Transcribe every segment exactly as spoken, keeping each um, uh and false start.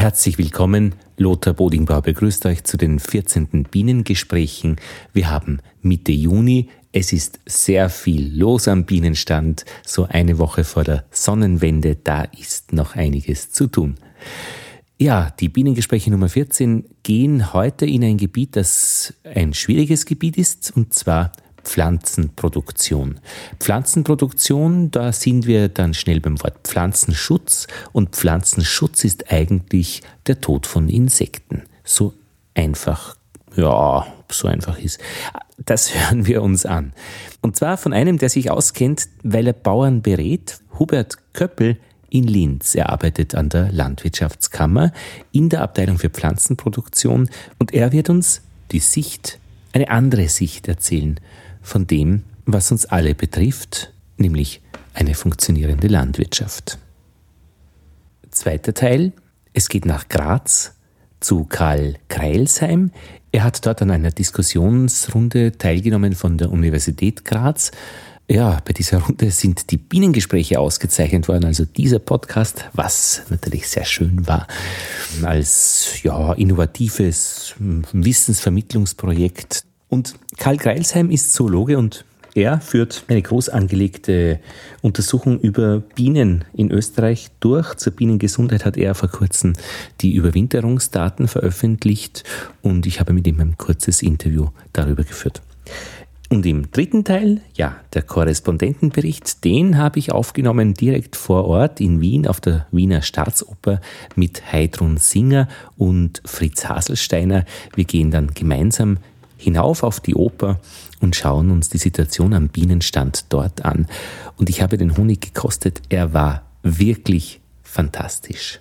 Herzlich willkommen, Lothar Bodingbauer begrüßt euch zu den vierzehnten Bienengesprächen. Wir haben Mitte Juni, es ist sehr viel los am Bienenstand, so eine Woche vor der Sonnenwende, da ist noch einiges zu tun. Ja, die Bienengespräche Nummer vierzehn gehen heute in ein Gebiet, das ein schwieriges Gebiet ist, und zwar Pflanzenproduktion. Pflanzenproduktion, da sind wir dann schnell beim Wort Pflanzenschutz, und Pflanzenschutz ist eigentlich der Tod von Insekten. So einfach, ja, so einfach ist. Das hören wir uns an. Und zwar von einem, der sich auskennt, weil er Bauern berät, Hubert Köppel in Linz. Er arbeitet an der Landwirtschaftskammer in der Abteilung für Pflanzenproduktion, und er wird uns die Sicht, eine andere Sicht erzählen von dem, was uns alle betrifft, nämlich eine funktionierende Landwirtschaft. Zweiter Teil, es geht nach Graz zu Karl Greilsheim. Er hat dort an einer Diskussionsrunde teilgenommen von der Universität Graz. Ja, bei dieser Runde sind die Bienengespräche ausgezeichnet worden, also dieser Podcast, was natürlich sehr schön war, als ja, innovatives Wissensvermittlungsprojekt. Und Karl Greilsheim ist Zoologe, und er führt eine groß angelegte Untersuchung über Bienen in Österreich durch. Zur Bienengesundheit hat er vor kurzem die Überwinterungsdaten veröffentlicht, und ich habe mit ihm ein kurzes Interview darüber geführt. Und im dritten Teil, ja, der Korrespondentenbericht, den habe ich aufgenommen direkt vor Ort in Wien auf der Wiener Staatsoper mit Heidrun Singer und Fritz Haselsteiner. Wir gehen dann gemeinsam hinauf auf die Oper und schauen uns die Situation am Bienenstand dort an. Und ich habe den Honig gekostet, er war wirklich fantastisch.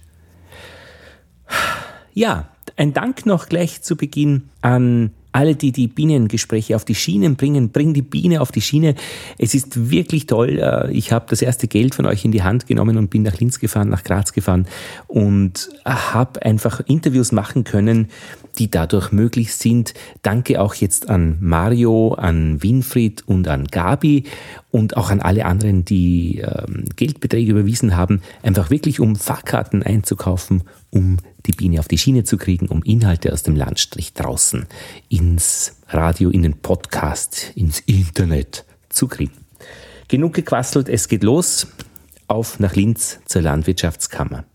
Ja, ein Dank noch gleich zu Beginn an alle, die die Bienengespräche auf die Schienen bringen. Bring die Biene auf die Schiene. Es ist wirklich toll. Ich habe das erste Geld von euch in die Hand genommen und bin nach Linz gefahren, nach Graz gefahren und habe einfach Interviews machen können, die dadurch möglich sind. Danke auch jetzt an Mario, an Winfried und an Gabi und auch an alle anderen, die ähm, Geldbeträge überwiesen haben, einfach wirklich um Fahrkarten einzukaufen, um die Biene auf die Schiene zu kriegen, um Inhalte aus dem Landstrich draußen ins Radio, in den Podcast, ins Internet zu kriegen. Genug gequasselt, es geht los. Auf nach Linz zur Landwirtschaftskammer.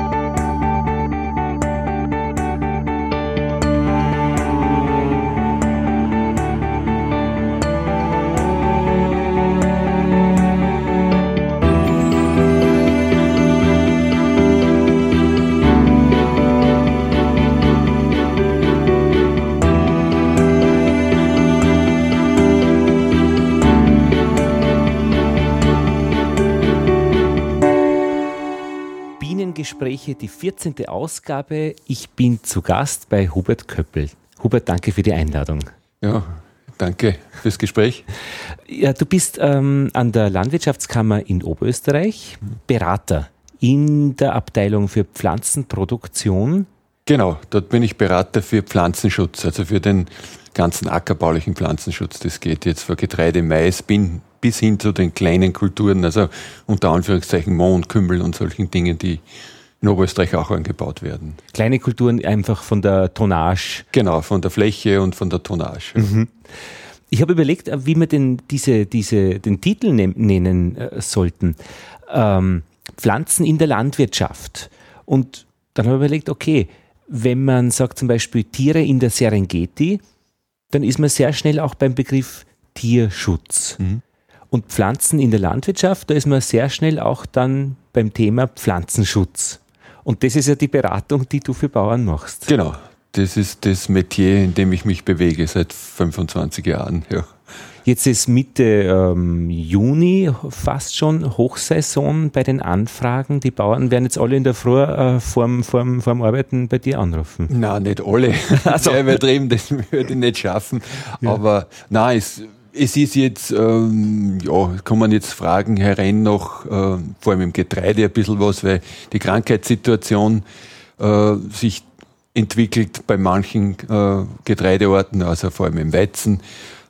Gespräche, die vierzehnte Ausgabe. Ich bin zu Gast bei Hubert Köppel. Hubert, danke für die Einladung. Ja, danke fürs Gespräch. Ja, du bist ähm, an der Landwirtschaftskammer in Oberösterreich Berater in der Abteilung für Pflanzenproduktion. Genau, dort bin ich Berater für Pflanzenschutz, also für den ganzen ackerbaulichen Pflanzenschutz. Das geht jetzt von Getreide, Mais, bin bis hin zu den kleinen Kulturen, also unter Anführungszeichen Mohn, Kümmel und solchen Dingen, die in Oberösterreich auch angebaut werden. Kleine Kulturen einfach von der Tonnage. Genau, von der Fläche und von der Tonnage. Mhm. Ich habe überlegt, wie wir denn diese, diese, den Titel nennen äh, sollten. Ähm, Pflanzen in der Landwirtschaft. Und dann habe ich überlegt, okay, wenn man sagt zum Beispiel Tiere in der Serengeti, dann ist man sehr schnell auch beim Begriff Tierschutz. Mhm. Und Pflanzen in der Landwirtschaft, da ist man sehr schnell auch dann beim Thema Pflanzenschutz. Und das ist ja die Beratung, die du für Bauern machst. Genau, das ist das Metier, in dem ich mich bewege seit fünfundzwanzig Jahren. Ja. Jetzt ist Mitte ähm, Juni fast schon Hochsaison bei den Anfragen. Die Bauern werden jetzt alle in der Früh äh, vorm, vorm, vorm Arbeiten bei dir anrufen. Nein, nicht alle. Also sehr übertrieben, das würde ich nicht schaffen. Ja. Aber nein, es Es ist jetzt, ähm, ja, kommen jetzt Fragen herein noch, äh, vor allem im Getreide ein bisschen was, weil die Krankheitssituation äh, sich entwickelt bei manchen äh, Getreideorten, also vor allem im Weizen,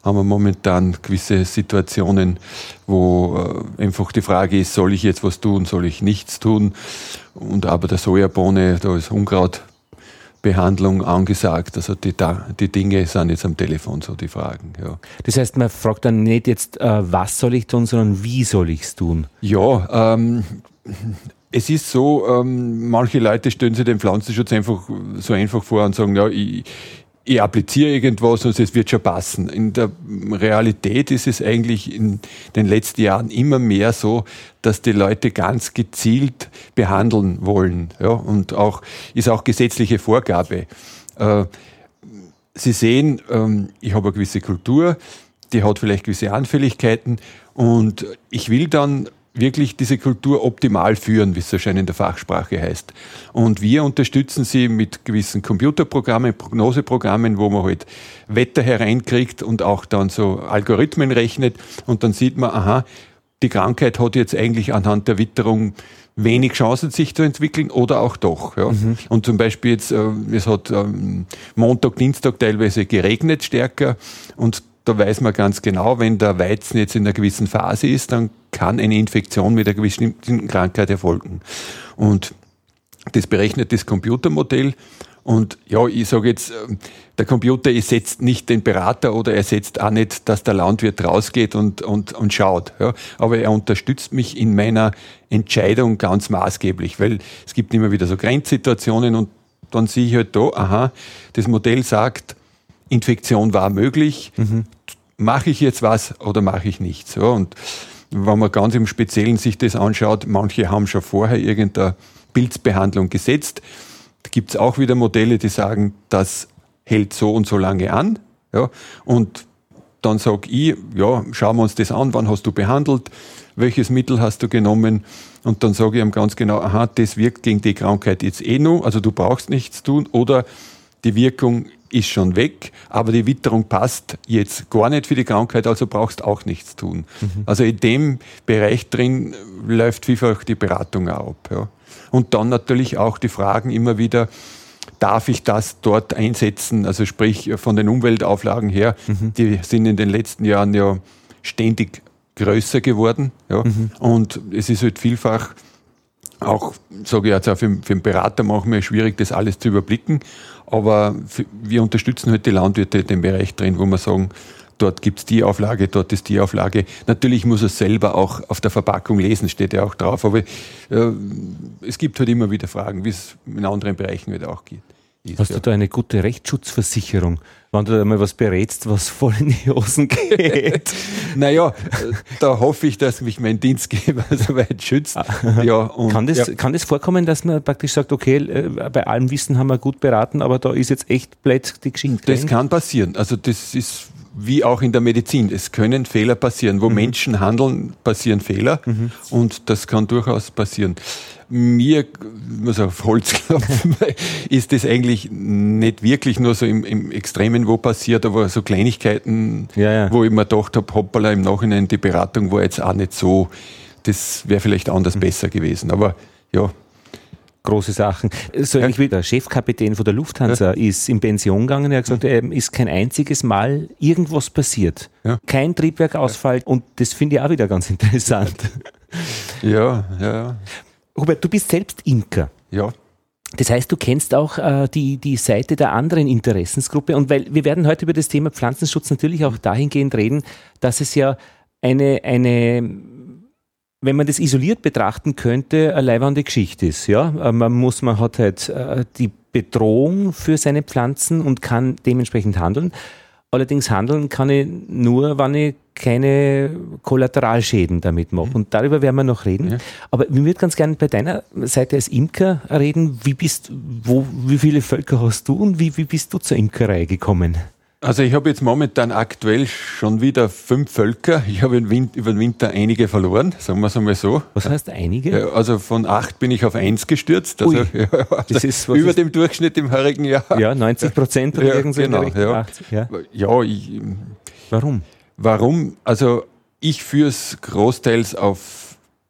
haben wir momentan gewisse Situationen, wo äh, einfach die Frage ist, soll ich jetzt was tun, soll ich nichts tun? Und aber der Sojabohne, da ist Unkrautbehandlung angesagt. Also die, die Dinge sind jetzt am Telefon so die Fragen. Ja. Das heißt, man fragt dann nicht jetzt, äh, was soll ich tun, sondern wie soll ich es tun? Ja, ähm, es ist so, ähm, manche Leute stellen sich den Pflanzenschutz einfach so einfach vor und sagen, ja, ich, ich appliziere irgendwas und es wird schon passen. In der Realität ist es eigentlich in den letzten Jahren immer mehr so, dass die Leute ganz gezielt behandeln wollen. Ja, und auch, ist auch gesetzliche Vorgabe. Äh, Sie sehen, ähm, ich habe eine gewisse Kultur, die hat vielleicht gewisse Anfälligkeiten und ich will dann wirklich diese Kultur optimal führen, wie es so schön in der Fachsprache heißt. Und wir unterstützen sie mit gewissen Computerprogrammen, Prognoseprogrammen, wo man halt Wetter hereinkriegt und auch dann so Algorithmen rechnet und dann sieht man, aha, die Krankheit hat jetzt eigentlich anhand der Witterung wenig Chancen, sich zu entwickeln oder auch doch. Ja. Mhm. Und zum Beispiel jetzt, äh, es hat ähm, Montag, Dienstag teilweise geregnet stärker und da weiß man ganz genau, wenn der Weizen jetzt in einer gewissen Phase ist, dann kann eine Infektion mit einer gewissen Krankheit erfolgen. Und das berechnet das Computermodell. Und ja, ich sage jetzt, der Computer ersetzt nicht den Berater oder ersetzt auch nicht, dass der Landwirt rausgeht und, und, und schaut. Ja. Aber er unterstützt mich in meiner Entscheidung ganz maßgeblich, weil es gibt immer wieder so Grenzsituationen und dann sehe ich halt da, aha, das Modell sagt, Infektion war möglich, mhm. mache ich jetzt was oder mache ich nichts? Ja, und wenn man ganz im Speziellen sich das anschaut, manche haben schon vorher irgendeine Pilzbehandlung gesetzt. Da gibt es auch wieder Modelle, die sagen, das hält so und so lange an. Ja, und dann sage ich, ja, schauen wir uns das an, wann hast du behandelt, welches Mittel hast du genommen? Und dann sage ich ihm ganz genau, aha, das wirkt gegen die Krankheit jetzt eh nur, also du brauchst nichts tun oder die Wirkung ist schon weg, aber die Witterung passt jetzt gar nicht für die Krankheit, also brauchst auch nichts tun. Mhm. Also in dem Bereich drin läuft vielfach die Beratung auch ab. Ja. Und dann natürlich auch die Fragen immer wieder, darf ich das dort einsetzen? Also sprich von den Umweltauflagen her, mhm. die sind in den letzten Jahren ja ständig größer geworden. Ja. Mhm. Und es ist halt vielfach auch, sage ich jetzt auch für, für den Berater manchmal schwierig, das alles zu überblicken. Aber für, wir unterstützen halt die Landwirte in dem Bereich drin, wo wir sagen, dort gibt's die Auflage, dort ist die Auflage. Natürlich muss er selber auch auf der Verpackung lesen, steht ja auch drauf. Aber äh, es gibt halt immer wieder Fragen, wie es in anderen Bereichen halt auch geht. Ist, Hast ja. du da eine gute Rechtsschutzversicherung, wenn du da mal was berätst, was voll in die Hosen geht? Naja, da hoffe ich, dass mich mein Dienstgeber soweit schützt. Ja, und, kann, das, ja. kann das vorkommen, dass man praktisch sagt, okay, bei allem Wissen haben wir gut beraten, aber da ist jetzt echt blöd die Geschichte? Das kann passieren. Also das ist wie auch in der Medizin. Es können Fehler passieren. Wo mhm. Menschen handeln, passieren Fehler mhm. und das kann durchaus passieren. Mir, ich muss auf Holz klopfen, ist das eigentlich nicht wirklich nur so im, im Extremen, wo passiert, aber so Kleinigkeiten, ja, ja. wo ich mir gedacht habe, hoppala, im Nachhinein die Beratung war jetzt auch nicht so, das wäre vielleicht anders mhm. besser gewesen. Aber ja. Große Sachen. So ähnlich wie der Chefkapitän von der Lufthansa ja. ist in Pension gegangen. Er hat gesagt, er ist kein einziges Mal irgendwas passiert. Ja. Kein Triebwerkausfall. Und das finde ich auch wieder ganz interessant. Ja, ja. Hubert, du bist selbst Imker. Ja. Das heißt, du kennst auch äh, die, die Seite der anderen Interessensgruppe. Und weil wir werden heute über das Thema Pflanzenschutz natürlich auch dahingehend reden, dass es ja eine, eine wenn man das isoliert betrachten könnte, eine leiwande Geschichte ist. Ja? Man muss, man hat halt äh, die Bedrohung für seine Pflanzen und kann dementsprechend handeln. Allerdings handeln kann ich nur, wenn ich keine Kollateralschäden damit mache. Und darüber werden wir noch reden. Ja. Aber ich würde ganz gerne bei deiner Seite als Imker reden. Wie bist, wo, wie viele Völker hast du und wie, wie bist du zur Imkerei gekommen? Also ich habe jetzt momentan aktuell schon wieder fünf Völker. Ich habe über den Winter einige verloren, sagen wir es einmal so. Was heißt einige? Also von acht bin ich auf eins gestürzt. Also, ja, also das ist, über ist dem Durchschnitt im heurigen Jahr. Ja, neunzig Prozent oder ja, irgendwie genau, in der ja. achtzig, ja. Ja, ich, warum? Warum? Also ich führe es großteils auf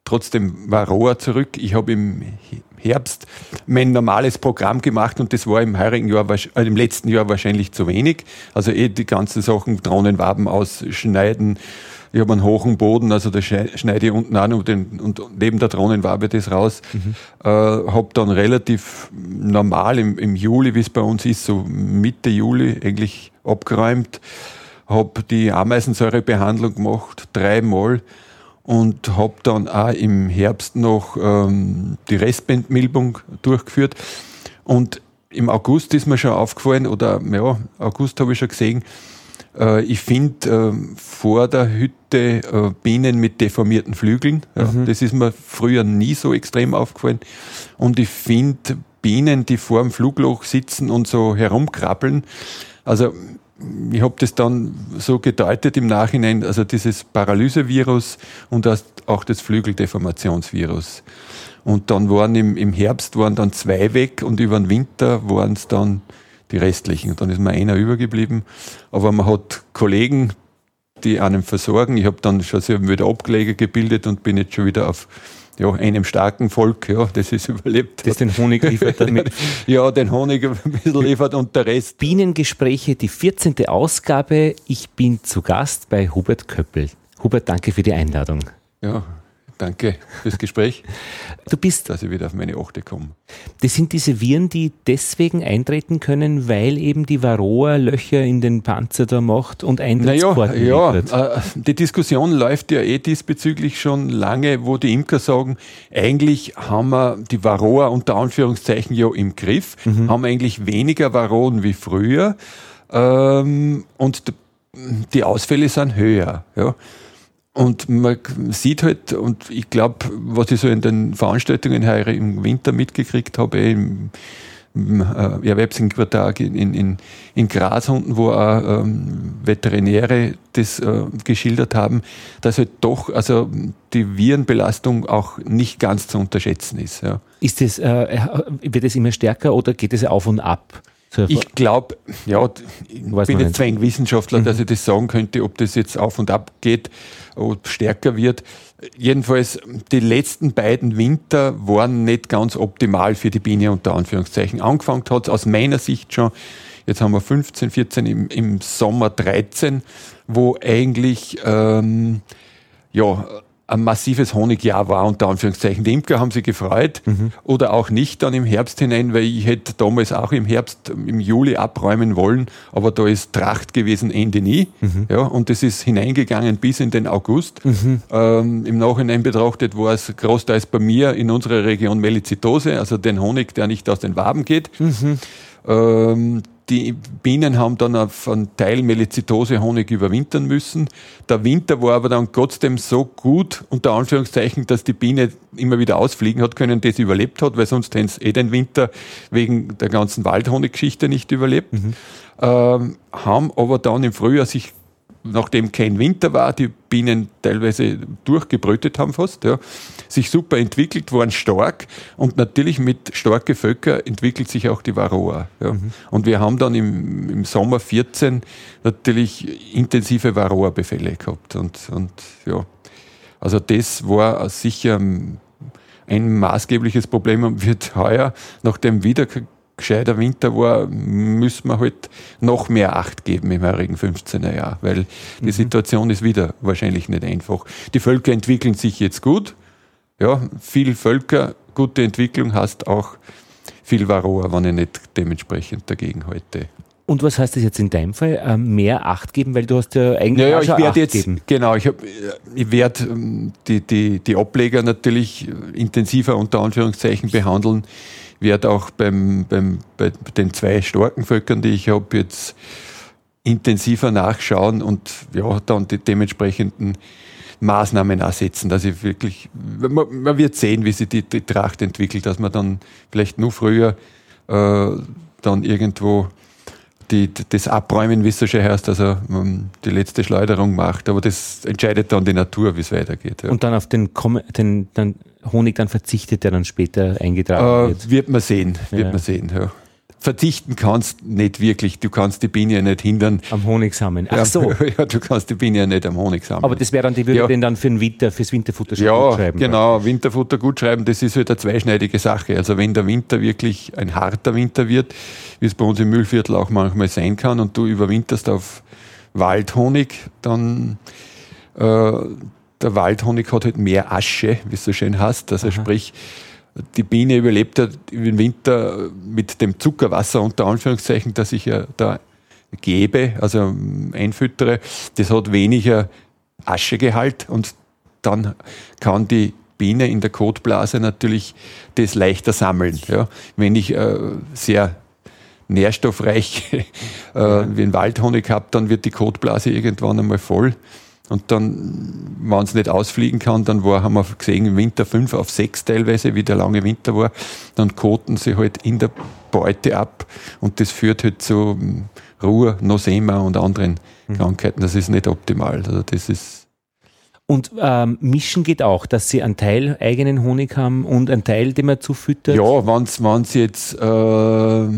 trotzdem Varroa zurück. Ich habe im Herbst mein normales Programm gemacht und das war im heurigen Jahr, äh, im letzten Jahr wahrscheinlich zu wenig. Also eh die ganzen Sachen, Drohnenwaben ausschneiden. Ich habe einen hohen Boden, also da schneide ich unten an und, den, und neben der Drohnenwabe das raus. Mhm. Äh, habe dann relativ normal im, im Juli, wie es bei uns ist, so Mitte Juli eigentlich abgeräumt. Habe die Ameisensäurebehandlung gemacht, dreimal. Und habe dann auch im Herbst noch ähm, die Restbandmilbung durchgeführt. Und im August ist mir schon aufgefallen, oder ja, August habe ich schon gesehen, äh, ich finde äh, vor der Hütte äh, Bienen mit deformierten Flügeln. Ja, mhm. Das ist mir früher nie so extrem aufgefallen. Und ich finde Bienen, die vor dem Flugloch sitzen und so herumkrabbeln, also ich habe das dann so gedeutet im Nachhinein, also dieses Paralysevirus und auch das Flügeldeformationsvirus. Und dann waren im, im Herbst waren dann zwei weg und über den Winter waren es dann die restlichen. Und dann ist mir einer übergeblieben. Aber man hat Kollegen, die einen versorgen. Ich habe dann schon wieder Ableger gebildet und bin jetzt schon wieder auf ja, einem starken Volk, ja, das ist überlebt. Das den Honig liefert damit. Ja, den Honig ein bisschen liefert und der Rest. Bienengespräche, die vierzehnte Ausgabe. Ich bin zu Gast bei Hubert Köppel. Hubert, danke für die Einladung. Ja, danke fürs Gespräch. Du bist, dass ich wieder auf meine Achte komme. Das sind diese Viren, die deswegen eintreten können, weil eben die Varroa Löcher in den Panzer da macht und Eintrittskarten naja, liefert. Ja, äh, die Diskussion läuft ja eh diesbezüglich schon lange, wo die Imker sagen, eigentlich haben wir die Varroa unter Anführungszeichen ja im Griff, mhm. haben eigentlich weniger Varroen wie früher ähm, und die Ausfälle sind höher. Ja. Und man sieht halt, und ich glaube, was ich so in den Veranstaltungen heuer im Winter mitgekriegt habe, im, im äh, Erwerbsinquartag in, in, in Graz unten, wo auch ähm, Veterinäre das äh, geschildert haben, dass halt doch also die Virenbelastung auch nicht ganz zu unterschätzen ist. Ja. Ist das, äh, wird es immer stärker oder geht es auf und ab? Ich glaube, ja, ich Weiß bin jetzt zwar ein Wissenschaftler, mhm. dass ich das sagen könnte, ob das jetzt auf und ab geht, ob stärker wird. Jedenfalls, die letzten beiden Winter waren nicht ganz optimal für die Biene, unter Anführungszeichen. Angefangen hat es aus meiner Sicht schon, jetzt haben wir fünfzehn, vierzehn, im, im Sommer dreizehn, wo eigentlich, ähm, ja, ein massives Honigjahr war, unter Anführungszeichen. Die Imker haben sich gefreut mhm. oder auch nicht dann im Herbst hinein, weil ich hätte damals auch im Herbst, im Juli abräumen wollen, aber da ist Tracht gewesen, Ende nie. Mhm. Ja, und das ist hineingegangen bis in den August. Mhm. Ähm, im Nachhinein betrachtet war es großteils bei mir in unserer Region Melizidose, also den Honig, der nicht aus den Waben geht. Mhm. Ähm, Die Bienen haben dann auf einen Teil Melizidose-Honig überwintern müssen. Der Winter war aber dann trotzdem so gut, unter Anführungszeichen, dass die Biene immer wieder ausfliegen hat können, das überlebt hat, weil sonst hätten sie eh den Winter wegen der ganzen Waldhoniggeschichte nicht überlebt. Mhm. Ähm, haben aber dann im Frühjahr sich, nachdem kein Winter war, die Bienen teilweise durchgebrütet haben fast, ja, sich super entwickelt, waren stark und natürlich mit starken Völkern entwickelt sich auch die Varroa. Ja. Mhm. Und wir haben dann im, im Sommer vierzehn natürlich intensive Varroa-Befälle gehabt und, und ja, also das war sicher ein maßgebliches Problem und wird heuer, nachdem wieder gescheiter Winter war, müssen wir halt noch mehr Acht geben im heurigen fünfzehner Jahr, weil die mhm. Situation ist wieder wahrscheinlich nicht einfach. Die Völker entwickeln sich jetzt gut. Ja, viel Völker, gute Entwicklung heißt auch viel Varroa, wenn ich nicht dementsprechend dagegen halte. Und was heißt das jetzt in deinem Fall? Mehr Acht geben, weil du hast ja eigentlich ja, ja, auch schon ich Acht jetzt, geben. Genau, ich, ich werde die, die, die Ableger natürlich intensiver unter Anführungszeichen behandeln. Werde auch beim, beim, bei den zwei starken Völkern, die ich habe, jetzt intensiver nachschauen und ja, dann die dementsprechenden Maßnahmen auch setzen, dass ich wirklich, man, man wird sehen, wie sich die, die Tracht entwickelt, dass man dann vielleicht nur früher äh, dann irgendwo die, das Abräumen, wie es so schön heißt, also um, die letzte Schleuderung macht, aber das entscheidet dann die Natur, wie es weitergeht. Ja. Und dann auf den, den, den Honig dann verzichtet, der dann später eingetragen äh, wird? Wird man sehen, wird ja. man sehen, ja. verzichten kannst nicht wirklich. Du kannst die Biene ja nicht hindern. Am Honig sammeln. Ach so. Ja, du kannst die Biene ja nicht am Honig sammeln. Aber das wäre dann, die würde ja. den dann für den Winter, fürs Winterfutter schon ja, gut schreiben. Ja, genau. Winterfutter gut schreiben, das ist halt eine zweischneidige Sache. Also wenn der Winter wirklich ein harter Winter wird, wie es bei uns im Mühlviertel auch manchmal sein kann, und du überwinterst auf Waldhonig, dann äh, der Waldhonig hat halt mehr Asche, wie es so schön heißt. Also Aha. sprich, die Biene überlebt ja im Winter mit dem Zuckerwasser unter Anführungszeichen, das ich ja da gebe, also einfüttere. Das hat weniger Aschegehalt und dann kann die Biene in der Kotblase natürlich das leichter sammeln. Ja. Wenn ich äh, sehr nährstoffreich äh, wie einen Waldhonig habe, dann wird die Kotblase irgendwann einmal voll. Und dann, wenn es nicht ausfliegen kann, dann war, haben wir gesehen, im Winter fünf auf sechs teilweise, wie der lange Winter war, dann koten sie halt in der Beute ab und das führt halt zu Ruhr, Nosema und anderen mhm. Krankheiten. Das ist nicht optimal. Also das ist Und ähm, mischen geht auch, dass sie einen Teil eigenen Honig haben und einen Teil, den man zufüttert? Ja, wenn es jetzt äh,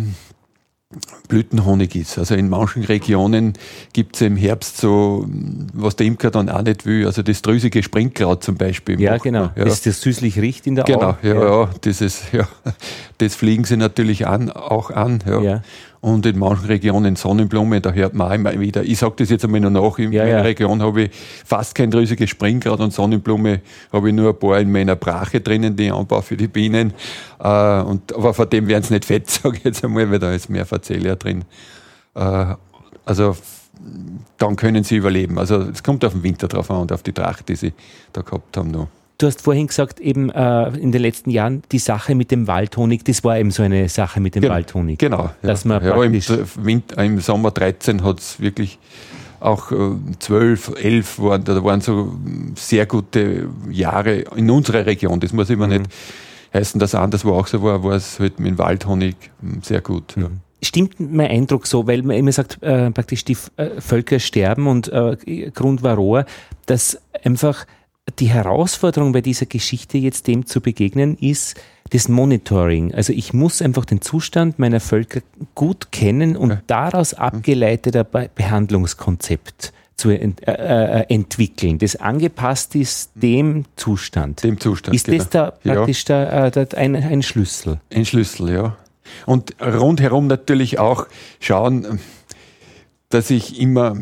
Blütenhonig ist. Also in manchen Regionen gibt es im Herbst so, was der Imker dann auch nicht will, also das drüsige Springkraut zum Beispiel. Ja, genau. Ja. Das, das süßlich riecht in der Genau, Augen. ja, ja. ja, das ist, ja, das fliegen sie natürlich an, auch an. Ja. Ja. Und in manchen Regionen Sonnenblume, da hört man auch immer wieder, ich sage das jetzt einmal noch nach, in ja, meiner ja. Region habe ich fast kein drüsiges Springkraut und Sonnenblume habe ich nur ein paar in meiner Brache drinnen, die ich anbaue für die Bienen. Äh, und, aber von dem werden sie nicht fett, sage ich jetzt einmal, weil da ist mehr Facelia drin. Äh, also dann können sie überleben. Also es kommt auf den Winter drauf an und auf die Tracht, die sie da gehabt haben noch. Du hast vorhin gesagt, eben äh, in den letzten Jahren die Sache mit dem Waldhonig, das war eben so eine Sache mit dem genau, Waldhonig. Genau. Dass man ja, im, Winter, im Sommer dreizehn hat es wirklich auch äh, zwölf, elf waren, da waren so sehr gute Jahre in unserer Region. Das muss immer mhm. nicht heißen, dass anders wo auch so war, war es halt mit dem Waldhonig sehr gut. Mhm. Ja. Stimmt mein Eindruck so, weil man immer sagt, äh, praktisch die äh, Völker sterben und äh, Grund war Rohr, dass einfach die Herausforderung bei dieser Geschichte jetzt dem zu begegnen ist das Monitoring. Also ich muss einfach den Zustand meiner Völker gut kennen und ja. daraus abgeleitet ein Behandlungskonzept zu ent, äh, entwickeln, das angepasst ist dem Zustand. Dem Zustand, Ist genau. das da praktisch ja. da, da ein, ein Schlüssel? Ein Schlüssel, ja. Und rundherum natürlich auch schauen, dass ich immer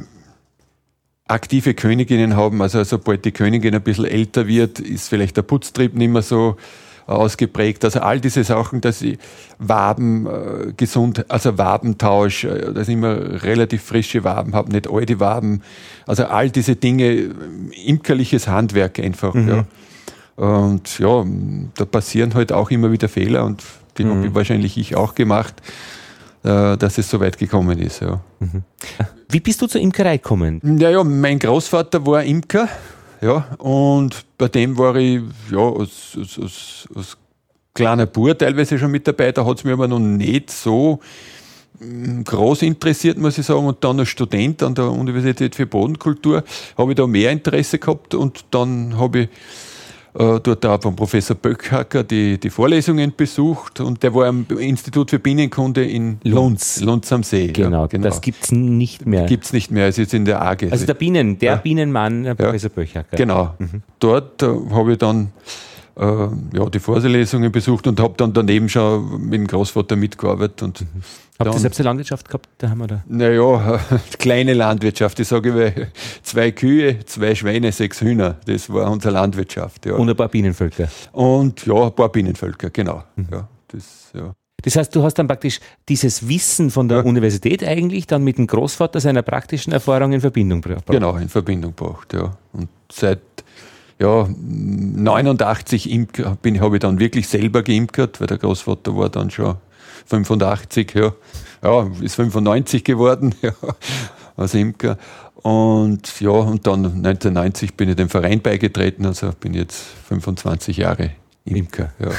aktive Königinnen haben, also sobald die Königin ein bisschen älter wird, ist vielleicht der Putztrieb nicht mehr so ausgeprägt. Also all diese Sachen, dass ich Waben äh, gesund, also Wabentausch, äh, dass ich immer relativ frische Waben habe, nicht alte Waben. Also all diese Dinge, imkerliches Handwerk einfach. Mhm. Ja. Und ja, da passieren halt auch immer wieder Fehler und die mhm. habe ich wahrscheinlich ich auch gemacht, äh, dass es so weit gekommen ist. Ja. Mhm. Wie bist du zur Imkerei gekommen? Ja, ja, mein Großvater war Imker, ja, und bei dem war ich ja, als, als, als, als kleiner Bub teilweise schon mit dabei, da hat es mich aber noch nicht so groß interessiert, muss ich sagen, und dann als Student an der Universität für Bodenkultur habe ich da mehr Interesse gehabt und dann habe ich äh, dort auch vom Professor Böckhacker die, die Vorlesungen besucht und der war am Institut für Bienenkunde in Lunz, Lunz am See. Genau, ja, genau. Das gibt es nicht mehr. Gibt es nicht mehr, es ist jetzt in der A G. Also der Bienen, der ja. Bienenmann, der Professor ja. Böckhacker. Genau, mhm. dort äh, habe ich dann äh, ja, die Vorlesungen besucht und habe dann daneben schon mit dem Großvater mitgearbeitet. Und mhm. Habt ihr selbst eine Landwirtschaft gehabt? Da haben wir da. Naja, kleine Landwirtschaft. Ich sage immer, zwei Kühe, zwei Schweine, sechs Hühner. Das war unsere Landwirtschaft. Ja. Und ein paar Bienenvölker. Und ja, ein paar Bienenvölker, genau. Mhm. Ja, das, ja. Das heißt, du hast dann praktisch dieses Wissen von der ja. Universität eigentlich dann mit dem Großvater seiner praktischen Erfahrung in Verbindung gebracht. Genau, in Verbindung gebracht, ja. Und seit ja, neunundachtzig imker, bin, habe ich dann wirklich selber geimkert, weil der Großvater war dann schon fünfundachtzig, ja, ja, ist fünfundneunzig geworden, ja, als Imker. Und ja, und dann neunzehnhundertneunzig bin ich dem Verein beigetreten, also bin jetzt fünfundzwanzig Jahre Imker, ja.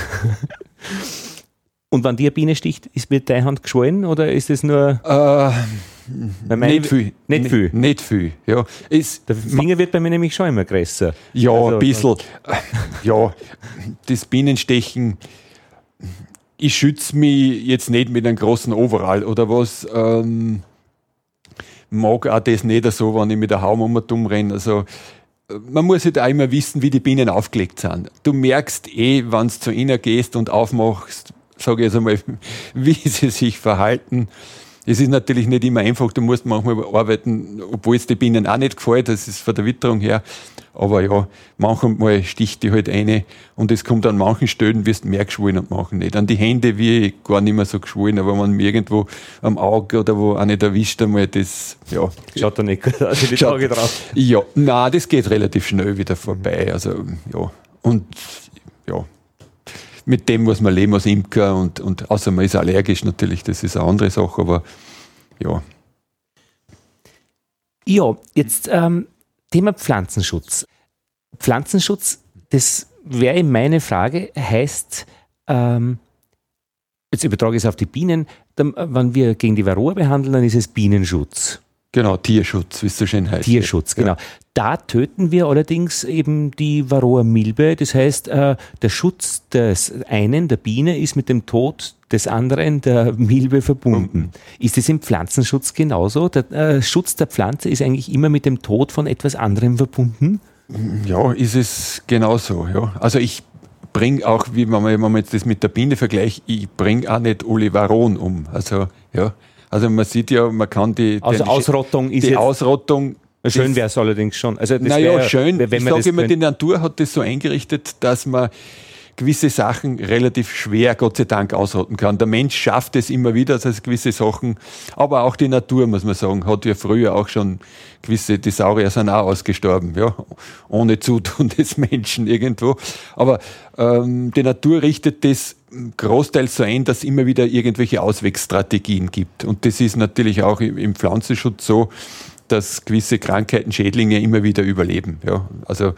Und wenn die eine Biene sticht, ist mit deiner Hand geschwollen oder ist es nur... Äh, nicht viel. Nicht viel? Nicht, nicht viel, ja. Es, der Finger wird bei mir nämlich schon immer größer. Ja, also, ein bisschen. Ja, das Bienenstechen ich schütze mich jetzt nicht mit einem großen Overall oder was. Ähm, mag auch das nicht so, wenn ich mit der Haum um und um renne. Also, man muss halt auch immer wissen, wie die Bienen aufgelegt sind. Du merkst eh, wenn du zu ihnen gehst und aufmachst, sage ich jetzt einmal, wie sie sich verhalten. Es ist natürlich nicht immer einfach, du musst manchmal arbeiten, obwohl es den Bienen auch nicht gefällt, das ist von der Witterung her. Aber ja, manchmal sticht die halt eine und es kommt an manchen Stellen, wirst du mehr geschwollen und manchen nicht. An die Hände wie ich gar nicht mehr so geschwollen, aber wenn man mir irgendwo am Auge oder wo auch nicht erwischt einmal, das, ja. Schaut da nicht gut aus, die Tage drauf. Ja, nein, das geht relativ schnell wieder vorbei. Also, ja. Und, ja. Mit dem muss man leben als Imker und, und außer man ist allergisch natürlich, das ist eine andere Sache, aber ja. Ja, jetzt ähm, Thema Pflanzenschutz. Pflanzenschutz, das wäre meine Frage, heißt, ähm, jetzt übertrage ich es auf die Bienen, dann, wenn wir gegen die Varroa behandeln, dann ist es Bienenschutz. Genau, Tierschutz, wie es so schön heißt. Tierschutz, genau. Ja. Da töten wir allerdings eben die Varroa-Milbe. Das heißt, äh, der Schutz des einen, der Biene, ist mit dem Tod des anderen, der Milbe, verbunden. Mhm. Ist das im Pflanzenschutz genauso? Der äh, Schutz der Pflanze ist eigentlich immer mit dem Tod von etwas anderem verbunden? Ja, ist es genauso. Ja. Also ich bringe auch, wie man, wenn man jetzt das mit der Biene vergleicht, ich bringe auch nicht alle Varroen um. Also, ja. Also man sieht ja, man kann die... Also den, Ausrottung ist die jetzt... Ausrottung... Schön wäre es allerdings schon. Also naja, schön. Wenn ich sage immer, die Natur hat das so eingerichtet, dass man gewisse Sachen relativ schwer, Gott sei Dank, ausrotten kann. Der Mensch schafft es immer wieder, dass also gewisse Sachen, aber auch die Natur, muss man sagen, hat ja früher auch schon gewisse, die Saurier sind auch ausgestorben, ja, ohne Zutun des Menschen irgendwo. Aber ähm, die Natur richtet das großteils so ein, dass es immer wieder irgendwelche Auswegstrategien gibt. Und das ist natürlich auch im Pflanzenschutz so, dass gewisse Krankheiten, Schädlinge immer wieder überleben. Ja, also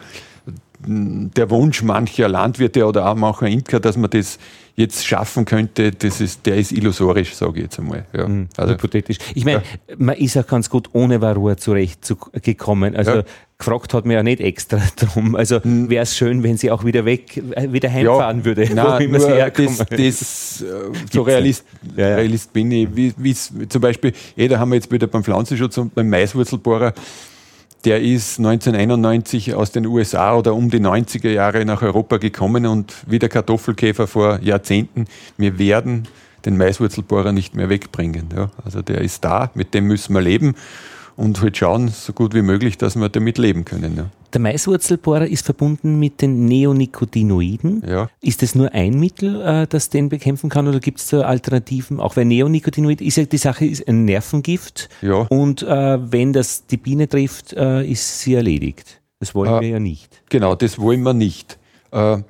der Wunsch mancher Landwirte oder auch mancher Imker, dass man das jetzt schaffen könnte, das ist, der ist illusorisch, sage ich jetzt einmal. Ja. Mhm, also, hypothetisch. Ich meine, ja. Man ist auch ganz gut ohne Varroa zurechtgekommen. Also ja. Gefragt hat man ja nicht extra drum. Also mhm. wäre es schön, wenn sie auch wieder weg, wieder heimfahren ja. würde. Nein, nur das, das so Realist, ja, ja. Realist bin ich. Wie, wie zum Beispiel, eh, da haben wir jetzt wieder beim Pflanzenschutz und beim Maiswurzelbohrer. Der ist neunzehnhunderteinundneunzig aus den U S A oder um die neunziger Jahre nach Europa gekommen und wie der Kartoffelkäfer vor Jahrzehnten, wir werden den Maiswurzelbohrer nicht mehr wegbringen. Ja, also der ist da, mit dem müssen wir leben und halt schauen, so gut wie möglich, dass wir damit leben können. Ja. Der Maiswurzelbohrer ist verbunden mit den Neonicotinoiden. Ja. Ist das nur ein Mittel, äh, das den bekämpfen kann, oder gibt es da Alternativen? Auch weil Neonicotinoid ist ja die Sache, ist ein Nervengift. Ja. Und äh, wenn das die Biene trifft, äh, ist sie erledigt. Das wollen äh, wir ja nicht. Genau, das wollen wir nicht. Äh, also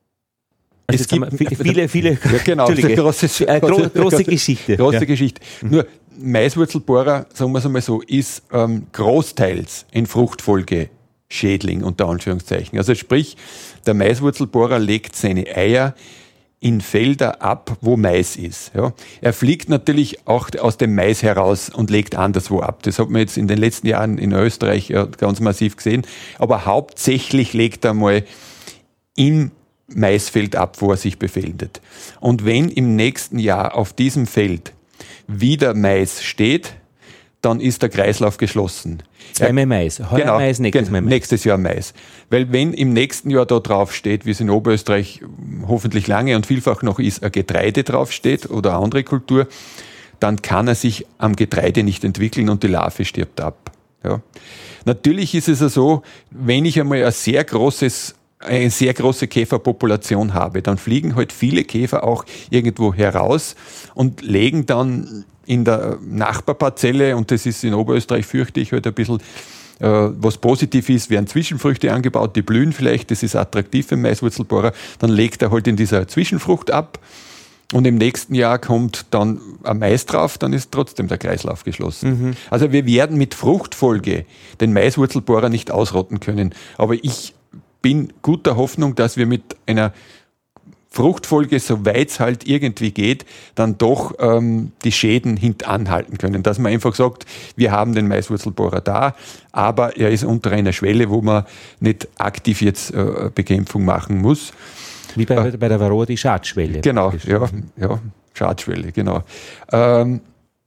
es gibt viele, viele, ja, genau, große, äh, gro große, große Geschichte. Große ja. Geschichte. Mhm. Nur Maiswurzelbohrer, sagen wir es einmal so, ist ähm, großteils ein Fruchtfolgeschädling unter Anführungszeichen. Also sprich, der Maiswurzelbohrer legt seine Eier in Felder ab, wo Mais ist. Ja. Er fliegt natürlich auch aus dem Mais heraus und legt anderswo ab. Das hat man jetzt in den letzten Jahren in Österreich ja ganz massiv gesehen. Aber hauptsächlich legt er mal im Maisfeld ab, wo er sich befindet. Und wenn im nächsten Jahr auf diesem Feld wieder Mais steht, dann ist der Kreislauf geschlossen. Zweimal Mais. Heuer genau, Mais, nächstes Mal Mais. Nächstes Jahr Mais. Weil wenn im nächsten Jahr da drauf steht, wie es in Oberösterreich hoffentlich lange und vielfach noch ist, ein Getreide draufsteht oder eine andere Kultur, dann kann er sich am Getreide nicht entwickeln und die Larve stirbt ab. Ja. Natürlich ist es ja so, wenn ich einmal ein sehr großes eine sehr große Käferpopulation habe, dann fliegen halt viele Käfer auch irgendwo heraus und legen dann in der Nachbarparzelle, und das ist in Oberösterreich, fürchte ich, halt ein bisschen, äh, was positiv ist, werden Zwischenfrüchte angebaut, die blühen vielleicht, das ist attraktiv für Maiswurzelbohrer, dann legt er halt in dieser Zwischenfrucht ab und im nächsten Jahr kommt dann ein Mais drauf, dann ist trotzdem der Kreislauf geschlossen. Mhm. Also wir werden mit Fruchtfolge den Maiswurzelbohrer nicht ausrotten können, aber ich bin guter Hoffnung, dass wir mit einer Fruchtfolge, soweit es halt irgendwie geht, dann doch ähm, die Schäden hintanhalten können. Dass man einfach sagt, wir haben den Maiswurzelbohrer da, aber er ist unter einer Schwelle, wo man nicht aktiv jetzt äh, Bekämpfung machen muss. Wie bei, äh, bei der Varroa die Schadschwelle. Genau, ja, ja, Schadschwelle, genau. Ähm,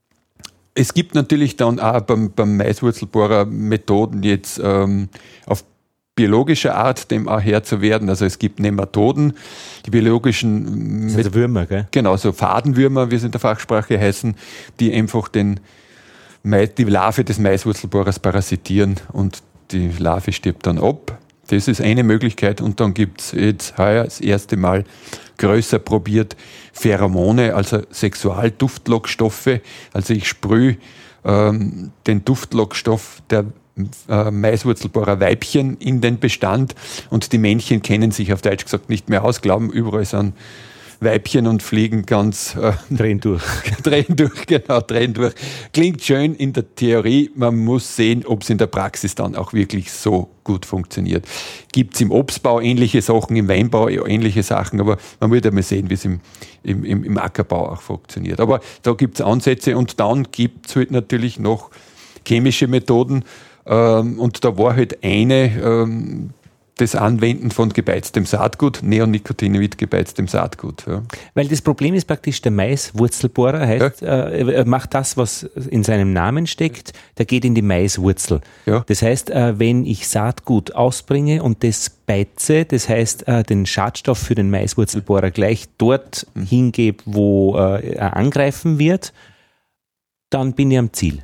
es gibt natürlich dann auch beim, beim Maiswurzelbohrer Methoden jetzt ähm, auf biologischer Art dem auch Herr zu werden. Also es gibt Nematoden, die biologischen das sind Würmer, gell? Genau, so Fadenwürmer, wie sie in der Fachsprache heißen, die einfach den Mais, die Larve des Maiswurzelbohrers parasitieren und die Larve stirbt dann ab. Das ist eine Möglichkeit und dann gibt es jetzt heuer das erste Mal größer probiert Pheromone, also Sexualduftlockstoffe. Also ich sprühe ähm, den Duftlockstoff der äh, Maiswurzelbohrer Weibchen in den Bestand und die Männchen kennen sich auf Deutsch gesagt nicht mehr aus, glauben überall sind Weibchen und fliegen ganz äh, drehen durch. drehen durch, genau, drehen durch. Klingt schön in der Theorie, man muss sehen, ob es in der Praxis dann auch wirklich so gut funktioniert. Gibt es im Obstbau ähnliche Sachen, im Weinbau ähnliche Sachen, aber man wird einmal sehen, wie es im, im, im Ackerbau auch funktioniert. Aber da gibt es Ansätze und dann gibt es halt natürlich noch chemische Methoden ähm, und da war halt eine, ähm, das Anwenden von gebeiztem Saatgut, Neonicotinoid gebeiztem Saatgut. Ja. Weil das Problem ist praktisch, der Maiswurzelbohrer heißt, ja. äh, er macht das, was in seinem Namen steckt, der geht in die Maiswurzel. Ja. Das heißt, äh, wenn ich Saatgut ausbringe und das beize, das heißt, äh, den Schadstoff für den Maiswurzelbohrer gleich dort mhm. hingebe, wo äh, er angreifen wird, dann bin ich am Ziel.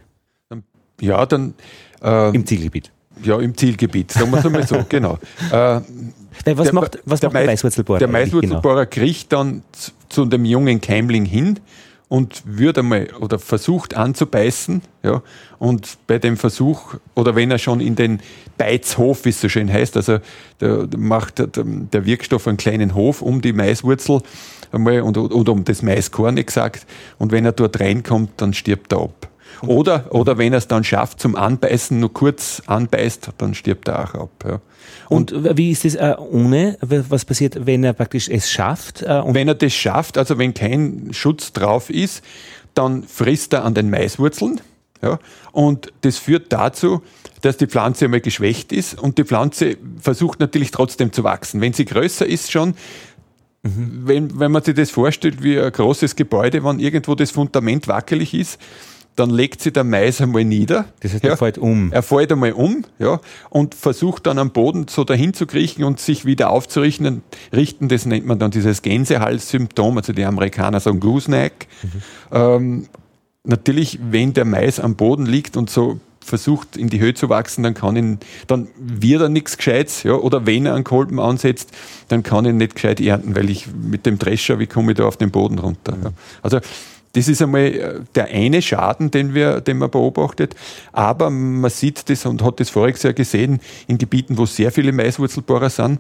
Ja, dann... Äh, Im Zielgebiet. Ja, im Zielgebiet, sagen wir es einmal so, genau. Äh, was der, macht, was der, macht der Maiswurzelbohrer? Der Maiswurzelbohrer genau? kriegt dann zu, zu dem jungen Keimling hin und wird einmal oder versucht anzubeißen, ja, und bei dem Versuch, oder wenn er schon in den Beizhof, wie es so schön heißt, also der, der macht der, der Wirkstoff einen kleinen Hof um die Maiswurzel einmal und, oder um das Maiskorn exakt, und wenn er dort reinkommt, dann stirbt er ab. Oder, oder wenn er es dann schafft zum Anbeißen, nur kurz anbeißt, dann stirbt er auch ab. Ja. Und, und wie ist das äh, ohne? Was passiert, wenn er praktisch es schafft? Äh, und wenn er das schafft, also wenn kein Schutz drauf ist, dann frisst er an den Maiswurzeln. Ja, und das führt dazu, dass die Pflanze einmal geschwächt ist und die Pflanze versucht natürlich trotzdem zu wachsen. Wenn sie größer ist schon, mhm. wenn, wenn man sich das vorstellt wie ein großes Gebäude, wenn irgendwo das Fundament wackelig ist, dann legt sich der Mais einmal nieder. Das heißt, er ja, fällt um. Er fällt einmal um, ja, und versucht dann am Boden so dahin zu kriechen und sich wieder aufzurichten. Richten, das nennt man dann dieses Gänsehals-Symptom, also die Amerikaner sagen Gooseneck. Mhm. Ähm, natürlich, wenn der Mais am Boden liegt und so versucht in die Höhe zu wachsen, dann kann ihn, dann wird er nichts Gescheites, ja, oder wenn er einen Kolben ansetzt, dann kann ich nicht gescheit ernten, weil ich mit dem Drescher, wie komme ich da auf den Boden runter? Ja. Also das ist einmal der eine Schaden, den, wir, den man beobachtet. Aber man sieht das und hat das voriges Jahr gesehen, in Gebieten, wo sehr viele Maiswurzelbohrer sind.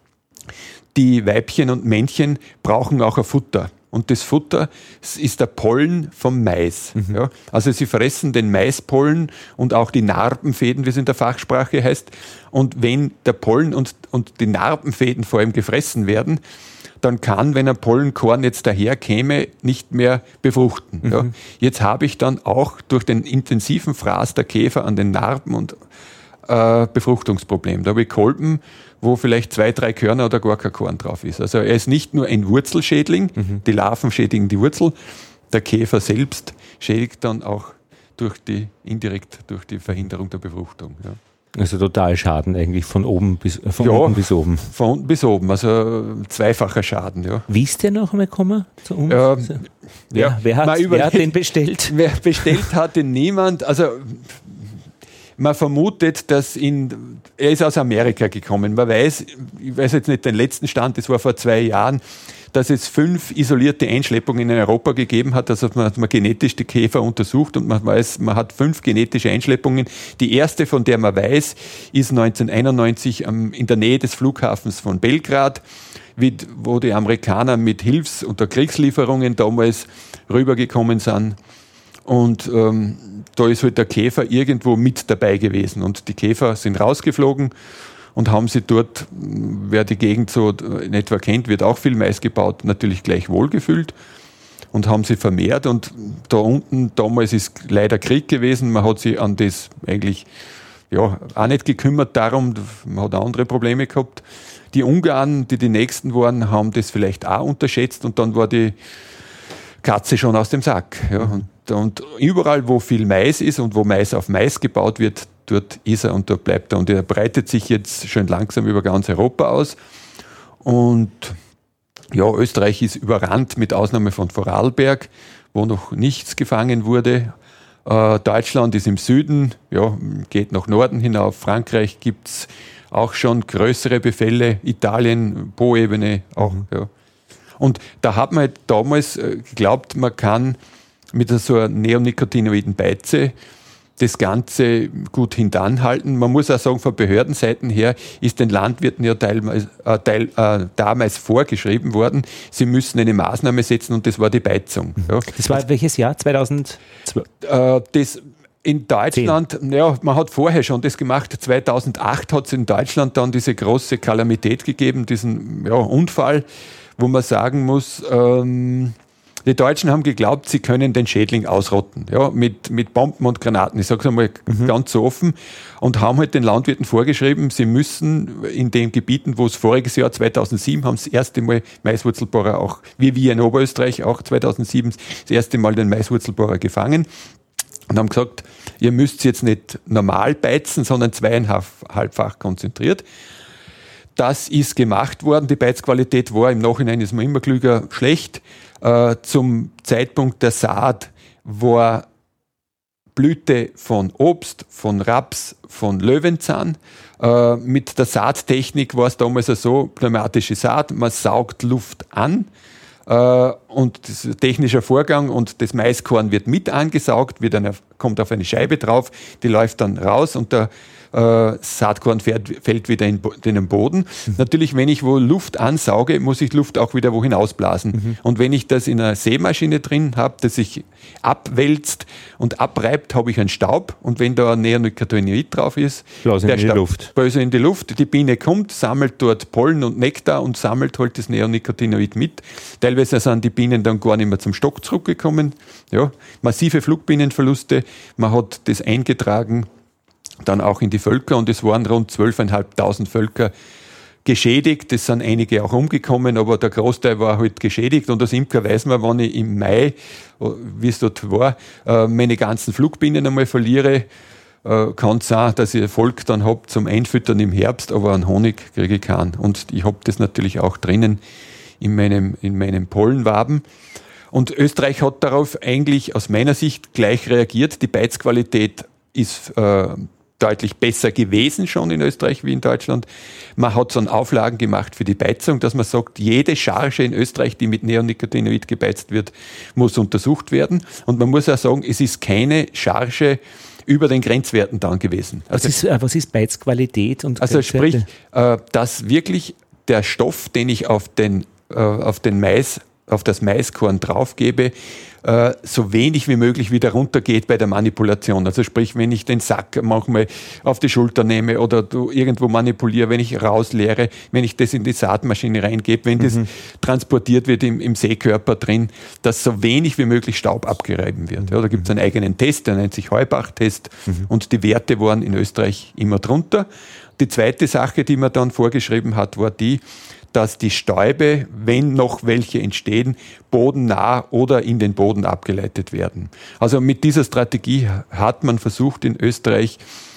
Die Weibchen und Männchen brauchen auch ein Futter. Und das Futter ist der Pollen vom Mais. Mhm. Ja, also sie fressen den Maispollen und auch die Narbenfäden, wie es in der Fachsprache heißt. Und wenn der Pollen und, und die Narbenfäden vor allem gefressen werden, dann kann, wenn ein Pollenkorn jetzt daherkäme, nicht mehr befruchten. Mhm. Ja. Jetzt habe ich dann auch durch den intensiven Fraß der Käfer an den Narben und äh, Befruchtungsproblem. Da habe ich Kolben, wo vielleicht zwei, drei Körner oder gar kein Korn drauf ist. Also er ist nicht nur ein Wurzelschädling, mhm. die Larven schädigen die Wurzel, der Käfer selbst schädigt dann auch durch die, indirekt durch die Verhinderung der Befruchtung. Ja. Also total Schaden eigentlich, von oben bis, von ja, unten bis oben. Von unten bis oben, also zweifacher Schaden. Ja. Wie ist der noch einmal gekommen zu uns? Ähm, wer, ja, wer, hat, wer hat den bestellt? Wer bestellt hat den niemand. Also man vermutet, dass ihn, er ist aus Amerika gekommen. Man weiß, ich weiß jetzt nicht den letzten Stand, das war vor zwei Jahren, dass es fünf isolierte Einschleppungen in Europa gegeben hat. Also man hat man genetisch die Käfer untersucht und man weiß, man hat fünf genetische Einschleppungen. Die erste, von der man weiß, ist neunzehnhunderteinundneunzig in der Nähe des Flughafens von Belgrad, wo die Amerikaner mit Hilfs- und Kriegslieferungen damals rübergekommen sind. Und ähm, da ist halt der Käfer irgendwo mit dabei gewesen. Und die Käfer sind rausgeflogen und haben sie dort, wer die Gegend so in etwa kennt, wird auch viel Mais gebaut, natürlich gleich wohlgefühlt und haben sie vermehrt. Und da unten, damals ist leider Krieg gewesen, man hat sich an das eigentlich ja, auch nicht gekümmert darum, man hat andere Probleme gehabt. Die Ungarn, die die Nächsten waren, haben das vielleicht auch unterschätzt und dann war die Katze schon aus dem Sack. Ja. Und, und überall, wo viel Mais ist und wo Mais auf Mais gebaut wird, dort ist er und dort bleibt er. Und er breitet sich jetzt schön langsam über ganz Europa aus. Und ja, Österreich ist überrannt, mit Ausnahme von Vorarlberg, wo noch nichts gefangen wurde. Äh, Deutschland ist im Süden, ja, geht nach Norden hinauf. Frankreich gibt es auch schon größere Befälle. Italien, Po-Ebene auch, mhm. ja. Und da hat man halt damals geglaubt, man kann mit so einer Neonicotinoiden-Beize das Ganze gut hintanhalten. Man muss auch sagen, von Behördenseiten her ist den Landwirten ja teilweise, äh, teil, äh, damals vorgeschrieben worden, sie müssen eine Maßnahme setzen und das war die Beizung. Ja. Das war welches Jahr? zweitausendzwölf? Äh, das in Deutschland, zehn. Ja, man hat vorher schon das gemacht. zweitausendacht hat es in Deutschland dann diese große Kalamität gegeben, diesen ja, Unfall, wo man sagen muss, ähm, die Deutschen haben geglaubt, sie können den Schädling ausrotten, ja, mit, mit Bomben und Granaten. Ich sage es einmal mhm. ganz so offen. Und haben halt den Landwirten vorgeschrieben, sie müssen in den Gebieten, wo es voriges Jahr, zweitausendsieben, haben das erste Mal Maiswurzelbohrer auch, wie wir in Oberösterreich auch zweitausendsieben, das erste Mal den Maiswurzelbohrer gefangen und haben gesagt, ihr müsst jetzt nicht normal beizen, sondern zweieinhalbfach konzentriert. Das ist gemacht worden. Die Beizqualität war im Nachhinein, ist man immer klüger, schlecht. Äh, zum Zeitpunkt der Saat war Blüte von Obst, von Raps, von Löwenzahn. Äh, mit der Saattechnik war es damals so, pneumatische Saat, man saugt Luft an äh, und das ist ein technischer Vorgang und das Maiskorn wird mit angesaugt, wird eine, kommt auf eine Scheibe drauf, die läuft dann raus und der Äh, Saatkorn fährt, fällt wieder in, in den Boden. Mhm. Natürlich, wenn ich wo Luft ansauge, muss ich Luft auch wieder wohin ausblasen. Mhm. Und wenn ich das in einer Sämaschine drin habe, das sich abwälzt und abreibt, habe ich einen Staub. Und wenn da ein Neonicotinoid drauf ist, Blasen der in die Staub Luft. böse in die Luft. Die Biene kommt, sammelt dort Pollen und Nektar und sammelt halt das Neonicotinoid mit. Teilweise sind die Bienen dann gar nicht mehr zum Stock zurückgekommen. Ja, massive Flugbienenverluste. Man hat das eingetragen, dann auch in die Völker und es waren rund zwölftausendfünfhundert Völker geschädigt. Es sind einige auch umgekommen, aber der Großteil war halt geschädigt und als Imker weiß man, wenn ich im Mai, wie es dort war, meine ganzen Flugbienen einmal verliere, kann es sein, dass ich Erfolg dann habe zum Einfüttern im Herbst, aber einen Honig kriege ich keinen. Und ich habe das natürlich auch drinnen in meinem, in meinem Pollenwaben. Und Österreich hat darauf eigentlich aus meiner Sicht gleich reagiert. Die Beizqualität ist äh, deutlich besser gewesen schon in Österreich wie in Deutschland. Man hat so Auflagen gemacht für die Beizung, dass man sagt, jede Charge in Österreich, die mit Neonicotinoid gebeizt wird, muss untersucht werden. Und man muss auch sagen, es ist keine Charge über den Grenzwerten dann gewesen. Also, was, ist, was ist Beizqualität? Und also sprich, äh, dass wirklich der Stoff, den ich auf den, äh, auf den Mais, auf das Maiskorn draufgebe, äh, so wenig wie möglich wieder runtergeht bei der Manipulation. Also sprich, wenn ich den Sack manchmal auf die Schulter nehme oder du irgendwo manipuliere, wenn ich rausleere, wenn ich das in die Saatmaschine reingebe, wenn mhm. das transportiert wird im, im Seekörper drin, dass so wenig wie möglich Staub abgereiben wird. Ja, da gibt es einen eigenen Test, der nennt sich Heubach-Test mhm. und die Werte waren in Österreich immer drunter. Die zweite Sache, die man dann vorgeschrieben hat, war die, dass die Stäube, wenn noch welche entstehen, bodennah oder in den Boden abgeleitet werden. Also mit dieser Strategie hat man versucht in Österreich,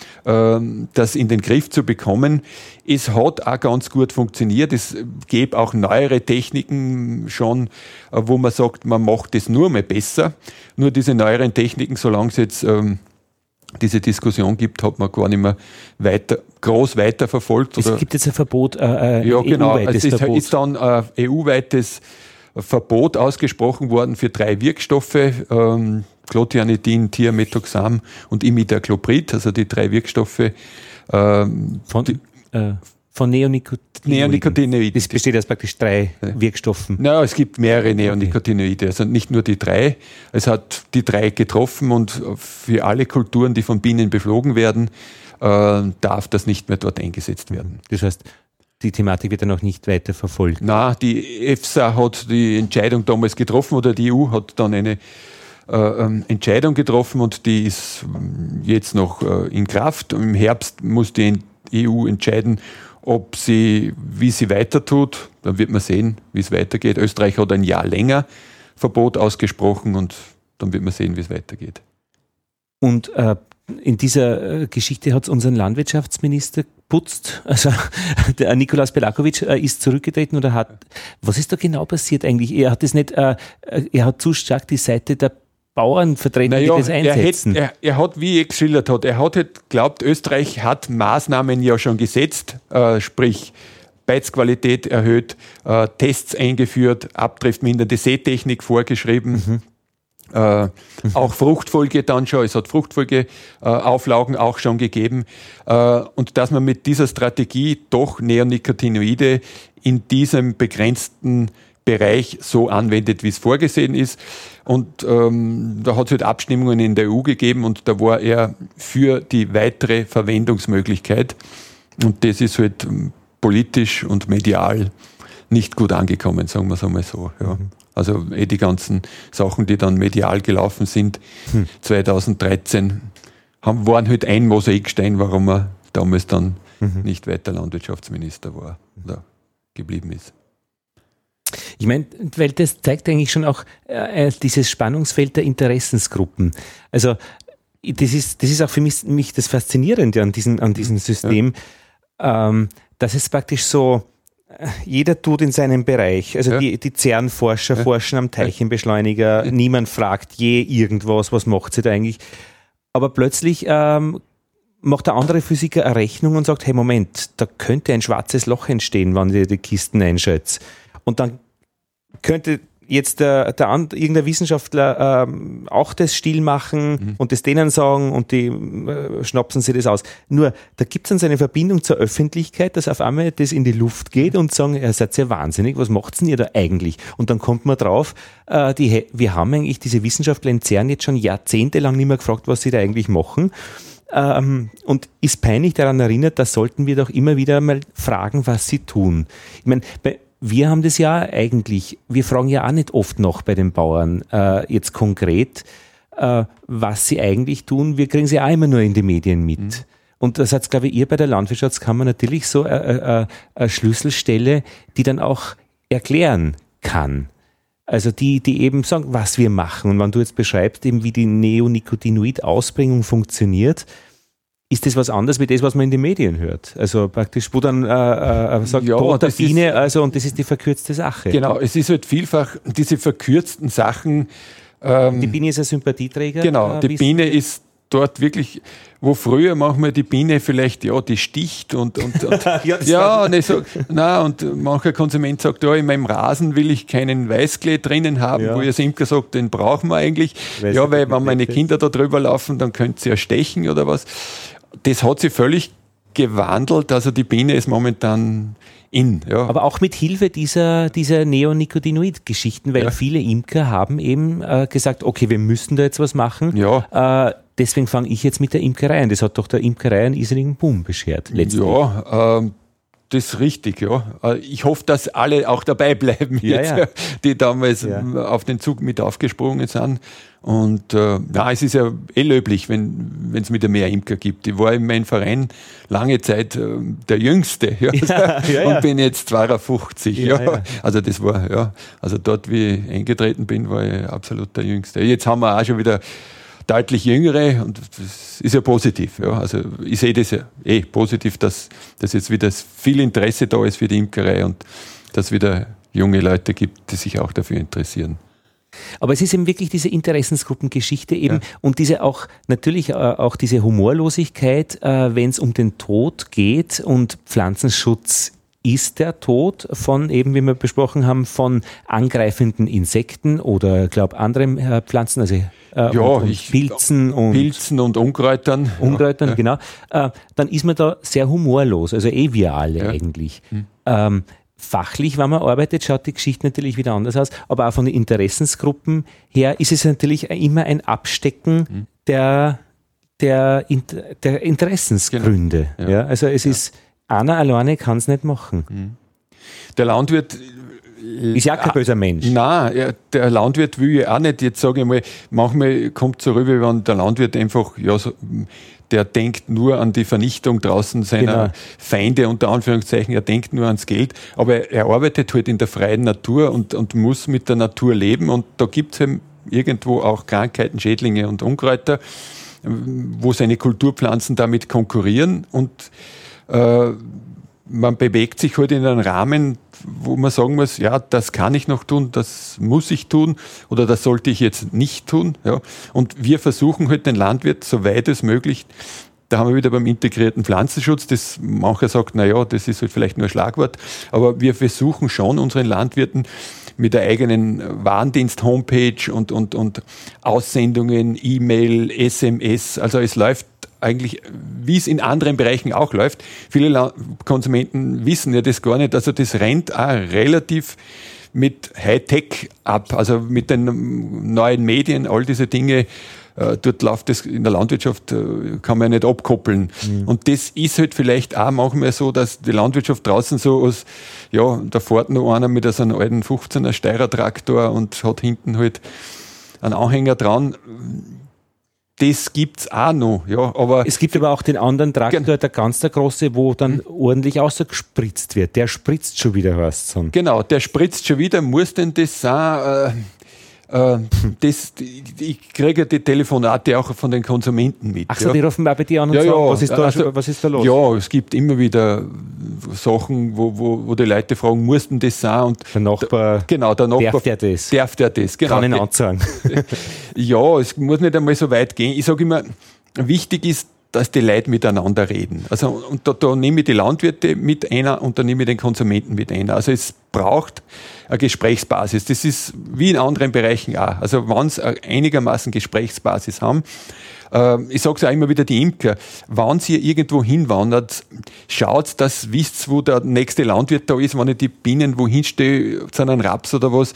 das in den Griff zu bekommen. Es hat auch ganz gut funktioniert. Es gäbe auch neuere Techniken schon, wo man sagt, man macht es nur mehr besser. Nur diese neueren Techniken, solange es jetzt ähm, diese Diskussion gibt, hat man gar nicht mehr weiter, groß weiterverfolgt. Es oder gibt jetzt ein Verbot, äh, ein ja, genau. E U-weites es ist, Verbot. ist dann ein E U-weites Verbot ausgesprochen worden für drei Wirkstoffe, ähm, Clothianidin, Thiamethoxam und Imidacloprid, also die drei Wirkstoffe. Ähm, von, die, äh, von Neonicotinoiden. Neonicotinoiden. Das besteht aus praktisch drei ja. Wirkstoffen. Na, es gibt mehrere Neonicotinoide, also nicht nur die drei. Es hat die drei getroffen und für alle Kulturen, die von Bienen beflogen werden, äh, darf das nicht mehr dort eingesetzt werden. Das heißt, die Thematik wird dann auch nicht weiter verfolgt. Na, die EFSA hat die Entscheidung damals getroffen oder die E U hat dann eine äh, Entscheidung getroffen und die ist jetzt noch äh, in Kraft. Im Herbst muss die E U entscheiden, ob sie, wie sie weiter tut. Dann wird man sehen, wie es weitergeht. Österreich hat ein Jahr länger Verbot ausgesprochen und dann wird man sehen, wie es weitergeht. Und äh, in dieser äh, Geschichte hat es unseren Landwirtschaftsminister geputzt. Also der Nikolaus Pelakovic äh, ist zurückgetreten oder hat, was ist da genau passiert eigentlich? Er hat das nicht, äh, er hat zu stark die Seite der Bauern vertreten, naja, die das einsetzen. Er, hat, er, er hat, wie ich geschildert hat, er hat halt geglaubt, Österreich hat Maßnahmen ja schon gesetzt, äh, sprich Beizqualität erhöht, äh, Tests eingeführt, abdriftmindernde Seetechnik vorgeschrieben, mhm. Äh, mhm. auch Fruchtfolge dann schon, es hat Fruchtfolgeauflagen äh, auch schon gegeben äh, und dass man mit dieser Strategie doch Neonicotinoide in diesem begrenzten Bereich so anwendet, wie es vorgesehen ist. Und ähm, da hat es halt Abstimmungen in der E U gegeben und da war er für die weitere Verwendungsmöglichkeit. Und das ist halt politisch und medial nicht gut angekommen, sagen wir es einmal so. Ja. Mhm. Also eh die ganzen Sachen, die dann medial gelaufen sind, hm. zweitausenddreizehn, haben, waren halt ein Mosaikstein, warum er damals dann mhm. nicht weiter Landwirtschaftsminister war oder geblieben ist. Ich meine, weil das zeigt eigentlich schon auch äh, dieses Spannungsfeld der Interessensgruppen. Also das ist, das ist auch für mich, mich das Faszinierende an diesem, an diesem System, ja. ähm, dass es praktisch so, jeder tut in seinem Bereich. Also ja. die, die CERN-Forscher ja. forschen am Teilchenbeschleuniger, ja. niemand fragt je irgendwas, was macht sie da eigentlich. Aber plötzlich ähm, macht der andere Physiker eine Rechnung und sagt, hey Moment, da könnte ein schwarzes Loch entstehen, wenn ihr die Kisten einschätzt. Und dann könnte jetzt der, der irgendein Wissenschaftler ähm, auch das still machen mhm. und das denen sagen und die äh, schnapsen sich das aus. Nur, da gibt es dann so eine Verbindung zur Öffentlichkeit, dass auf einmal das in die Luft geht und sagen, ihr seid ja wahnsinnig, was macht's denn ihr da eigentlich? Und dann kommt man drauf, äh, die, wir haben eigentlich diese Wissenschaftler in CERN jetzt schon jahrzehntelang nicht mehr gefragt, was sie da eigentlich machen. Ähm, und ist peinlich daran erinnert, da sollten wir doch immer wieder mal fragen, was sie tun. Ich meine, bei Wir haben das ja eigentlich, wir fragen ja auch nicht oft noch bei den Bauern äh, jetzt konkret, äh, was sie eigentlich tun. Wir kriegen sie auch immer nur in die Medien mit. Mhm. Und das hat, glaube ich, ihr bei der Landwirtschaftskammer natürlich so eine äh, äh, Schlüsselstelle, die dann auch erklären kann. Also die, die eben sagen, was wir machen. Und wenn du jetzt beschreibst, eben wie die Neonicotinoid-Ausbringung funktioniert, ist das was anderes wie das, was man in den Medien hört? Also praktisch, wo dann äh, äh, sagt, ja, boah, der Biene, ist, also und das ist die verkürzte Sache. Genau, es ist halt vielfach diese verkürzten Sachen. Ähm, die Biene ist ein Sympathieträger? Genau, die Biene ist dort wirklich, wo früher manchmal die Biene vielleicht, ja, die sticht und, und, und ja, ja und ich sag, na, und mancher Konsument sagt, ja, in meinem Rasen will ich keinen Weißklee drinnen haben, ja. wo ihr Imker sagt, den brauchen wir eigentlich. Weiß ja, weil wenn meine Kinder da drüber laufen, dann könnte sie ja stechen oder was. Das hat sich völlig gewandelt, also die Biene ist momentan in. Ja. Aber auch mit Hilfe dieser, dieser Neonicotinoid-Geschichten, weil ja. viele Imker haben eben äh, gesagt, okay, wir müssen da jetzt was machen. Ja. Äh, deswegen fange ich jetzt mit der Imkerei an. Das hat doch der Imkerei einen irrsinnigen Boom beschert, letztlich. Ja, ähm, das ist richtig, ja. Ich hoffe, dass alle auch dabei bleiben, ja, jetzt, ja. die damals ja. auf den Zug mit aufgesprungen sind. Und äh, na, es ist ja eh löblich, wenn es wieder mehr Imker gibt. Ich war in meinem Verein lange Zeit äh, der Jüngste ja, ja, ja, und ja. bin jetzt zweiundfünfzig. Ja, ja. Also das war, ja, also dort, wie ich eingetreten bin, war ich absolut der Jüngste. Jetzt haben wir auch schon wieder deutlich Jüngere und das ist ja positiv. Ja. Also ich sehe das ja eh positiv, dass, dass jetzt wieder viel Interesse da ist für die Imkerei und dass es wieder junge Leute gibt, die sich auch dafür interessieren. Aber es ist eben wirklich diese Interessensgruppengeschichte eben ja. und diese auch, natürlich äh, auch diese Humorlosigkeit, äh, wenn es um den Tod geht und Pflanzenschutz ist der Tod von eben, wie wir besprochen haben, von angreifenden Insekten oder, glaube anderen äh, Pflanzen, also äh, ja, und, und ich, Pilzen und Pilzen und Unkräutern. Unkräutern, ja. genau. Äh, dann ist man da sehr humorlos, also eh wir alle ja. eigentlich. Hm. Ähm, Fachlich, wenn man arbeitet, schaut die Geschichte natürlich wieder anders aus, aber auch von den Interessensgruppen her ist es natürlich immer ein Abstecken mhm. der, der, der Interessensgründe. Genau. Ja. Ja, also es ja. ist, einer alleine kann es nicht machen. Mhm. Der Landwirt Ist ja kein böser Mensch. Nein, der Landwirt will ja auch nicht, jetzt sage ich mal, manchmal kommt es so rüber, wenn der Landwirt einfach, ja, so, der denkt nur an die Vernichtung draußen seiner genau. Feinde, unter Anführungszeichen, er denkt nur ans Geld, aber er arbeitet halt in der freien Natur und, und muss mit der Natur leben und da gibt es eben irgendwo auch Krankheiten, Schädlinge und Unkräuter, wo seine Kulturpflanzen damit konkurrieren und äh, man bewegt sich halt in einem Rahmen, wo man sagen muss, ja, das kann ich noch tun, das muss ich tun oder das sollte ich jetzt nicht tun. Ja. Und wir versuchen halt den Landwirt, soweit es möglich, da haben wir wieder beim integrierten Pflanzenschutz, das mancher sagt, na ja, das ist halt vielleicht nur ein Schlagwort, aber wir versuchen schon unseren Landwirten mit der eigenen Warendienst-Homepage und, und, und Aussendungen, E-Mail, S M S, also es läuft eigentlich, wie es in anderen Bereichen auch läuft. Viele Konsumenten wissen ja das gar nicht. Also das rennt auch relativ mit Hightech ab, also mit den neuen Medien, all diese Dinge. Äh, dort läuft das in der Landwirtschaft, äh, kann man ja nicht abkoppeln. Mhm. Und das ist halt vielleicht auch manchmal so, dass die Landwirtschaft draußen so aus, ja, da fährt noch einer mit so einem alten fünfzehner Steirer-Traktor und hat hinten halt einen Anhänger dran. Das gibt's auch noch, ja, aber... Es gibt aber auch den anderen Traktor, gen- der ganz der große, wo dann mhm. ordentlich ausgespritzt wird. Der spritzt schon wieder, heißt es. Genau, der spritzt schon wieder, muss denn das sein... Äh, äh, das, ich kriege ja die Telefonate auch von den Konsumenten mit. Ach so, ja. die rufen auch bei dir an und ja, sagen, ja, was, ist da, also, was ist da los? Ja, es gibt immer wieder Sachen, wo, wo, wo die Leute fragen, muss denn das sein? Und der Nachbar, genau, der Nachbar darf der das? Darf der das, genau. Kann ihn anzeigen. Ja, es muss nicht einmal so weit gehen. Ich sage immer, wichtig ist, dass die Leute miteinander reden. Also, und da, da nehme ich die Landwirte mit einer und da nehme ich den Konsumenten mit einer. Also es braucht eine Gesprächsbasis. Das ist wie in anderen Bereichen auch. Also wenn sie einigermaßen Gesprächsbasis haben, äh, ich sage es auch immer wieder die Imker, wenn ihr irgendwo hinwandert, schaut, dass wisst, wo der nächste Landwirt da ist, wenn ich die Bienen wohin stehe, zu einem Raps oder was,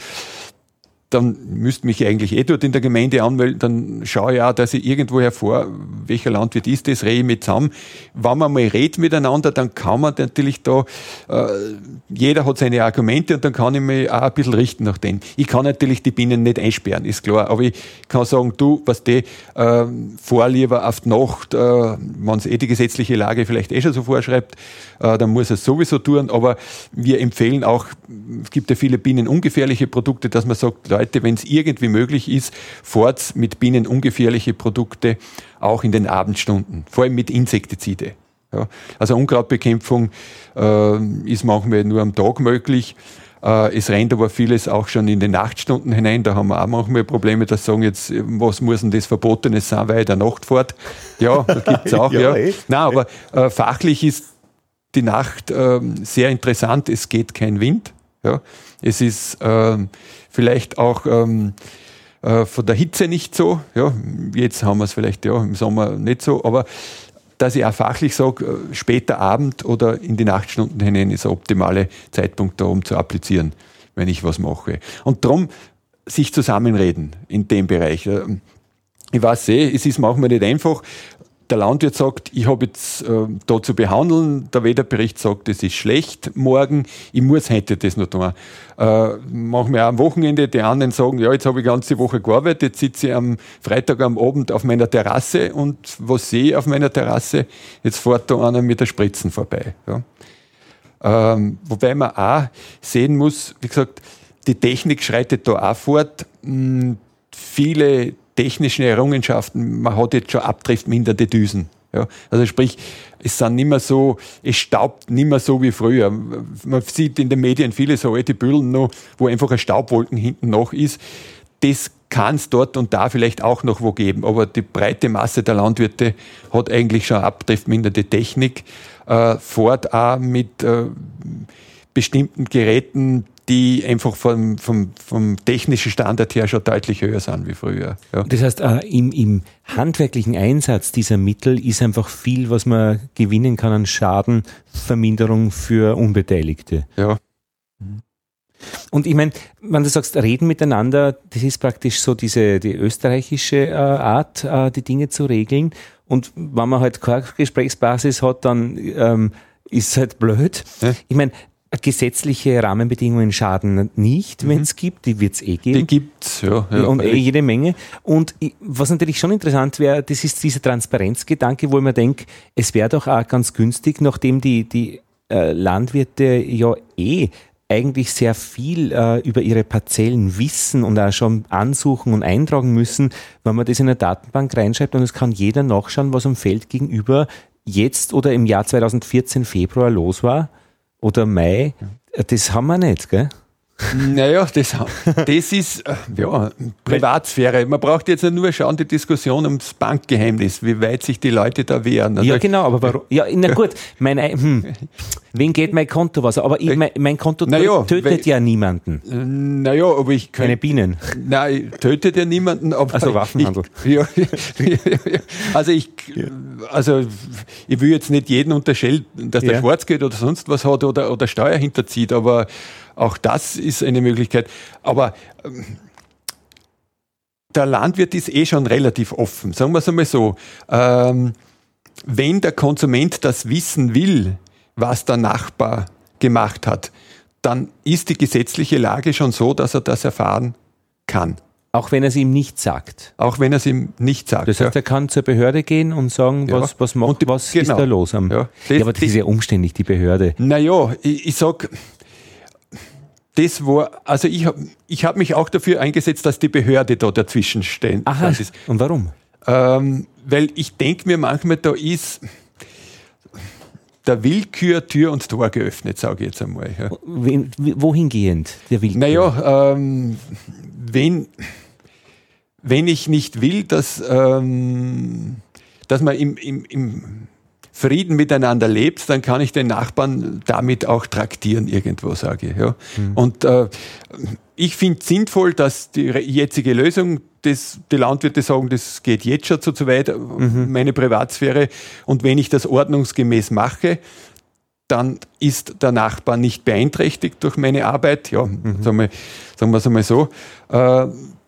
dann müsste mich eigentlich eh dort in der Gemeinde anmelden, dann schaue ich auch, dass ich irgendwo hervor, welcher Landwirt ist das, rede ich mit zusammen. Wenn man mal redet miteinander, dann kann man natürlich da, äh, jeder hat seine Argumente und dann kann ich mich auch ein bisschen richten nach denen. Ich kann natürlich die Bienen nicht einsperren, ist klar, aber ich kann sagen, du, was die, äh, fahr lieber auf die Nacht, äh, wenn es eh die gesetzliche Lage vielleicht eh schon so vorschreibt, äh, dann muss es sowieso tun, aber wir empfehlen auch, es gibt ja viele bienenungefährliche Produkte, dass man sagt, Leute, wenn es irgendwie möglich ist, fahrt mit bienenungefährliche Produkte auch in den Abendstunden, vor allem mit Insektizide. Ja, also Unkrautbekämpfung äh, ist manchmal nur am Tag möglich. Äh, es rennt aber vieles auch schon in den Nachtstunden hinein. Da haben wir auch manchmal Probleme, dass sagen jetzt, was muss denn das Verbotenes sein, weil der Nacht fährt. Ja, da gibt es auch. ja, ja. Nein, aber äh, fachlich ist die Nacht äh, sehr interessant. Es geht kein Wind. Ja, es ist ähm, vielleicht auch ähm, äh, von der Hitze nicht so. Ja, jetzt haben wir es vielleicht ja im Sommer nicht so, aber dass ich auch fachlich sage, später Abend oder in die Nachtstunden hinein ist der optimale Zeitpunkt da, um zu applizieren, wenn ich was mache. Und darum sich zusammenreden in dem Bereich. Ich weiß eh, es ist manchmal nicht einfach. Der Landwirt sagt, ich habe jetzt äh, da zu behandeln, der Wetterbericht sagt, das ist schlecht morgen, ich muss heute das noch tun. Äh, machen wir auch am Wochenende, die anderen sagen, ja, jetzt habe ich die ganze Woche gearbeitet, jetzt sitze ich am Freitag am Abend auf meiner Terrasse und was sehe ich auf meiner Terrasse? Jetzt fährt da einer mit der Spritzen vorbei. Ja. Ähm, wobei man auch sehen muss, wie gesagt, die Technik schreitet da auch fort. Mh, viele technische Errungenschaften, man hat jetzt schon abdriftmindernde Düsen. Ja, also sprich, es sind nicht mehr so, es staubt nicht mehr so wie früher. Man sieht in den Medien viele so alte Büllen noch, wo einfach eine Staubwolken hinten noch ist. Das kann es dort und da vielleicht auch noch wo geben, aber die breite Masse der Landwirte hat eigentlich schon abdriftmindernde Technik, äh, fährt auch mit äh, bestimmten Geräten, die einfach vom, vom, vom technischen Standard her schon deutlich höher sind wie früher. Ja. Das heißt, äh, im, im handwerklichen Einsatz dieser Mittel ist einfach viel, was man gewinnen kann an Schadenverminderung für Unbeteiligte. Ja. Und ich meine, wenn du sagst, reden miteinander, das ist praktisch so diese die österreichische äh, Art, äh, die Dinge zu regeln. Und wenn man halt keine Gesprächsbasis hat, dann ähm, ist es halt blöd. Ja. Ich meine, gesetzliche Rahmenbedingungen schaden nicht, wenn es mhm. gibt, die wird es eh geben. Die gibt es, ja. ja. Und eh jede Menge. Und was natürlich schon interessant wäre, das ist dieser Transparenzgedanke, wo ich mir denke, es wäre doch auch ganz günstig, nachdem die, die äh, Landwirte ja eh eigentlich sehr viel äh, über ihre Parzellen wissen und auch schon ansuchen und eintragen müssen, wenn man das in eine Datenbank reinschreibt und es kann jeder nachschauen, was am Feld gegenüber jetzt oder im Jahr zweitausendvierzehn Februar los war oder Mai. Das haben wir nicht, gell? Naja, das, das ist ja, Privatsphäre. Man braucht jetzt nur schauen, die Diskussion ums Bankgeheimnis, wie weit sich die Leute da wehren. Also ja, genau, aber warum? Ja, na gut, mein, hm, wen geht mein Konto was? Aber ich, mein, mein Konto naja, tötet weil, ja niemanden. Naja, aber ich kann. Keine Bienen. Nein, tötet ja niemanden. Aber also Waffenhandel. Ich, ja, ja, ja, also ich, also ich will jetzt nicht jeden unterstellen, dass der ja. schwarz geht oder sonst was hat oder, oder Steuer hinterzieht, aber auch das ist eine Möglichkeit. Aber ähm, der Landwirt ist eh schon relativ offen. Sagen wir es einmal so. Ähm, wenn der Konsument das wissen will, was der Nachbar gemacht hat, dann ist die gesetzliche Lage schon so, dass er das erfahren kann. Auch wenn er es ihm nicht sagt. Auch wenn er es ihm nicht sagt. Das heißt, ja. er kann zur Behörde gehen und sagen, ja. was, was, macht, die, was genau. ist da los? Am, ja. Das, ja, aber das, das ist ja umständlich, die Behörde. Naja, ich, ich sag... Das war, also ich habe ich hab mich auch dafür eingesetzt, dass die Behörde da dazwischen stehen. Aha, und warum? Ähm, weil ich denke mir manchmal, da ist der Willkür Tür und Tor geöffnet, sage ich jetzt einmal. Ja. Wohingehend, der Willkür? Naja, ähm, wenn, wenn ich nicht will, dass, ähm, dass man im, im, im Frieden miteinander lebt, dann kann ich den Nachbarn damit auch traktieren, irgendwo, sage ich. Ja. Mhm. Und äh, ich finde es sinnvoll, dass die jetzige Lösung, das, die Landwirte sagen, das geht jetzt schon zu, zu weit, mhm. meine Privatsphäre. Und wenn ich das ordnungsgemäß mache, dann ist der Nachbar nicht beeinträchtigt durch meine Arbeit. Ja, mhm. sagen wir, sagen wir es einmal so. Äh,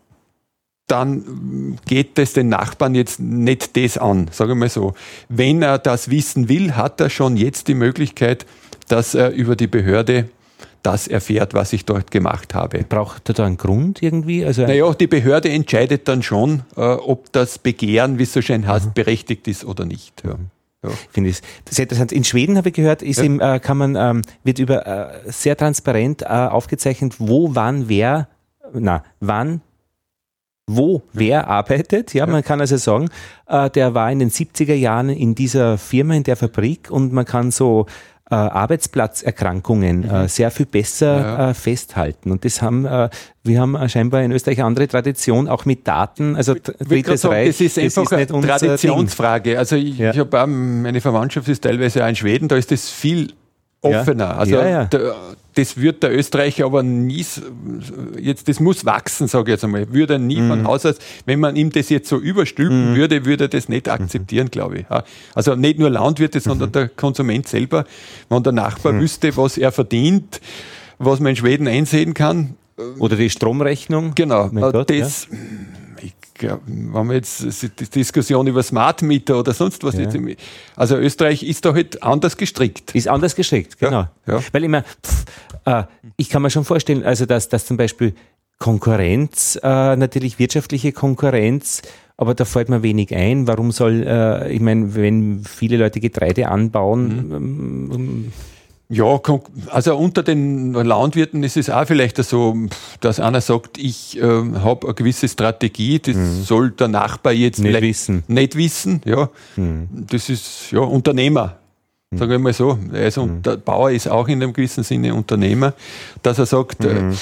dann geht es den Nachbarn jetzt nicht das an, sage ich mal so. Wenn er das wissen will, hat er schon jetzt die Möglichkeit, dass er über die Behörde das erfährt, was ich dort gemacht habe. Braucht er da einen Grund irgendwie? Also naja, die Behörde entscheidet dann schon, äh, ob das Begehren, wie es so schön heißt, mhm. berechtigt ist oder nicht. Ja. Ja. Finde ich das sehr interessant. In Schweden habe ich gehört, ist ja. im, äh, kann man, ähm, wird über äh, sehr transparent äh, aufgezeichnet, wo, wann, wer, na, wann, wo wer arbeitet. Ja, ja, man kann also sagen, äh, der war in den siebziger Jahren in dieser Firma, in der Fabrik und man kann so äh, Arbeitsplatzerkrankungen mhm. äh, sehr viel besser ja. äh, festhalten. Und das haben, äh, wir haben scheinbar in Österreich eine andere Tradition, auch mit Daten. Also Drittes sagen, Reich, das ist einfach das ist eine Traditionsfrage. Ding. Also ich, ja. ich habe meine Verwandtschaft ist teilweise auch in Schweden, da ist das viel offener. Ja. Also ja, ja. Da, das wird der Österreicher aber nie, jetzt, das muss wachsen, sage ich jetzt einmal. Würde er nie mhm. von Haus aus, wenn man ihm das jetzt so überstülpen mhm. würde, würde er das nicht akzeptieren, glaube ich. Also nicht nur Landwirte, sondern mhm. der Konsument selber. Wenn der Nachbar mhm. wüsste, was er verdient, was man in Schweden einsehen kann. Oder die Stromrechnung. Genau. Gott, das, ja. Ja, wenn wir jetzt die Diskussion über Smart Meter oder sonst was, ja. jetzt, also Österreich ist da halt anders gestrickt. Ist anders gestrickt, genau. Ja, ja. Weil immer, pff, äh, ich kann mir schon vorstellen, also dass, dass zum Beispiel Konkurrenz, äh, natürlich wirtschaftliche Konkurrenz, aber da fällt mir wenig ein. Warum soll, äh, ich meine, wenn viele Leute Getreide anbauen, mhm. ähm, ja, also unter den Landwirten ist es auch vielleicht so, dass einer sagt, ich äh, habe eine gewisse Strategie, das mhm. soll der Nachbar jetzt nicht wissen. Nicht wissen, ja. Mhm. Das ist ja Unternehmer, mhm. sagen wir mal so. Also mhm. der Bauer ist auch in einem gewissen Sinne Unternehmer, dass er sagt, mhm. äh,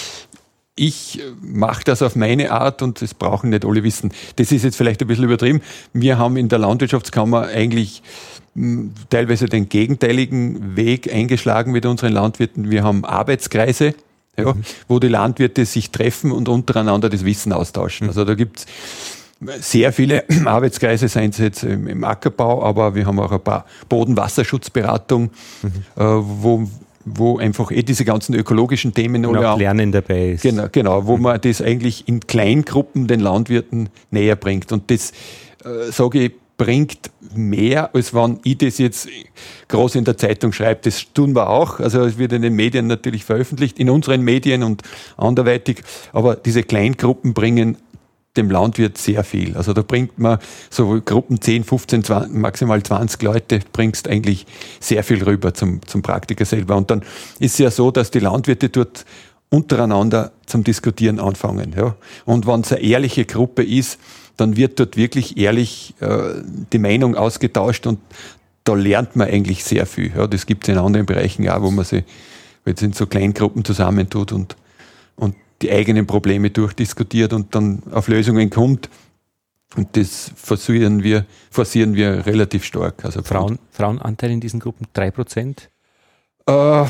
ich mache das auf meine Art und das brauchen nicht alle wissen. Das ist jetzt vielleicht ein bisschen übertrieben. Wir haben in der Landwirtschaftskammer eigentlich teilweise den gegenteiligen Weg eingeschlagen mit unseren Landwirten. Wir haben Arbeitskreise, ja, mhm. wo die Landwirte sich treffen und untereinander das Wissen austauschen. Mhm. Also da gibt es sehr viele Arbeitskreise, seien es jetzt im, im Ackerbau, aber wir haben auch ein paar Bodenwasserschutzberatung, mhm. äh, wo wo einfach eh diese ganzen ökologischen Themen und auch Lernen dabei ist. Genau, genau wo mhm. man das eigentlich in Kleingruppen den Landwirten näher bringt. Und das, äh, sage ich, bringt mehr, als wenn ich das jetzt groß in der Zeitung schreibe. Das tun wir auch. Also es wird in den Medien natürlich veröffentlicht, in unseren Medien und anderweitig. Aber diese Kleingruppen bringen dem Landwirt sehr viel. Also da bringt man so Gruppen zehn, fünfzehn, zwanzig, maximal zwanzig Leute, bringst eigentlich sehr viel rüber zum, zum Praktiker selber. Und dann ist es ja so, dass die Landwirte dort untereinander zum Diskutieren anfangen. Ja. Und wenn es eine ehrliche Gruppe ist, dann wird dort wirklich ehrlich äh, die Meinung ausgetauscht und da lernt man eigentlich sehr viel. Ja. Das gibt es in anderen Bereichen auch, wo man sich jetzt in so Kleingruppen zusammentut und, und die eigenen Probleme durchdiskutiert und dann auf Lösungen kommt. Und das forcieren wir, forcieren wir relativ stark. Also Frauen, Frauenanteil in diesen Gruppen drei Prozent? Äh,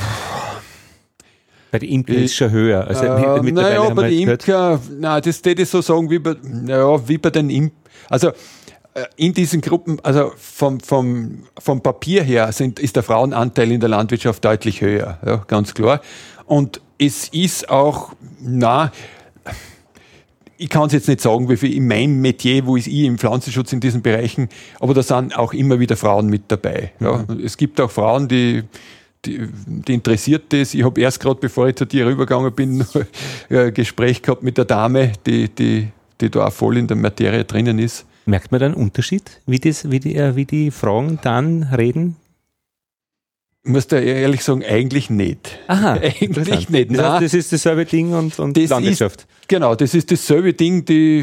bei den Imkern ist es schon höher. Also äh, naja, bei den Imker, nein, das würde ich so sagen, wie bei, naja, wie bei den Imkern. Also in diesen Gruppen, also vom, vom, vom Papier her sind, ist der Frauenanteil in der Landwirtschaft deutlich höher, ja, ganz klar. Und es ist auch, na, ich kann es jetzt nicht sagen, wie viel in meinem Metier, wo ist ich im Pflanzenschutz in diesen Bereichen, aber da sind auch immer wieder Frauen mit dabei. Ja. Mhm. Es gibt auch Frauen, die, die, die interessiert das. Ich habe erst gerade, bevor ich zu dir rübergegangen bin, ein Gespräch gehabt mit der Dame, die, die, die da auch voll in der Materie drinnen ist. Merkt man da einen Unterschied, wie, das, wie, die, wie die Frauen dann reden? Ich muss da ehrlich sagen, eigentlich nicht. Aha, eigentlich nicht. Das, heißt, das ist dasselbe Ding und, und das Landwirtschaft. Ist, genau, das ist dasselbe Ding, die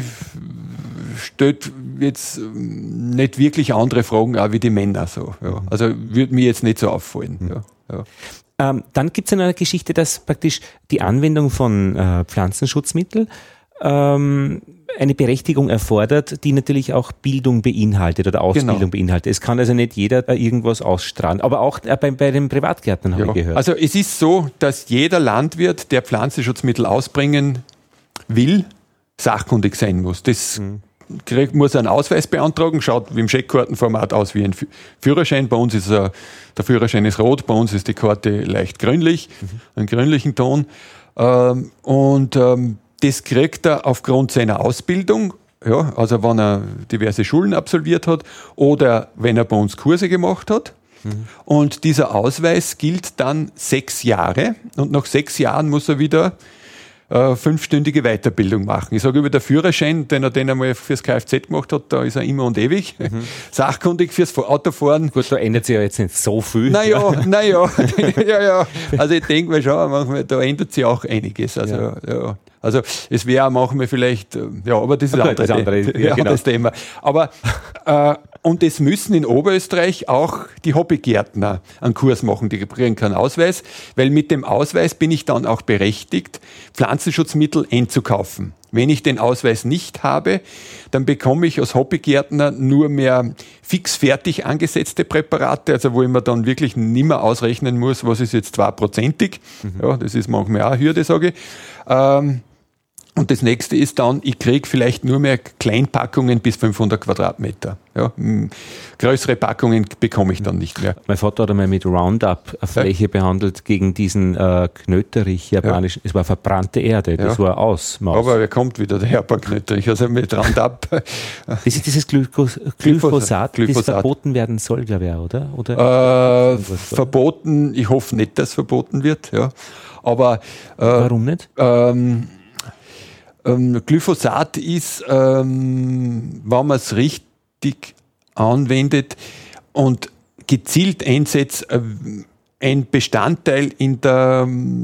stellt jetzt nicht wirklich andere Fragen auch wie die Männer. So. Ja. Also würde mir jetzt nicht so auffallen. Mhm. Ja. Ja. Ähm, dann gibt es eine Geschichte, dass praktisch die Anwendung von äh, Pflanzenschutzmitteln ähm, eine Berechtigung erfordert, die natürlich auch Bildung beinhaltet oder Ausbildung genau. beinhaltet. Es kann also nicht jeder irgendwas ausstrahlen, aber auch bei, bei den Privatgärtnern habe ja. ich gehört. Also es ist so, dass jeder Landwirt, der Pflanzenschutzmittel ausbringen will, sachkundig sein muss. Das mhm. kriegt, muss einen Ausweis beantragen, schaut wie im Scheckkartenformat aus wie ein Führerschein. Bei uns ist er, der Führerschein ist rot, bei uns ist die Karte leicht grünlich, mhm. einen grünlichen Ton. Ähm, und ähm, das kriegt er aufgrund seiner Ausbildung, ja, also wenn er diverse Schulen absolviert hat oder wenn er bei uns Kurse gemacht hat. Mhm. Und dieser Ausweis gilt dann sechs Jahre und nach sechs Jahren muss er wieder äh, fünfstündige Weiterbildung machen. Ich sage über der Führerschein, den er den einmal fürs Kfz gemacht hat, da ist er immer und ewig. Mhm. Sachkundig fürs Autofahren. Gut, da ändert sich ja jetzt nicht so viel. Naja, naja, ja, ja. Also ich denke mir schon, manchmal, da ändert sich auch einiges. Also, ja. ja. Also es wäre manchmal vielleicht, ja, aber das ist okay, andere, das andere ja, ja, genau. das Thema. Aber äh, und es müssen in Oberösterreich auch die Hobbygärtner einen Kurs machen, die kriegen keinen Ausweis, weil mit dem Ausweis bin ich dann auch berechtigt, Pflanzenschutzmittel einzukaufen. Wenn ich den Ausweis nicht habe, dann bekomme ich als Hobbygärtner nur mehr fix fertig angesetzte Präparate, also wo ich mir dann wirklich nicht mehr ausrechnen muss, was ist jetzt zweiprozentig. Mhm. Ja, das ist manchmal auch eine Hürde, sage ich. Ähm, Und das nächste ist dann, ich kriege vielleicht nur mehr Kleinpackungen bis fünfhundert Quadratmeter. Ja, größere Packungen bekomme ich dann nicht mehr. Mein Vater hat einmal mit Roundup eine Fläche ja. behandelt gegen diesen äh, Knöterich japanischen. Ja. Es war verbrannte Erde, das ja. war aus. Maus. Aber er kommt wieder, der Japan-Knöterich, also mit Roundup. Das ist dieses Glykos- Glyphosat, Glyphosat, das verboten werden soll, glaube ich, oder? oder äh, verboten, ich hoffe nicht, dass es verboten wird. Ja. Aber, äh, warum nicht? Ähm, Ähm, Glyphosat ist, ähm, wenn man es richtig anwendet und gezielt einsetzt, äh, ein Bestandteil in der,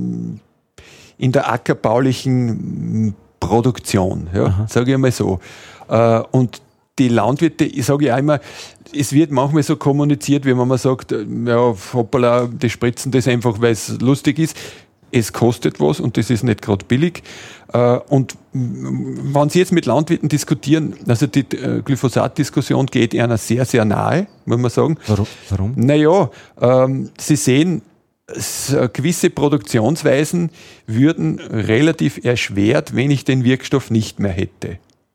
in der ackerbaulichen Produktion, ja, sage ich einmal so. Äh, und die Landwirte, ich sage ja immer, es wird manchmal so kommuniziert, wie wenn man sagt, ja, hoppala, die spritzen das einfach, weil es lustig ist. Es kostet was und das ist nicht gerade billig. Und wenn Sie jetzt mit Landwirten diskutieren, also die Glyphosat-Diskussion geht einer sehr, sehr nahe, muss man sagen. Warum? Warum? Naja, ähm, Sie sehen, gewisse Produktionsweisen würden relativ erschwert, wenn ich den Wirkstoff nicht mehr hätte.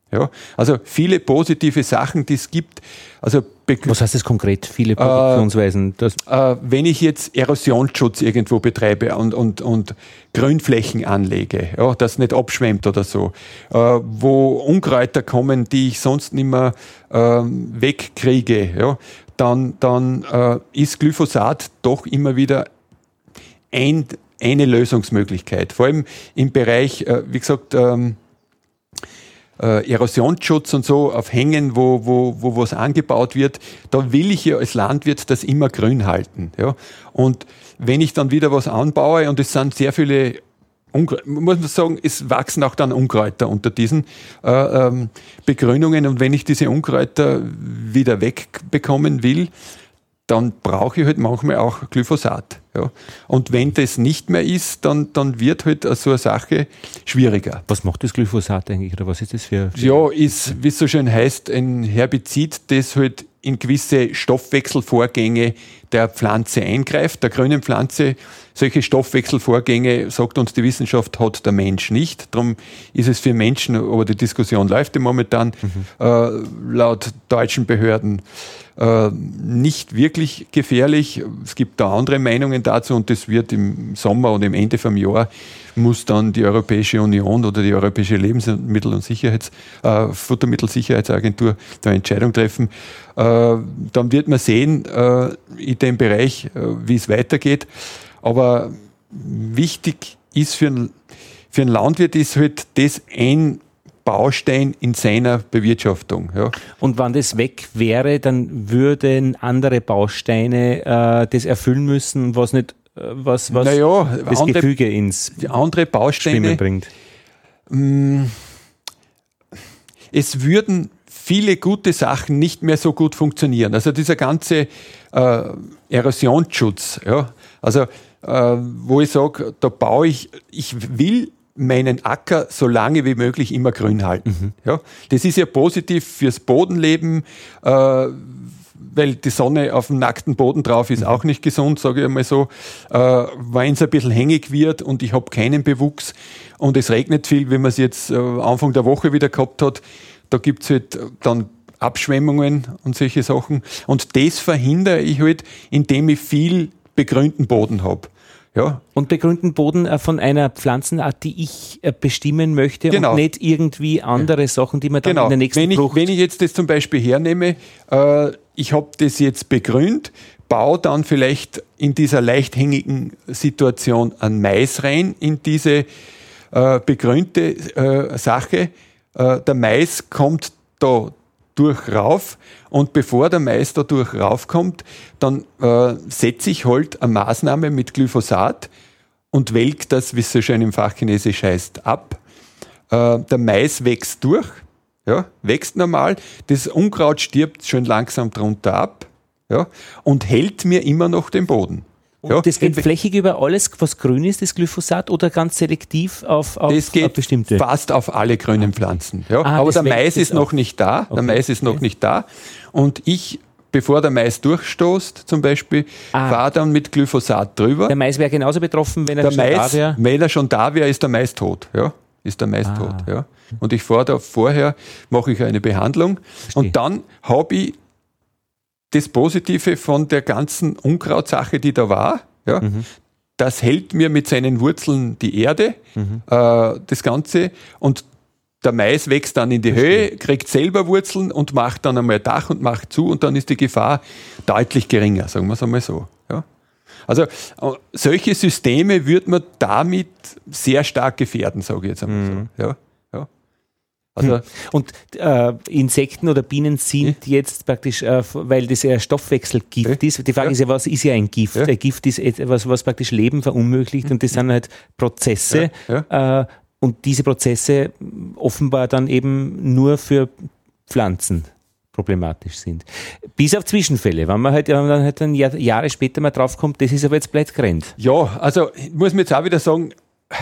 Ja, also viele positive Sachen, die es gibt. Also was heißt das konkret, viele Produktionsweisen? Äh, äh, wenn ich jetzt Erosionsschutz irgendwo betreibe und, und, und Grünflächen anlege, ja, das nicht abschwemmt oder so, äh, wo Unkräuter kommen, die ich sonst nicht mehr äh, wegkriege, ja, dann, dann äh, ist Glyphosat doch immer wieder ein, eine Lösungsmöglichkeit. Vor allem im Bereich, äh, wie gesagt, ähm, Äh, Erosionsschutz und so auf Hängen, wo, wo, wo was angebaut wird, da will ich ja als Landwirt das immer grün halten. Ja? Und wenn ich dann wieder was anbaue und es sind sehr viele, Unkräuter, muss man sagen, es wachsen auch dann Unkräuter unter diesen äh, ähm, Begrünungen und wenn ich diese Unkräuter wieder wegbekommen will, dann brauche ich halt manchmal auch Glyphosat. Ja. Und wenn das nicht mehr ist, dann, dann wird halt so eine Sache schwieriger. Was macht das Glyphosat eigentlich oder was ist das für... für ja, ist, wie es so schön heißt, ein Herbizid, das halt in gewisse Stoffwechselvorgänge der Pflanze eingreift, der grünen Pflanze. Solche Stoffwechselvorgänge, sagt uns die Wissenschaft, hat der Mensch nicht. Darum ist es für Menschen, aber die Diskussion läuft ja momentan, mhm. äh, laut deutschen Behörden äh, nicht wirklich gefährlich. Es gibt da andere Meinungen dazu und das wird im Sommer und im Ende vom Jahr muss dann die Europäische Union oder die Europäische Lebensmittel- und Sicherheits, äh, Futtermittelsicherheitsagentur da eine Entscheidung treffen. Äh, dann wird man sehen äh, in dem Bereich, äh, wie es weitergeht. Aber wichtig ist für einen, für einen Landwirt ist halt das ein Baustein in seiner Bewirtschaftung. Ja. Und wenn das weg wäre, dann würden andere Bausteine äh, das erfüllen müssen, was nicht was, was naja, das andere, Gefüge ins andere Bausteine Schwimmen bringt. Mh, es würden viele gute Sachen nicht mehr so gut funktionieren. Also dieser ganze äh, Erosionsschutz, ja, also äh, wo ich sage, da baue ich, ich will meinen Acker so lange wie möglich immer grün halten. Mhm. Ja, das ist ja positiv fürs Bodenleben, äh, weil die Sonne auf dem nackten Boden drauf ist, mhm. auch nicht gesund, sage ich einmal so. Äh, wenn es ein bisschen hängig wird und ich habe keinen Bewuchs und es regnet viel, wie man es jetzt äh, Anfang der Woche wieder gehabt hat, da gibt es halt dann Abschwemmungen und solche Sachen. Und das verhindere ich halt, indem ich viel begrünten Boden habe. Ja. Und begrünten Boden äh, von einer Pflanzenart, die ich äh, bestimmen möchte genau. und nicht irgendwie andere ja. Sachen, die man dann genau. in der nächsten wenn ich, Frucht... Wenn ich jetzt das zum Beispiel hernehme, äh, ich habe das jetzt begrünt, baue dann vielleicht in dieser leicht hängigen Situation ein Mais rein, in diese äh, begrünte äh, Sache. Äh, der Mais kommt da durch rauf und bevor der Mais da durch raufkommt, dann äh, setze ich halt eine Maßnahme mit Glyphosat und welke das, wie es so schön im Fachchinesisch heißt, ab. Äh, der Mais wächst durch, ja, wächst normal, das Unkraut stirbt schön langsam drunter ab, ja, und hält mir immer noch den Boden. Und ja, das geht flächig über alles, was grün ist, das Glyphosat, oder ganz selektiv auf, auf, das geht auf bestimmte? Fast auf alle grünen Pflanzen. Ja. Ah, aber der Mais ist noch nicht da. Okay. Der Mais ist noch okay. nicht da. Und ich, bevor der Mais durchstoßt, zum Beispiel, ah. fahre dann mit Glyphosat drüber. Der Mais wäre genauso betroffen, wenn er der schon Mais, da wäre? Wenn er schon da wäre, ist der Mais tot. Ja. Ist der Mais ah. tot. Ja. Und ich fahre da vorher, mache ich eine Behandlung. Verstehe. Und dann habe ich das Positive von der ganzen Unkrautsache, die da war. Ja, mhm. Das hält mir mit seinen Wurzeln die Erde, mhm. äh, das Ganze, und der Mais wächst dann in die Höhe, kriegt selber Wurzeln und macht dann einmal Dach und macht zu und dann ist die Gefahr deutlich geringer, sagen wir es einmal so. Ja. Also äh, solche Systeme würde man damit sehr stark gefährden, sage ich jetzt einmal mhm. so. Ja. Also und äh, Insekten oder Bienen sind ja. jetzt praktisch, äh, weil das ja Stoffwechselgift ja. ist. Die Frage ja. ist ja, was ist ja ein Gift? Ja. Ein Gift ist etwas, was praktisch Leben verunmöglicht, und das sind halt Prozesse. Ja. Ja. Äh, und diese Prozesse offenbar dann eben nur für Pflanzen problematisch sind. Bis auf Zwischenfälle, wenn man halt, wenn man dann halt dann Jahr, Jahre später mal draufkommt, das ist aber jetzt Blattgrund. Ja, also ich muss mir jetzt auch wieder sagen,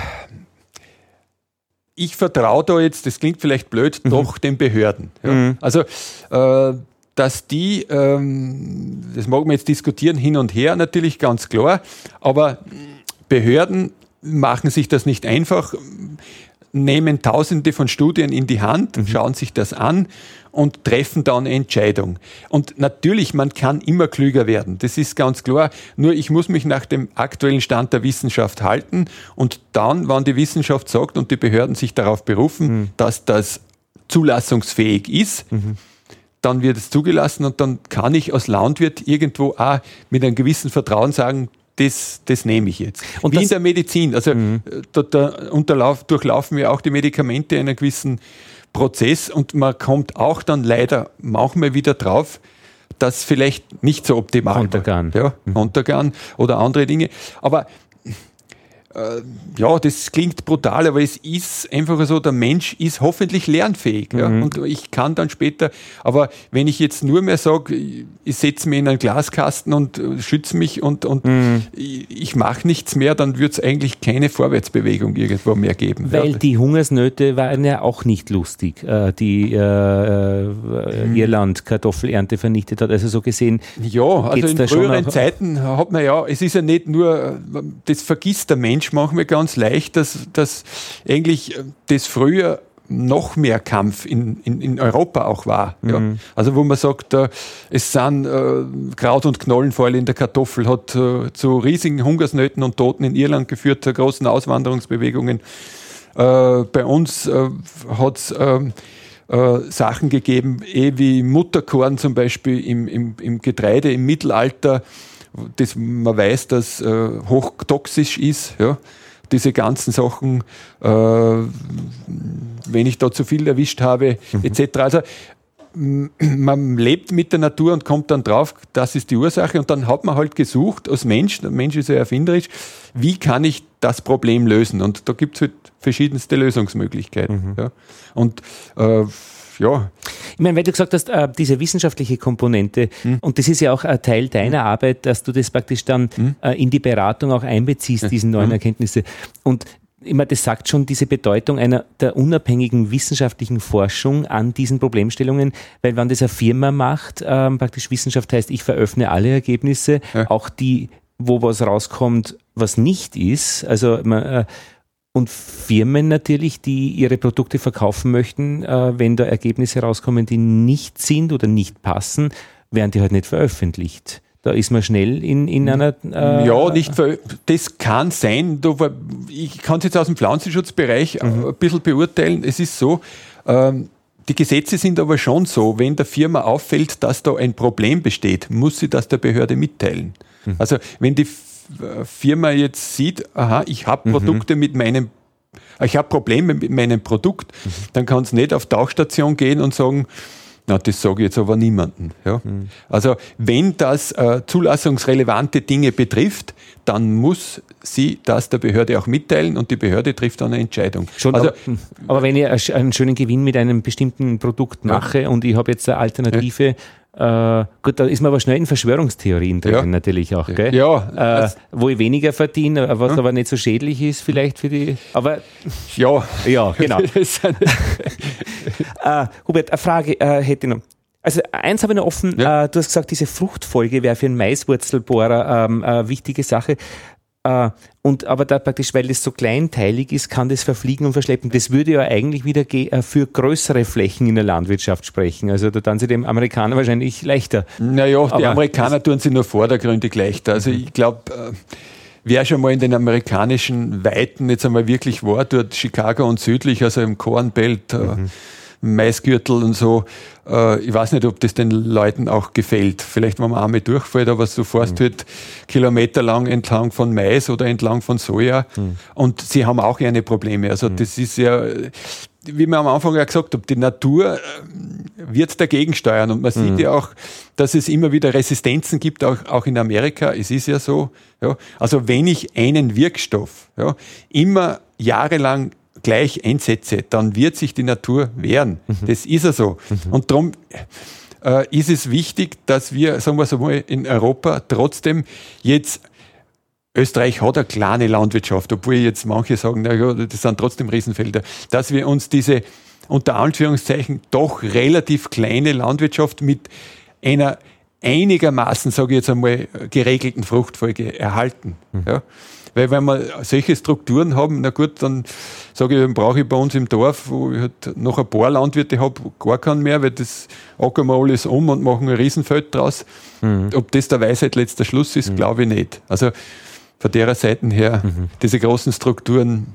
ich vertraue da jetzt, das klingt vielleicht blöd, mhm. doch den Behörden. Ja. Mhm. Also, äh, dass die, ähm, das mag man jetzt diskutieren, hin und her, natürlich ganz klar, aber Behörden machen sich das nicht einfach. nehmen Tausende von Studien in die Hand, mhm. schauen sich das an und treffen dann eine Entscheidung. Und natürlich, man kann immer klüger werden, das ist ganz klar. Nur ich muss mich nach dem aktuellen Stand der Wissenschaft halten und dann, wenn die Wissenschaft sagt und die Behörden sich darauf berufen, mhm. dass das zulassungsfähig ist, mhm. dann wird es zugelassen und dann kann ich als Landwirt irgendwo auch mit einem gewissen Vertrauen sagen, Das, das nehme ich jetzt. Und wie in der Medizin. Also mhm. da, da unterlauf, durchlaufen wir auch die Medikamente einen gewissen Prozess und man kommt auch dann leider manchmal wieder drauf, dass vielleicht nicht so optimal Contergan. Ja, mhm. Contergan oder andere Dinge. Aber äh, ja, das klingt brutal, aber es ist einfach so, der Mensch ist hoffentlich lernfähig. Mhm. Ja, und ich kann dann später, aber wenn ich jetzt nur mehr sage, ich setze mich in einen Glaskasten und schütze mich und, und mhm. ich, ich mache nichts mehr, dann wird es eigentlich keine Vorwärtsbewegung irgendwo mehr geben. Weil ja. die Hungersnöte waren ja auch nicht lustig, die äh, mhm. Irland Kartoffelernte vernichtet hat. Also so gesehen. Ja, also in früheren Zeiten hat man ja, es ist ja nicht nur, das vergisst der Mensch manchmal ganz leicht, dass, dass eigentlich das früher noch mehr Kampf in, in, in Europa auch war. Mhm. Ja. Also wo man sagt, äh, es sind äh, Kraut- und Knollenfäule in der Kartoffel, hat äh, zu riesigen Hungersnöten und Toten in Irland geführt, zu großen Auswanderungsbewegungen. Äh, bei uns äh, hat es äh, äh, Sachen gegeben, eh wie Mutterkorn zum Beispiel im, im, im Getreide im Mittelalter, das man weiß, dass äh, hochtoxisch ist, ja. Diese ganzen Sachen, äh, wenn ich da zu viel erwischt habe, mhm. et cetera. Also man lebt mit der Natur und kommt dann drauf, das ist die Ursache. Und dann hat man halt gesucht als Mensch, der Mensch ist ja erfinderisch, wie kann ich das Problem lösen? Und da gibt es halt verschiedenste Lösungsmöglichkeiten. Mhm. Ja. Und äh, ja. Ich meine, weil du gesagt hast, äh, diese wissenschaftliche Komponente, hm. und das ist ja auch ein Teil deiner hm. Arbeit, dass du das praktisch dann hm. äh, in die Beratung auch einbeziehst, hm. diese neuen hm. Erkenntnisse. Und ich meine, das sagt schon diese Bedeutung einer der unabhängigen wissenschaftlichen Forschung an diesen Problemstellungen, weil wenn das eine Firma macht, ähm, praktisch Wissenschaft heißt, ich veröffentliche alle Ergebnisse, ja. auch die, wo was rauskommt, was nicht ist, also man, äh, und Firmen natürlich, die ihre Produkte verkaufen möchten, äh, wenn da Ergebnisse rauskommen, die nicht sind oder nicht passen, werden die halt nicht veröffentlicht. Da ist man schnell in, in einer... Äh ja, nicht ver- das kann sein. Ich kann es jetzt aus dem Pflanzenschutzbereich mhm. ein bisschen beurteilen. Es ist so, ähm, die Gesetze sind aber schon so, wenn der Firma auffällt, dass da ein Problem besteht, muss sie das der Behörde mitteilen. Mhm. Also wenn die Firma jetzt sieht, aha, ich habe Produkte mhm. mit meinem, ich habe Probleme mit meinem Produkt, mhm. dann kann es nicht auf Tauchstation gehen und sagen, na, das sage ich jetzt aber niemandem. Ja? Mhm. Also wenn das äh, zulassungsrelevante Dinge betrifft, dann muss sie das der Behörde auch mitteilen und die Behörde trifft dann eine Entscheidung. Schon, also, aber, aber wenn ich einen schönen Gewinn mit einem bestimmten Produkt mache ja. und ich habe jetzt eine Alternative, ja. Äh, gut, da ist man aber schnell in Verschwörungstheorien drin, ja. natürlich auch, gell? Ja. Äh, wo ich weniger verdiene, was ja. aber nicht so schädlich ist vielleicht für die, aber... Ja. Ja, genau. äh, Hubert, eine Frage äh, hätte ich noch. Also eins habe ich noch offen, ja. äh, du hast gesagt, diese Fruchtfolge wäre für einen Maiswurzelbohrer ähm, eine wichtige Sache. Uh, und aber da praktisch, weil das so kleinteilig ist, kann das verfliegen und verschleppen. Das würde ja eigentlich wieder ge- für größere Flächen in der Landwirtschaft sprechen. Also da tun sie dem Amerikaner wahrscheinlich leichter. Naja, die aber Amerikaner tun sie nur vordergründig leichter. Also ich glaube, äh, wer schon mal in den amerikanischen Weiten jetzt einmal wirklich war, dort Chicago und südlich, also im Corn Belt, äh, mhm. Maisgürtel und so. Äh, ich weiß nicht, ob das den Leuten auch gefällt. Vielleicht, wenn man einmal durchfällt, aber du fährst mhm. halt kilometerlang entlang von Mais oder entlang von Soja mhm. und sie haben auch ihre Probleme. Also mhm. das ist ja, wie wir am Anfang ja gesagt haben, die Natur wird dagegen steuern und man sieht mhm. ja auch, dass es immer wieder Resistenzen gibt, auch, auch in Amerika. Es ist ja so. Ja. Also wenn ich einen Wirkstoff ja, immer jahrelang gleich einsetze, dann wird sich die Natur wehren. Mhm. Das ist ja so. Mhm. Und darum äh, ist es wichtig, dass wir, sagen wir so mal, in Europa trotzdem jetzt, Österreich hat eine kleine Landwirtschaft, obwohl jetzt manche sagen, na ja, das sind trotzdem Riesenfelder, dass wir uns diese, unter Anführungszeichen, doch relativ kleine Landwirtschaft mit einer einigermaßen, sage ich jetzt einmal, geregelten Fruchtfolge erhalten. Mhm. Ja? Weil wenn wir solche Strukturen haben, na gut, dann sage ich, dann brauche ich bei uns im Dorf, wo ich halt noch ein paar Landwirte habe, gar keinen mehr, weil das ackern wir alles um und machen ein Riesenfeld draus. Mhm. Ob das der Weisheit letzter Schluss ist, mhm. glaube ich nicht. Also von der Seite her, mhm. diese großen Strukturen.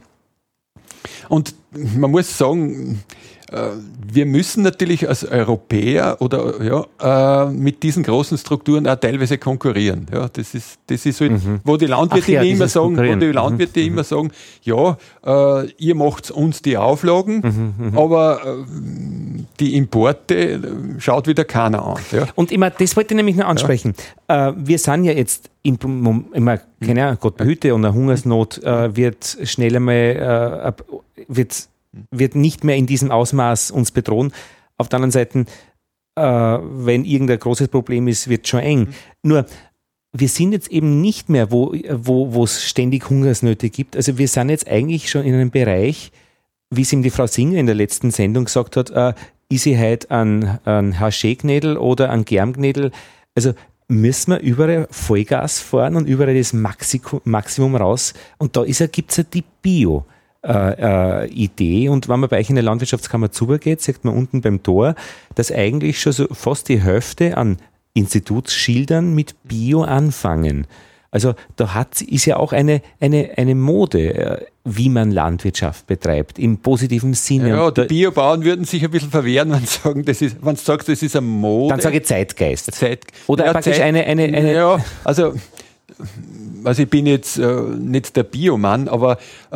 Und man muss sagen, wir müssen natürlich als Europäer oder ja, mit diesen großen Strukturen auch teilweise konkurrieren. Ja, das ist, das ist halt, mhm. wo die Landwirte ja, immer sagen, wo die Landwirte mhm. immer sagen, ja, äh, ihr macht uns die Auflagen, mhm. aber äh, die Importe schaut wieder keiner an. Ja. Und immer, das wollte ich nämlich noch ansprechen. Ja. Äh, wir sind ja jetzt in, immer, keine Ahnung, Gott behüte, und eine Hungersnot äh, wird schnell einmal, äh, wird wird nicht mehr in diesem Ausmaß uns bedrohen. Auf der anderen Seite, äh, wenn irgendein großes Problem ist, wird es schon eng. Mhm. Nur, wir sind jetzt eben nicht mehr, wo wo wo es ständig Hungersnöte gibt. Also wir sind jetzt eigentlich schon in einem Bereich, wie es ihm die Frau Singer in der letzten Sendung gesagt hat, äh, ist sie halt an, an Haché-Gnädel oder an Germgnädel. Also müssen wir überall Vollgas fahren und überall das Maxi- Maximum raus. Und da gibt es ja die Bio- Äh, äh, Idee, und wenn man bei euch in der Landwirtschaftskammer zugeht, sieht man unten beim Tor, dass eigentlich schon so fast die Hälfte an Institutsschildern mit Bio anfangen. Also da hat, ist ja auch eine, eine, eine Mode, äh, wie man Landwirtschaft betreibt, im positiven Sinne. Ja, und die Biobauern würden sich ein bisschen verwehren, wenn sie sagen, das ist, wenn du sagst, das ist eine Mode. Dann sage ich Zeitgeist. Zeit, Oder ja, praktisch Zeit, eine, eine, eine... Ja, also... Also ich bin jetzt äh, nicht der Biomann, aber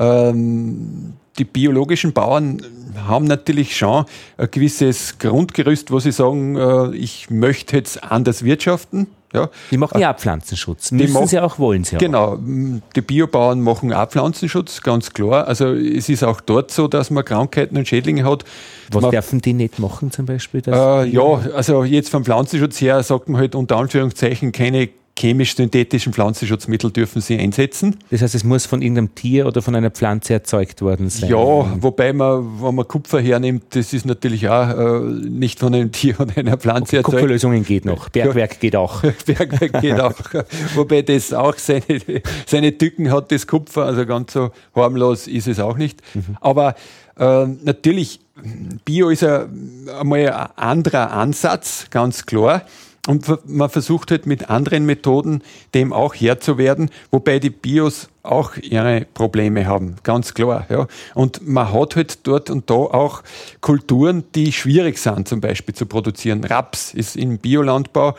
ähm, die biologischen Bauern haben natürlich schon ein gewisses Grundgerüst, wo sie sagen, äh, ich möchte jetzt anders wirtschaften. Ja. Die machen ja auch Pflanzenschutz. Müssen machen, sie auch, wollen sie auch. Genau, die Biobauern machen auch Pflanzenschutz, ganz klar. Also es ist auch dort so, dass man Krankheiten und Schädlinge hat. Was man, dürfen die nicht machen zum Beispiel? Äh, ja, also jetzt vom Pflanzenschutz her sagt man halt unter Anführungszeichen keine chemisch-synthetischen Pflanzenschutzmittel dürfen sie einsetzen. Das heißt, es muss von irgendeinem Tier oder von einer Pflanze erzeugt worden sein? Ja, wobei man, wenn man Kupfer hernimmt, das ist natürlich auch äh, nicht von einem Tier oder einer Pflanze erzeugt. Kupferlösungen geht noch, Bergwerk geht auch. Bergwerk geht auch, wobei das auch seine, seine Tücken hat, das Kupfer, also ganz so harmlos ist es auch nicht. Mhm. Aber äh, natürlich, Bio ist ein, einmal ein anderer Ansatz, ganz klar. Und man versucht halt mit anderen Methoden dem auch Herr zu werden, wobei die Bios auch ihre Probleme haben, ganz klar. Ja. Und man hat halt dort und da auch Kulturen, die schwierig sind, zum Beispiel zu produzieren. Raps ist im Biolandbau,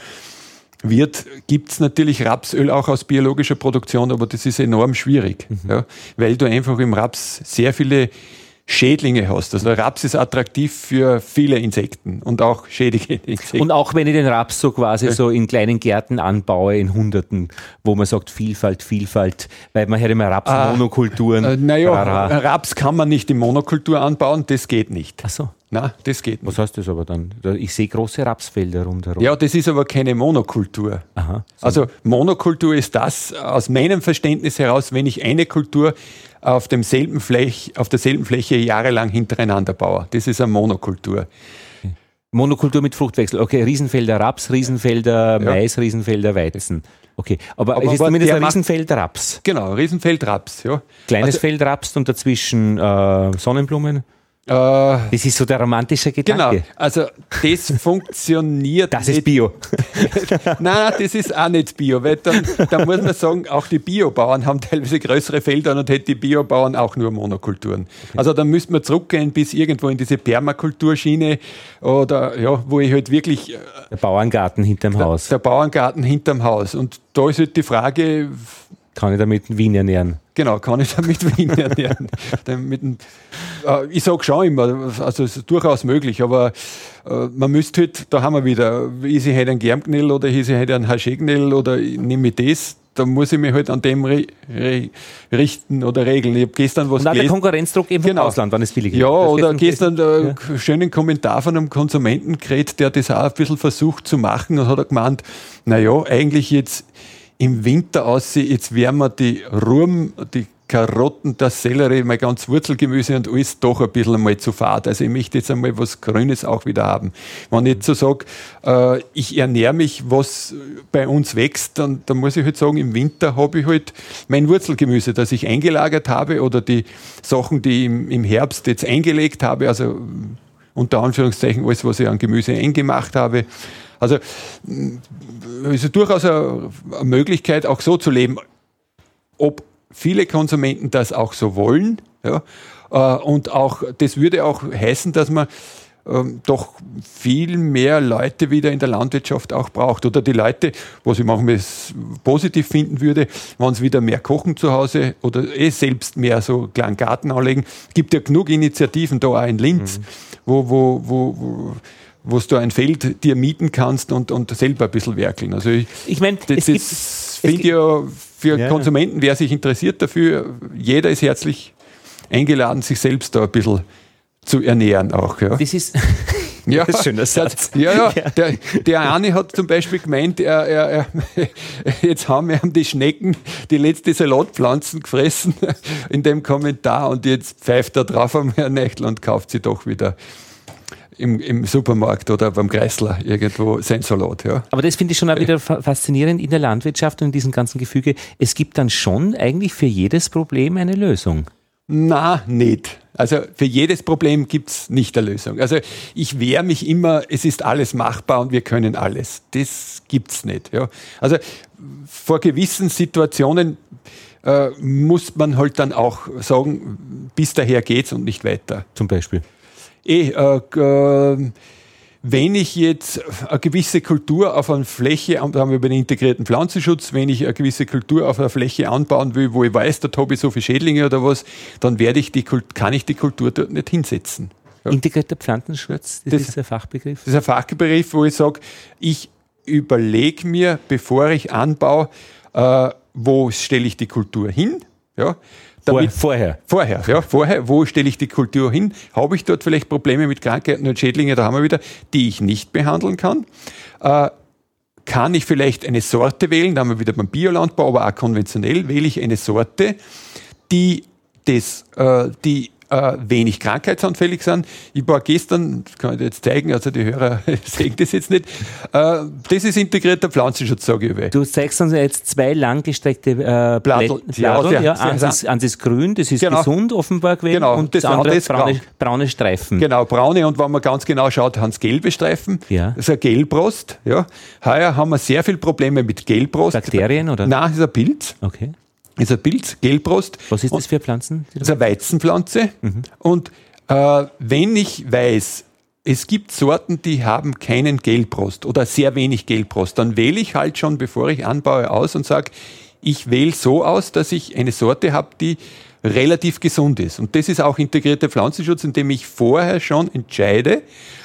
wird, gibt's natürlich Rapsöl auch aus biologischer Produktion, aber das ist enorm schwierig, mhm. ja, weil du einfach im Raps sehr viele Schädlinge hast. Also der Raps ist attraktiv für viele Insekten und auch schädige Insekten. Und auch wenn ich den Raps so quasi ja. so in kleinen Gärten anbaue, in Hunderten, wo man sagt Vielfalt, Vielfalt, weil man hört immer Raps-Monokulturen. Ah, äh, naja, Raps kann man nicht in Monokultur anbauen, das geht nicht. Ach so. Nein, das geht nicht. Was heißt das aber dann? Ich sehe große Rapsfelder rundherum. Ja, das ist aber keine Monokultur. Aha, so. Also Monokultur ist das, aus meinem Verständnis heraus, wenn ich eine Kultur auf demselben Flech, auf derselben Fläche jahrelang hintereinander baue. Das ist eine Monokultur. Okay. Monokultur mit Fruchtwechsel. Okay, Riesenfelder Raps, Riesenfelder ja. Mais, Riesenfelder Weizen. Okay, aber, aber es ist aber zumindest ein Riesenfeld Raps. Genau, Riesenfeld Raps, ja. Kleines also, Feld Raps und dazwischen äh, Sonnenblumen. Das ist so der romantische Gedanke. Genau, also das funktioniert Das nicht. Ist Bio. Nein, das ist auch nicht Bio, weil dann, dann muss man sagen, auch die Biobauern haben teilweise größere Felder und hätten die Biobauern auch nur Monokulturen. Okay. Also dann müsste man zurückgehen bis irgendwo in diese Permakulturschiene oder ja, wo ich halt wirklich... Der Bauerngarten hinterm der, Haus. Der Bauerngarten hinterm Haus. Und da ist halt die Frage... Kann ich damit Wien ernähren? Genau, kann ich damit Wien ernähren. mit dem, äh, ich sage schon immer, also es ist durchaus möglich, aber äh, man müsste halt, da haben wir wieder, ist ich heute ein Germgnädel oder ist ich heute ein Haché-Gnädel oder nehme ich das, da muss ich mich halt an dem re, re, richten oder regeln. Ich habe gestern was Und auch der Konkurrenzdruck eben genau. vom Ausland, wann es billig ist. Ja, oder gestern einen ja. schönen Kommentar von einem Konsumenten gekriegt, der das auch ein bisschen versucht zu machen und hat er gemeint, naja, eigentlich jetzt im Winter aussehen, jetzt werden wir die Ruhm, die Karotten, das Sellerie, mein ganz Wurzelgemüse und alles doch ein bisschen einmal zu fad. Also ich möchte jetzt einmal was Grünes auch wieder haben. Wenn ich jetzt so sage, äh, ich ernähre mich, was bei uns wächst, dann, dann muss ich halt sagen, im Winter habe ich halt mein Wurzelgemüse, das ich eingelagert habe oder die Sachen, die ich im, im Herbst jetzt eingelegt habe, also unter Anführungszeichen alles, was ich an Gemüse eingemacht habe. Also es ist durchaus eine, eine Möglichkeit, auch so zu leben. Ob viele Konsumenten das auch so wollen, ja, äh, und auch, das würde auch heißen, dass man ähm, doch viel mehr Leute wieder in der Landwirtschaft auch braucht. Oder die Leute, was ich manchmal positiv finden würde, wenn sie wieder mehr kochen zu Hause oder eh selbst mehr so einen kleinen Garten anlegen. Es gibt ja genug Initiativen da auch in Linz, mhm. wo, wo, wo, wo wo du ein Feld dir mieten kannst und, und selber ein bisschen werkeln. Also ich, ich meine, das, das finde ich ja für ja, Konsumenten, wer sich interessiert dafür, jeder ist herzlich eingeladen, sich selbst da ein bisschen zu ernähren auch. Ja. Das ist, ja, das ist ein schöner Satz. Ja, ja, der, der eine hat zum Beispiel gemeint, er, er, er, jetzt haben wir die Schnecken die letzte Salatpflanzen gefressen in dem Kommentar und jetzt pfeift er drauf am Herrn Nächtl und kauft sie doch wieder Im, im Supermarkt oder beim Kreisler irgendwo sein Salat. Ja. Aber das finde ich schon auch wieder faszinierend in der Landwirtschaft und in diesem ganzen Gefüge. Es gibt dann schon eigentlich für jedes Problem eine Lösung. Na, nicht. Also für jedes Problem gibt es nicht eine Lösung. Also ich wehre mich immer, es ist alles machbar und wir können alles. Das gibt es nicht. Ja. Also vor gewissen Situationen äh, muss man halt dann auch sagen, bis daher geht's und nicht weiter. Zum Beispiel? Eh, äh, äh, wenn ich jetzt eine gewisse Kultur auf einer Fläche, da haben wir über den integrierten Pflanzenschutz, wenn ich eine gewisse Kultur auf einer Fläche anbauen will, wo ich weiß, dort habe ich so viele Schädlinge oder was, dann werde ich die, kann ich die Kultur dort nicht hinsetzen. Ja. Integrierter Pflanzenschutz, das, das ist ein Fachbegriff? Das ist ein Fachbegriff, wo ich sage, ich überlege mir, bevor ich anbaue, äh, wo stelle ich die Kultur hin, ja. Damit, vorher. Vorher, ja, vorher. Wo stelle ich die Kultur hin? Habe ich dort vielleicht Probleme mit Krankheiten und Schädlingen, da haben wir wieder, die ich nicht behandeln kann? Äh, kann ich vielleicht eine Sorte wählen? Da haben wir wieder beim Biolandbau, aber auch konventionell wähle ich eine Sorte, die, das, äh, die äh, wenig krankheitsanfällig sind. Ich war gestern, das kann ich dir jetzt zeigen, also die Hörer sehen das jetzt nicht, äh, das ist integrierter Pflanzenschutz, sage ich. Du zeigst uns jetzt zwei langgestreckte äh, Blattl. Ja, ja, ja, eins, ist, eins ist grün, das ist genau. gesund offenbar gewesen, genau. und das, das andere ist braune, braune Streifen. Genau, braune, und wenn man ganz genau schaut, haben es gelbe Streifen. Ja. Das ist ein Gelbrost. Ja. Heuer haben wir sehr viele Probleme mit Gelbrost. Bakterien oder? Nein, das ist ein Pilz. Okay. Das ist ein Pilz, Gelbrost. Was ist das für Pflanzen? Das ist eine Weizenpflanze. Mhm. Und äh, wenn ich weiß, es gibt Sorten, die haben keinen Gelbrost oder sehr wenig Gelbrost, dann wähle ich halt schon, bevor ich anbaue, aus und sage, ich wähle so aus, dass ich eine Sorte habe, die relativ gesund ist. Und das ist auch integrierter Pflanzenschutz, indem ich vorher schon entscheide,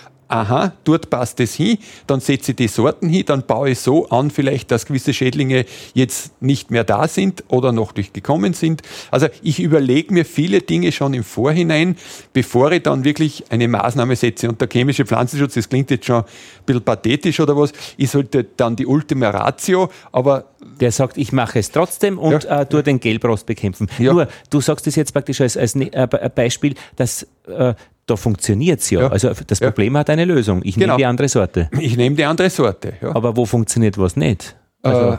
aha, dort passt es hin, dann setze ich die Sorten hin, dann baue ich so an, vielleicht, dass gewisse Schädlinge jetzt nicht mehr da sind oder noch durchgekommen sind. Also ich überlege mir viele Dinge schon im Vorhinein, bevor ich dann wirklich eine Maßnahme setze. Und der chemische Pflanzenschutz, das klingt jetzt schon ein bisschen pathetisch oder was, ist halt dann die Ultima Ratio, aber der sagt, ich mache es trotzdem und ja. äh, tue den Gelbrost bekämpfen. Ja. Nur, du sagst das jetzt praktisch als, als äh, Beispiel, dass äh, da funktioniert es ja. ja. Also das ja. Problem hat eine Lösung. Ich genau. nehme die andere Sorte. Ich nehme die andere Sorte. Ja. Aber wo funktioniert was nicht? Also, äh,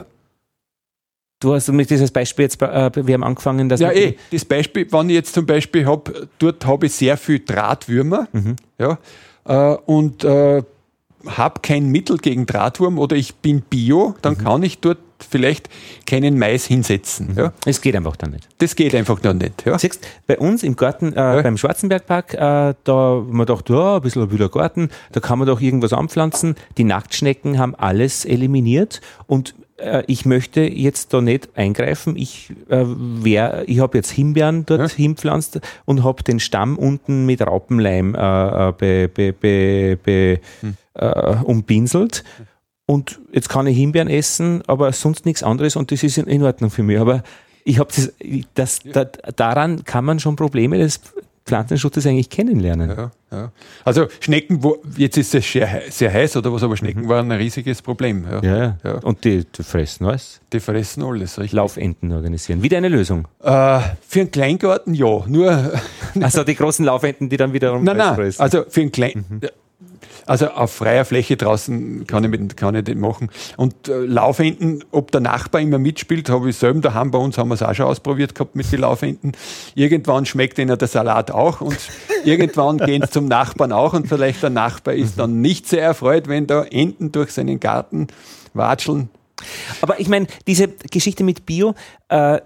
du hast mit dieses Beispiel jetzt, äh, wir haben angefangen, dass... Ja, eh, das Beispiel, wenn ich jetzt zum Beispiel habe, dort habe ich sehr viel Drahtwürmer, mhm. ja, äh, und äh, habe kein Mittel gegen Drahtwurm oder ich bin Bio, dann mhm. kann ich dort vielleicht keinen Mais hinsetzen. Mhm. Ja. Es geht einfach dann nicht. Das geht einfach noch nicht. Ja. Siehst, bei uns im Garten, äh, ja. beim Schwarzenbergpark, äh, da haben wir gedacht, ja, ein bisschen ein wilder Garten, da kann man doch irgendwas anpflanzen. Die Nacktschnecken haben alles eliminiert und äh, ich möchte jetzt da nicht eingreifen. Ich, äh, wer, ich habe jetzt Himbeeren dort ja. hinpflanzt und habe den Stamm unten mit Raupenleim äh, be, be, be, be, hm. äh, umpinselt. Und jetzt kann ich Himbeeren essen, aber sonst nichts anderes und das ist in Ordnung für mich. Aber ich habe das, das da, daran kann man schon Probleme des, Pflanzenschutzes eigentlich kennenlernen. Ja, ja. Also Schnecken, wo, jetzt ist es sehr, sehr heiß oder was, aber Schnecken mhm. waren ein riesiges Problem. Ja, ja, ja. Und die, die fressen alles? Die fressen alles, richtig. Laufenten organisieren. Wieder eine Lösung? Äh, für einen Kleingarten ja, nur... Also die großen Laufenten, die dann wiederum nein, nein, fressen? Also für einen kleinen... Mhm. Also auf freier Fläche draußen kann ich, mit, kann ich das machen. Und äh, Laufenten, ob der Nachbar immer mitspielt, habe ich selber daheim, bei uns haben wir es auch schon ausprobiert gehabt mit den Laufenten. Irgendwann schmeckt ihnen der Salat auch und irgendwann gehen sie zum Nachbarn auch und vielleicht der Nachbar ist dann nicht sehr erfreut, wenn da Enten durch seinen Garten watscheln. Aber ich meine, diese Geschichte mit Bio, äh,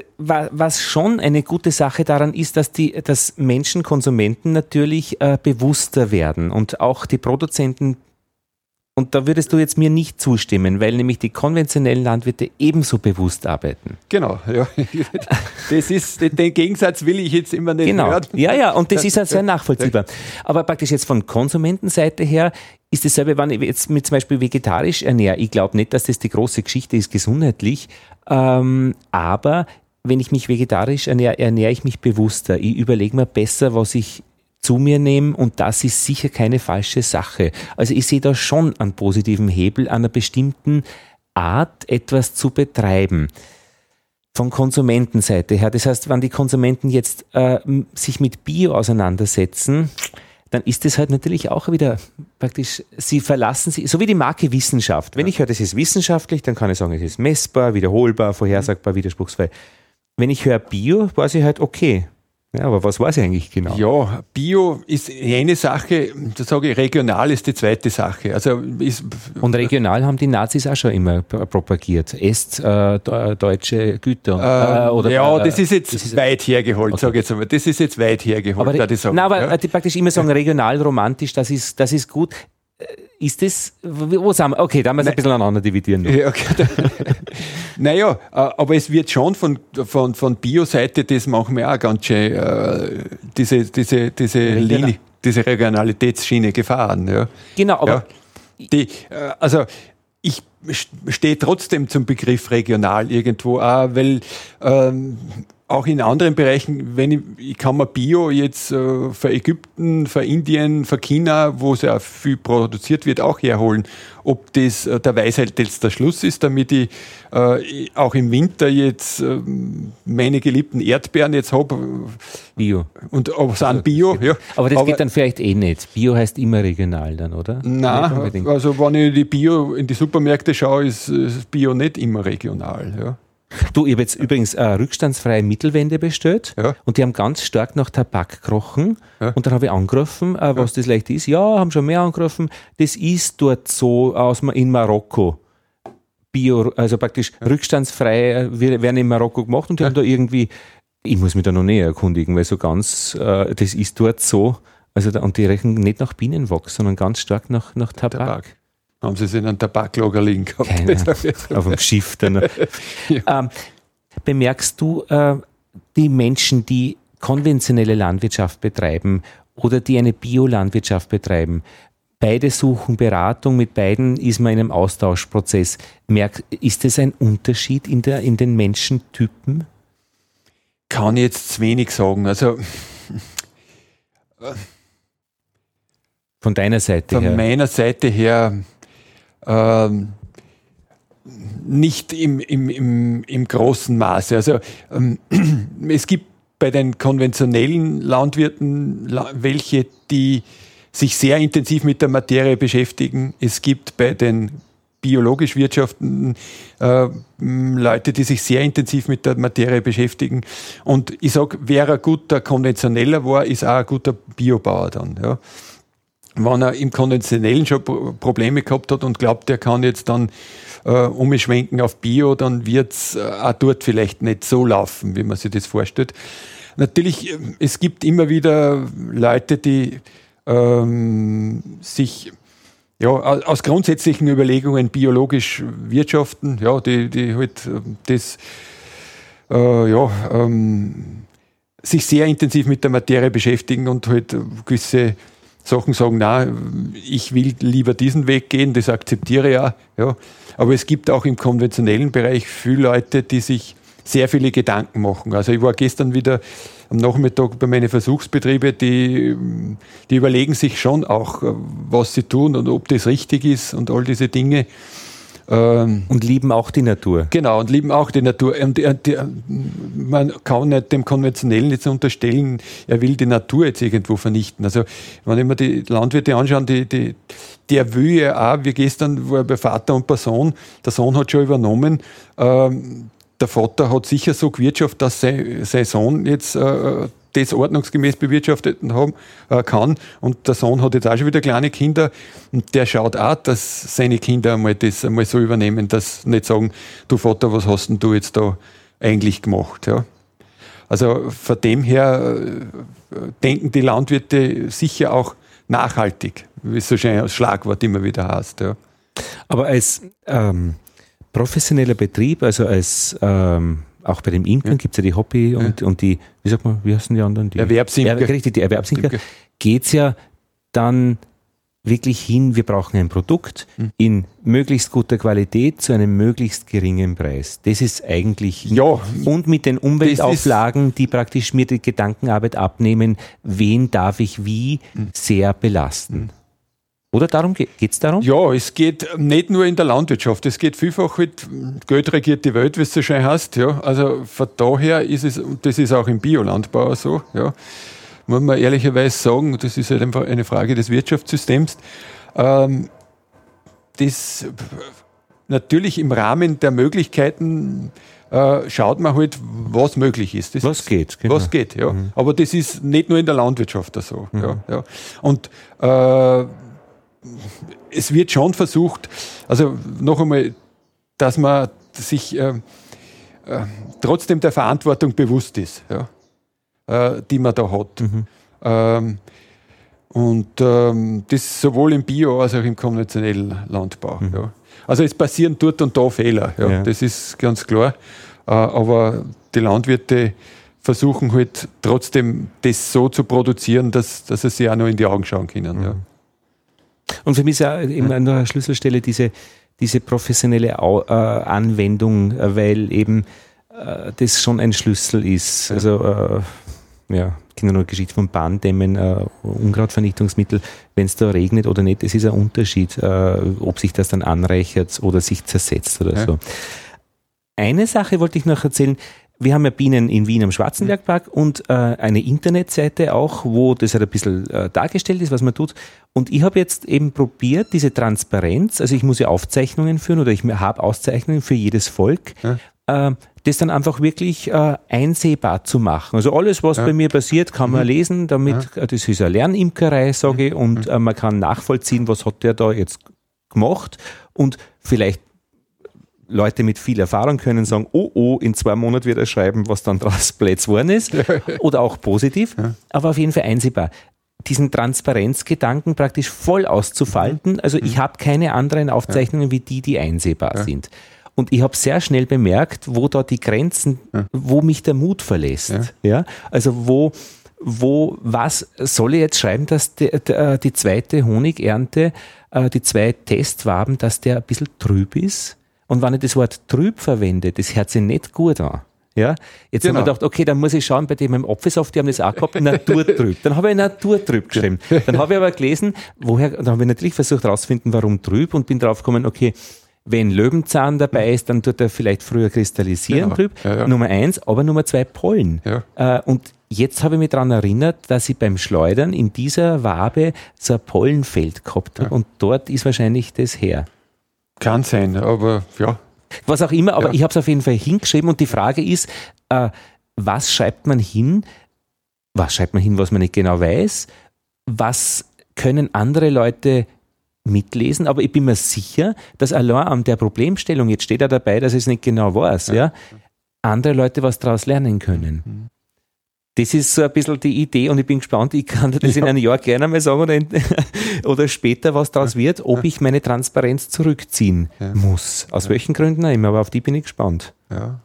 was schon eine gute Sache daran ist, dass die, dass Menschen, Konsumenten natürlich äh, bewusster werden und auch die Produzenten. Und da würdest du jetzt mir nicht zustimmen, weil nämlich die konventionellen Landwirte ebenso bewusst arbeiten. Genau, ja. Das ist, den Gegensatz will ich jetzt immer nicht genau. hören. Ja, ja, und das ist ja sehr nachvollziehbar. Aber praktisch jetzt von Konsumentenseite her ist dasselbe, wenn ich jetzt mit zum Beispiel vegetarisch ernähre. Ich glaube nicht, dass das die große Geschichte ist, gesundheitlich. Ähm, aber wenn ich mich vegetarisch ernähre, ernähre ich mich bewusster. Ich überlege mir besser, was ich zu mir nehme und das ist sicher keine falsche Sache. Also ich sehe da schon einen positiven Hebel, einer bestimmten Art etwas zu betreiben. Von Konsumentenseite her. Das heißt, wenn die Konsumenten jetzt äh, sich mit Bio auseinandersetzen, dann ist es halt natürlich auch wieder praktisch, sie verlassen sich, so wie die Marke Wissenschaft. Wenn ja. ich höre, das ist wissenschaftlich, dann kann ich sagen, es ist messbar, wiederholbar, vorhersagbar, widerspruchsfrei. Wenn ich höre Bio, weiß ich halt, okay. Ja, aber was weiß ich eigentlich genau? Ja, Bio ist eine Sache, da sage ich, regional ist die zweite Sache. Also ist und regional haben die Nazis auch schon immer propagiert. Esst äh, deutsche Güter. Äh, oder, ja, das ist jetzt das ist weit hergeholt, okay. sage ich jetzt einmal. Das ist jetzt weit hergeholt. Aber, ich sagen, nein, aber ja? die praktisch immer sagen, regional, romantisch, das ist, das ist gut. Ist das, wo sind wir? Okay, da müssen wir ein bisschen aneinander dividieren. Ja, okay. Naja, aber es wird schon von, von, von Bio-Seite, das machen wir auch ganz schön, äh, diese, diese, diese Linie, diese Regionalitätsschiene gefahren. Ja. Genau, aber. Ja. Die, äh, also, ich stehe trotzdem zum Begriff regional irgendwo auch, weil ähm, auch in anderen Bereichen, wenn ich, ich kann mir Bio jetzt äh, für Ägypten, für Indien, für China, wo sehr viel produziert wird, auch herholen. Ob das äh, der Weisheit jetzt der Schluss ist, damit ich äh, auch im Winter jetzt äh, meine geliebten Erdbeeren jetzt habe. Bio. Und ob es an Bio, ja. Aber das Aber, geht dann vielleicht eh nicht. Bio heißt immer regional dann, oder? Nein, also wenn ich die Bio in die Supermärkte schaue, ist, ist Bio nicht immer regional, ja. Du, ich habe jetzt übrigens eine rückstandsfreie Mittelwende bestellt ja. und die haben ganz stark nach Tabak gerochen. Ja. Und dann habe ich angerufen, äh, was ja. das leicht ist. Ja, haben schon mehr angerufen. Das ist dort so aus, in Marokko. Bio, also praktisch ja. rückstandsfrei werden in Marokko gemacht und die ja. haben da irgendwie, ich muss mich da noch näher erkundigen, weil so ganz, äh, das ist dort so. Also da, und die riechen nicht nach Bienenwachs, sondern ganz stark nach, nach Tabak. Tabak. Haben Sie es in einem Tabaklager liegen gehabt? Keine, auf dem Schiff. Dann. ja. ähm, bemerkst du äh, die Menschen, die konventionelle Landwirtschaft betreiben oder die eine Biolandwirtschaft betreiben, beide suchen Beratung, mit beiden ist man in einem Austauschprozess. Merk, ist das ein Unterschied in, der, in den Menschentypen? Kann ich jetzt zu wenig sagen. Also von deiner Seite von her? Von meiner Seite her Ähm, nicht im, im, im, im großen Maße. Also ähm, es gibt bei den konventionellen Landwirten welche, die sich sehr intensiv mit der Materie beschäftigen. Es gibt bei den biologisch wirtschaftenden äh, Leute, die sich sehr intensiv mit der Materie beschäftigen. Und ich sage, wer ein guter Konventioneller war, ist auch ein guter Biobauer dann. Ja. Wenn er im Konventionellen schon Probleme gehabt hat und glaubt, er kann jetzt dann äh, umschwenken auf Bio, dann wird es äh, auch dort vielleicht nicht so laufen, wie man sich das vorstellt. Natürlich, es gibt immer wieder Leute, die ähm, sich ja, aus grundsätzlichen Überlegungen biologisch wirtschaften, ja, die, die halt das äh, ja, ähm, sich sehr intensiv mit der Materie beschäftigen und halt gewisse Sachen sagen, nein, ich will lieber diesen Weg gehen, das akzeptiere ich auch. Ja. Aber es gibt auch im konventionellen Bereich viele Leute, die sich sehr viele Gedanken machen. Also ich war gestern wieder am Nachmittag bei meinen Versuchsbetrieben, die, die überlegen sich schon auch, was sie tun und ob das richtig ist und all diese Dinge. Und lieben auch die Natur. Genau, und lieben auch die Natur. Und die, die, man kann nicht dem Konventionellen jetzt unterstellen, er will die Natur jetzt irgendwo vernichten. Also, wenn ich mir die Landwirte anschaue, die, die, der will ja auch, wie gestern war bei Vater und bei Sohn, der Sohn hat schon übernommen, ähm, der Vater hat sicher so gewirtschaftet, dass sein, sein Sohn jetzt äh, das ordnungsgemäß bewirtschaftet haben, äh, kann. Und der Sohn hat jetzt auch schon wieder kleine Kinder und der schaut auch, dass seine Kinder einmal das einmal so übernehmen, dass nicht sagen, du Vater, was hast denn du jetzt da eigentlich gemacht? Ja? Also von dem her äh, denken die Landwirte sicher auch nachhaltig, wie es so schön als Schlagwort immer wieder heißt. Ja. Aber als ähm, professioneller Betrieb, also als ähm, auch bei den Imkern ja. gibt es ja die Hobby und, ja. und die, wie sagt man, wie heißen die anderen? Die Erwerbsimker. Ja, richtig, die Erwerbsimker. Geht es ja dann wirklich hin, wir brauchen ein Produkt hm. in möglichst guter Qualität zu einem möglichst geringen Preis. Das ist eigentlich, ja, und mit den Umweltauflagen, die praktisch mir die Gedankenarbeit abnehmen, wen darf ich wie hm. sehr belasten. Hm. Oder darum geht es darum? Ja, es geht nicht nur in der Landwirtschaft, es geht vielfach mit Geld regiert die Welt, wie es so schön heißt. Ja. Also von daher ist es, und das ist auch im Biolandbau so, ja, muss man ehrlicherweise sagen, das ist halt einfach eine Frage des Wirtschaftssystems, ähm, das natürlich im Rahmen der Möglichkeiten äh, schaut man halt, was möglich ist. Das was ist, geht. Genau. Was geht, ja. Mhm. Aber das ist nicht nur in der Landwirtschaft so. Mhm. Ja, ja. Und äh, es wird schon versucht, also noch einmal, dass man sich äh, äh, trotzdem der Verantwortung bewusst ist, ja, äh, die man da hat. Mhm. Ähm, und ähm, das sowohl im Bio- als auch im konventionellen Landbau. Mhm. Ja. Also es passieren dort und da Fehler, ja, ja. Das ist ganz klar. Äh, aber die Landwirte versuchen halt trotzdem das so zu produzieren, dass, dass sie sich auch noch in die Augen schauen können. Mhm. Ja. Und für mich ist ja eben an der Schlüsselstelle diese, diese professionelle Au- äh, Anwendung, weil eben äh, das schon ein Schlüssel ist. Also, äh, ja, ich kenne nur eine Geschichte von Bahndämmen, äh, Unkrautvernichtungsmittel, wenn es da regnet oder nicht, es ist ein Unterschied, äh, ob sich das dann anreichert oder sich zersetzt oder ja. so. Eine Sache wollte ich noch erzählen. Wir haben ja Bienen in Wien am Schwarzenbergpark und äh, eine Internetseite auch, wo das halt ein bisschen äh, dargestellt ist, was man tut. Und ich habe jetzt eben probiert, diese Transparenz, also ich muss ja Aufzeichnungen führen oder ich habe Auszeichnungen für jedes Volk, ja. äh, das dann einfach wirklich äh, einsehbar zu machen. Also alles, was ja. bei mir passiert, kann man mhm. lesen, damit, ja. das ist eine Lernimkerei, sage ich, mhm. und äh, man kann nachvollziehen, was hat der da jetzt gemacht und vielleicht Leute mit viel Erfahrung können sagen, oh, oh, in zwei Monaten wird er schreiben, was dann draus Plätz geworden ist. Oder auch positiv, ja. aber auf jeden Fall einsehbar. Diesen Transparenzgedanken praktisch voll auszufalten. Also ich habe keine anderen Aufzeichnungen wie die, die einsehbar ja. sind. Und ich habe sehr schnell bemerkt, wo da die Grenzen, ja. wo mich der Mut verlässt. Ja. Ja? Also wo, wo, was soll ich jetzt schreiben, dass die, die, die zweite Honigernte, die zwei Testwaben, dass der ein bisschen trüb ist? Und wenn ich das Wort trüb verwende, das hört sich nicht gut an. Ja? Jetzt genau. haben wir gedacht, okay, dann muss ich schauen, bei dem im Apfelsaft, die haben das auch gehabt, naturtrüb. Dann habe ich naturtrüb geschrieben. Dann habe ich aber gelesen, woher, dann habe ich natürlich versucht herauszufinden, warum trüb und bin drauf gekommen, okay, wenn Löwenzahn dabei ist, dann tut er vielleicht früher kristallisieren, genau. trüb. Ja, ja. Nummer eins, aber Nummer zwei, Pollen. Ja. Äh, und jetzt habe ich mich daran erinnert, dass ich beim Schleudern in dieser Wabe so ein Pollenfeld gehabt habe ja. und dort ist wahrscheinlich das her. Kann sein, aber ja. Was auch immer, aber ja. ich habe es auf jeden Fall hingeschrieben und die Frage ist, äh, was schreibt man hin, was schreibt man hin, was man nicht genau weiß, was können andere Leute mitlesen, aber ich bin mir sicher, dass allein an der Problemstellung, jetzt steht er dabei, dass ich es nicht genau weiß, ja. ja, andere Leute was daraus lernen können. Mhm. Das ist so ein bisschen die Idee und ich bin gespannt, ich kann das ja. in einem Jahr gerne mal sagen oder, in, oder später, was daraus ja. wird, ob ja. ich meine Transparenz zurückziehen ja. muss. Aus ja. welchen Gründen auch immer, aber auf die bin ich gespannt. Ja,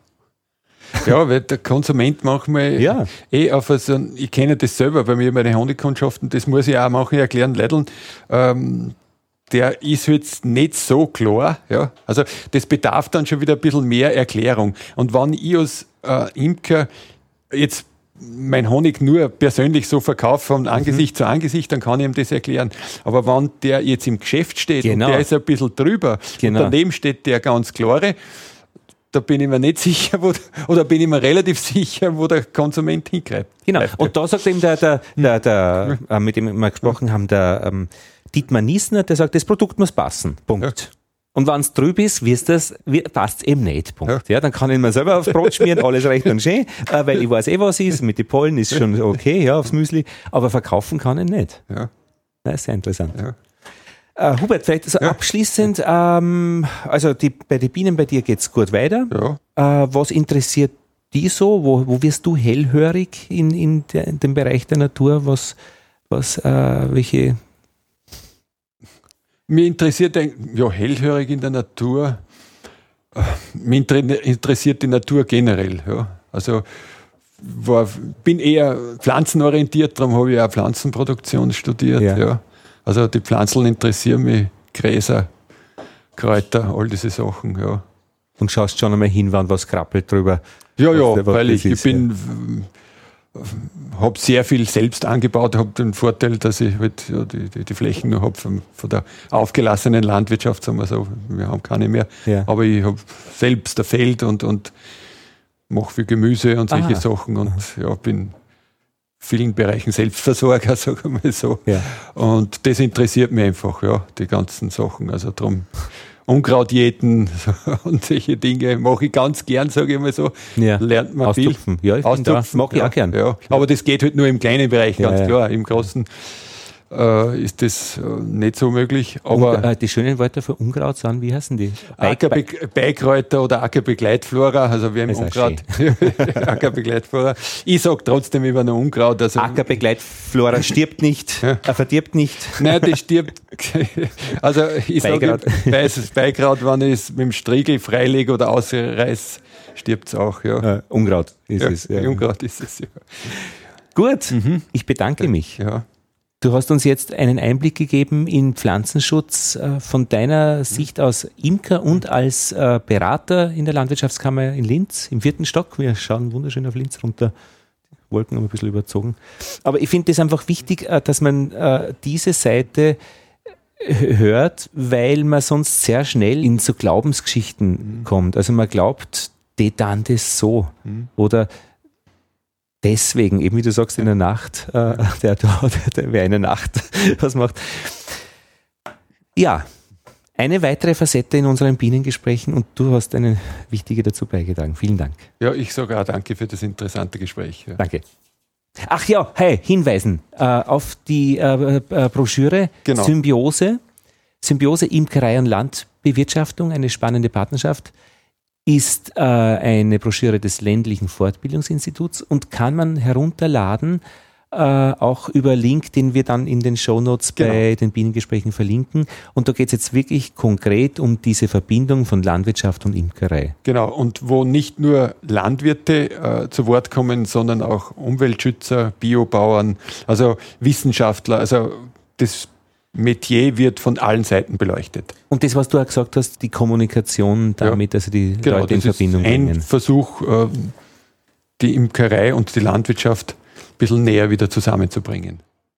ja, weil der Konsument manchmal ja. eh auf so, ich kenne das selber bei mir bei den Honigkundschaften, das muss ich auch manchmal erklären, Leideln, ähm, der ist jetzt nicht so klar. Ja? Also das bedarf dann schon wieder ein bisschen mehr Erklärung. Und wenn ich als äh, Imker jetzt mein Honig nur persönlich so verkaufe von Angesicht mhm. zu Angesicht, dann kann ich ihm das erklären. Aber wenn der jetzt im Geschäft steht genau. und der ist ein bisschen drüber genau. und daneben steht der ganz klare, da bin ich mir nicht sicher, wo, oder bin ich mir relativ sicher, wo der Konsument hingreift. Genau, und da sagt eben der, der, der, der äh, mit dem wir gesprochen haben, der ähm, Dietmar Niesner, der sagt, das Produkt muss passen, Punkt. Ja. Und wenn es drüber ist, passt es eben nicht, Punkt. Ja. Ja, dann kann ich mir selber aufs Brot schmieren, alles recht und schön, äh, weil ich weiß eh, was ist, mit den Pollen ist schon okay, ja, aufs Müsli, aber verkaufen kann ich nicht. Ja. Das ist sehr interessant. Ja. Uh, Hubert, vielleicht so ja. abschließend, ähm, also die, bei den Bienen bei dir geht es gut weiter. Ja. Uh, was interessiert dich so? Wo, wo wirst du hellhörig in, in, der, in dem Bereich der Natur? Was, was uh, welche? Mich interessiert, ja, hellhörig in der Natur, mich interessiert die Natur generell. Ja. Also war, bin eher pflanzenorientiert, darum habe ich auch Pflanzenproduktion studiert. Ja. Ja. Also die Pflanzen interessieren mich, Gräser, Kräuter, all diese Sachen, ja. Und schaust schon einmal hin, wann was krabbelt drüber. Ja, ja, weil ich, ich bin, ja. habe sehr viel selbst angebaut, habe den Vorteil, dass ich halt, ja, die, die, die Flächen nur habe von, von der aufgelassenen Landwirtschaft, sagen wir so, wir haben keine mehr. Ja. Aber ich habe selbst ein Feld und, und mache viel Gemüse und solche Aha. Sachen und ja, bin vielen Bereichen Selbstversorger, sagen wir mal so. Ja. Und das interessiert mich einfach, ja, die ganzen Sachen. Also darum Unkrautjäten und solche Dinge mache ich ganz gern, sage ich mal so. Ja. Lernt man Austupfen. viel. Ja, ich Austupfen mache ich ja, auch gern. Ja. Aber das geht halt nur im kleinen Bereich, ganz ja, klar. Im Großen äh, ist das äh, nicht so möglich. Aber Und, äh, die schönen Wörter für Unkraut sind, wie heißen die? Ackerbe- Beikräuter oder Ackerbegleitflora, also wir haben Unkraut. Ackerbegleitflora. Ich sage trotzdem immer noch Unkraut. Also Ackerbegleitflora stirbt nicht, ja. er verdirbt nicht. Nein, das stirbt. Also ich sage, Beikraut, wenn ich es mit dem Striegel freilege oder ausreiß, stirbt es auch. Ja. Äh, Unkraut ist ja, es. Ja. Unkraut ist es, ja. Gut, mhm. ich bedanke mich. Ja. Du hast uns jetzt einen Einblick gegeben in Pflanzenschutz äh, von deiner Sicht als Imker und als äh, Berater in der Landwirtschaftskammer in Linz, im vierten Stock. Wir schauen wunderschön auf Linz runter. Die Wolken haben ein bisschen überzogen. Aber ich finde es einfach wichtig, äh, dass man äh, diese Seite hört, weil man sonst sehr schnell in so Glaubensgeschichten mhm. kommt. Also man glaubt, die dann das so. Mhm. Oder deswegen, eben wie du sagst, in der Nacht, äh, der, der, der wer in der Nacht was macht. Ja, eine weitere Facette in unseren Bienengesprächen und du hast eine wichtige dazu beigetragen. Vielen Dank. Ja, ich sage auch danke für das interessante Gespräch. Ja. Danke. Ach ja, hey, hinweisen äh, auf die äh, äh, Broschüre genau. Symbiose, Symbiose Imkerei und Landbewirtschaftung, eine spannende Partnerschaft. Ist äh, eine Broschüre des ländlichen Fortbildungsinstituts und kann man herunterladen, äh, auch über Link, den wir dann in den Shownotes genau. bei den Bienengesprächen verlinken. Und da geht es jetzt wirklich konkret um diese Verbindung von Landwirtschaft und Imkerei. Genau, und wo nicht nur Landwirte äh, zu Wort kommen, sondern auch Umweltschützer, Biobauern, also Wissenschaftler, also das Metier wird von allen Seiten beleuchtet. Und das, was du auch gesagt hast, die Kommunikation damit, ja, also die genau, Leute in Verbindung bringen. Ein Versuch, die Imkerei und die Landwirtschaft ein bisschen näher wieder zusammenzubringen.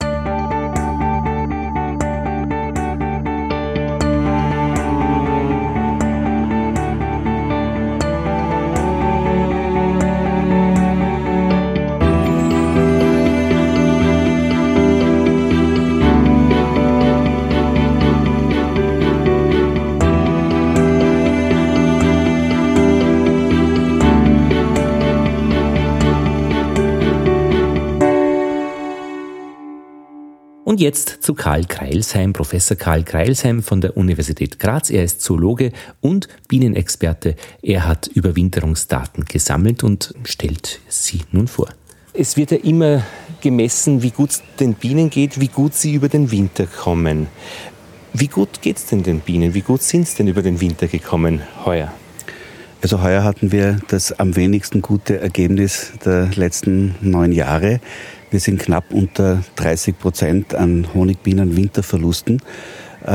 Und jetzt zu Karl Kreilsheim, Professor Karl Kreilsheim von der Universität Graz. Er ist Zoologe und Bienenexperte. Er hat Überwinterungsdaten gesammelt und stellt sie nun vor. Es wird ja immer gemessen, wie gut es den Bienen geht, wie gut sie über den Winter kommen. Wie gut geht es denn den Bienen? Wie gut sind es denn über den Winter gekommen heuer? Also heuer hatten wir das am wenigsten gute Ergebnis der letzten neun Jahre. Wir sind knapp unter dreißig Prozent an Honigbienen-Winterverlusten.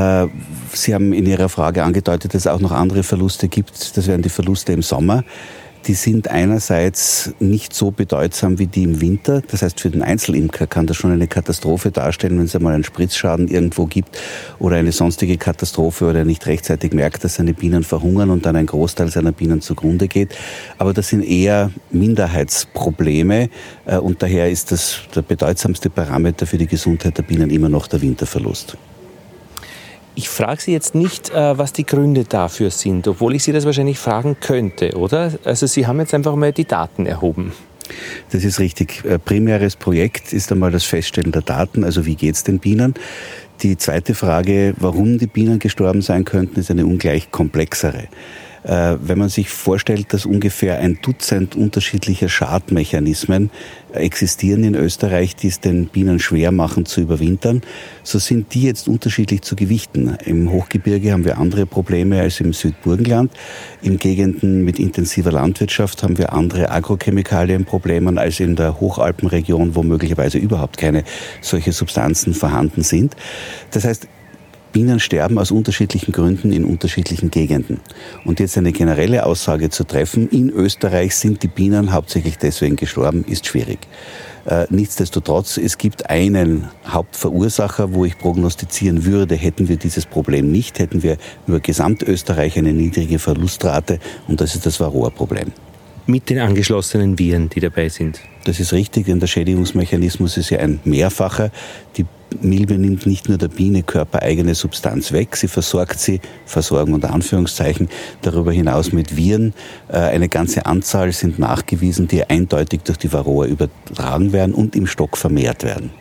Sie haben in Ihrer Frage angedeutet, dass es auch noch andere Verluste gibt. Das wären die Verluste im Sommer. die sind einerseits nicht so bedeutsam wie die im Winter. Das heißt, für den Einzelimker kann das schon eine Katastrophe darstellen, wenn es einmal einen Spritzschaden irgendwo gibt oder eine sonstige Katastrophe oder er nicht rechtzeitig merkt, dass seine Bienen verhungern und dann ein Großteil seiner Bienen zugrunde geht. Aber das sind eher Minderheitsprobleme und daher ist das der bedeutsamste Parameter für die Gesundheit der Bienen immer noch der Winterverlust. Ich frage Sie jetzt nicht, was die Gründe dafür sind, obwohl ich Sie das wahrscheinlich fragen könnte, oder? Also Sie haben jetzt einfach mal die Daten erhoben. Das ist richtig. Primäres Projekt ist einmal das Feststellen der Daten, also wie geht es den Bienen. Die zweite Frage, warum die Bienen gestorben sein könnten, ist eine ungleich komplexere. Wenn man sich vorstellt, dass ungefähr ein Dutzend unterschiedlicher Schadmechanismen existieren in Österreich, die es den Bienen schwer machen zu überwintern, so sind die jetzt unterschiedlich zu gewichten. Im Hochgebirge haben wir andere Probleme als im Südburgenland. In Gegenden mit intensiver Landwirtschaft haben wir andere Agrochemikalienprobleme als in der Hochalpenregion, wo möglicherweise überhaupt keine solche Substanzen vorhanden sind. Das heißt, Bienen sterben aus unterschiedlichen Gründen in unterschiedlichen Gegenden. Und jetzt eine generelle Aussage zu treffen, in Österreich sind die Bienen hauptsächlich deswegen gestorben, ist schwierig. Äh, nichtsdestotrotz, es gibt einen Hauptverursacher, wo ich prognostizieren würde, hätten wir dieses Problem nicht, hätten wir über Gesamtösterreich eine niedrige Verlustrate und das ist das Varroa-Problem. Mit den angeschlossenen Viren, die dabei sind. Das ist richtig, denn der Schädigungsmechanismus ist ja ein mehrfacher. Die Milbe nimmt nicht nur der Biene körpereigene Substanz weg, sie versorgt sie, Versorgung unter Anführungszeichen, darüber hinaus mit Viren. Eine ganze Anzahl sind nachgewiesen, die eindeutig durch die Varroa übertragen werden und im Stock vermehrt werden.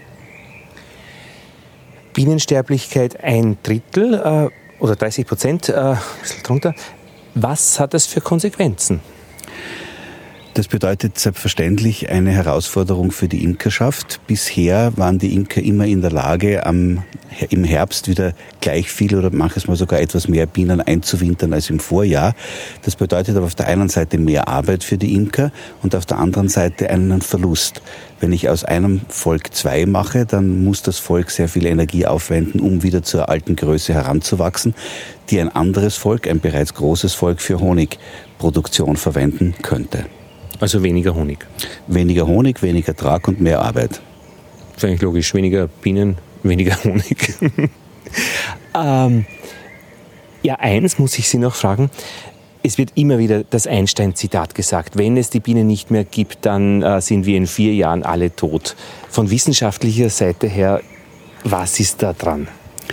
Bienensterblichkeit ein Drittel äh, oder dreißig Prozent, äh, ein bisschen drunter. Was hat das für Konsequenzen? Das bedeutet selbstverständlich eine Herausforderung für die Imkerschaft. Bisher waren die Imker immer in der Lage, am, im Herbst wieder gleich viel oder manches Mal sogar etwas mehr Bienen einzuwintern als im Vorjahr. Das bedeutet aber auf der einen Seite mehr Arbeit für die Imker und auf der anderen Seite einen Verlust. Wenn ich aus einem Volk zwei mache, dann muss das Volk sehr viel Energie aufwenden, um wieder zur alten Größe heranzuwachsen, die ein anderes Volk, ein bereits großes Volk für Honigproduktion verwenden könnte. Also weniger Honig. Weniger Honig, weniger Trag und mehr Arbeit. Das ist eigentlich logisch. Weniger Bienen, weniger Honig. ähm, ja, eins muss ich Sie noch fragen. Es wird immer wieder das Einstein-Zitat gesagt. Wenn es die Bienen nicht mehr gibt, dann äh, sind wir in vier Jahren alle tot. Von wissenschaftlicher Seite her, was ist da dran?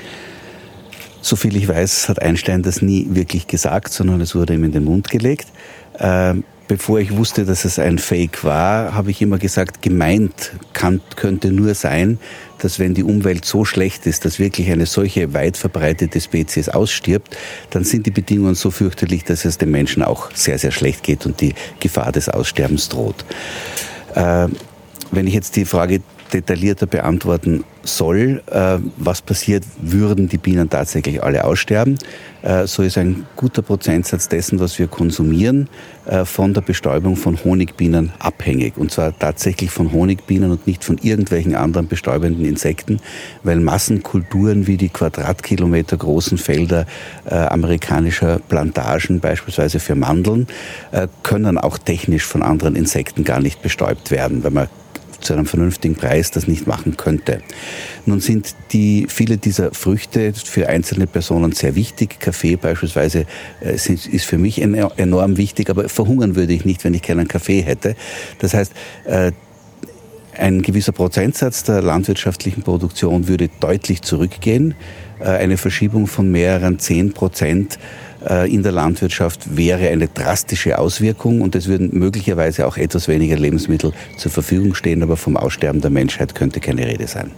Soviel ich weiß, hat Einstein das nie wirklich gesagt, sondern es wurde ihm in den Mund gelegt. Ähm, Bevor ich wusste, dass es ein Fake war, habe ich immer gesagt, gemeint kann, könnte nur sein, dass wenn die Umwelt so schlecht ist, dass wirklich eine solche weit verbreitete Spezies ausstirbt, dann sind die Bedingungen so fürchterlich, dass es dem Menschen auch sehr, sehr schlecht geht und die Gefahr des Aussterbens droht. Äh, wenn ich jetzt die Frage detaillierter beantworten soll, äh, was passiert, würden die Bienen tatsächlich alle aussterben. Äh, so ist ein guter Prozentsatz dessen, was wir konsumieren, äh, von der Bestäubung von Honigbienen abhängig. Und zwar tatsächlich von Honigbienen und nicht von irgendwelchen anderen bestäubenden Insekten, weil Massenkulturen wie die Quadratkilometer großen Felder äh, amerikanischer Plantagen, beispielsweise für Mandeln, äh, können auch technisch von anderen Insekten gar nicht bestäubt werden, weil man zu einem vernünftigen Preis das nicht machen könnte. Nun sind die, viele dieser Früchte für einzelne Personen sehr wichtig. Kaffee beispielsweise äh, ist für mich enorm wichtig, aber verhungern würde ich nicht, wenn ich keinen Kaffee hätte. Das heißt, äh, ein gewisser Prozentsatz der landwirtschaftlichen Produktion würde deutlich zurückgehen. Äh, eine Verschiebung von mehreren zehn Prozent in der Landwirtschaft wäre eine drastische Auswirkung und es würden möglicherweise auch etwas weniger Lebensmittel zur Verfügung stehen, aber vom Aussterben der Menschheit könnte keine Rede sein.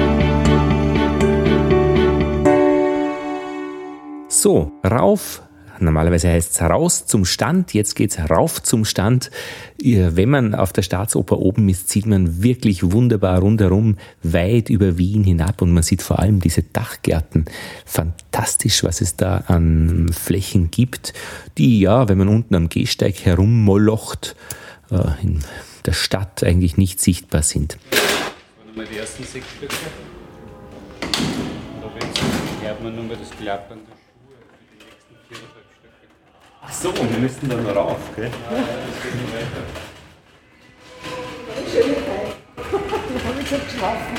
So, rauf, Normalerweise heißt es raus zum Stand, jetzt geht's rauf zum Stand. Wenn man auf der Staatsoper oben ist, sieht man wirklich wunderbar rundherum, weit über Wien hinab und man sieht vor allem diese Dachgärten. Fantastisch, was es da an Flächen gibt, die ja, wenn man unten am Gehsteig herummolocht, in der Stadt eigentlich nicht sichtbar sind. Das waren nochmal die ersten sechs Stücke. Und ab jetzt hört man nur mal das Klappern der Schuhe für die nächsten viereinhalb Stücke. Ach so, und wir müssten dann noch rauf, gell? Ja, das geht nicht weiter. Schöne Zeit. Ich habe jetzt geschlafen.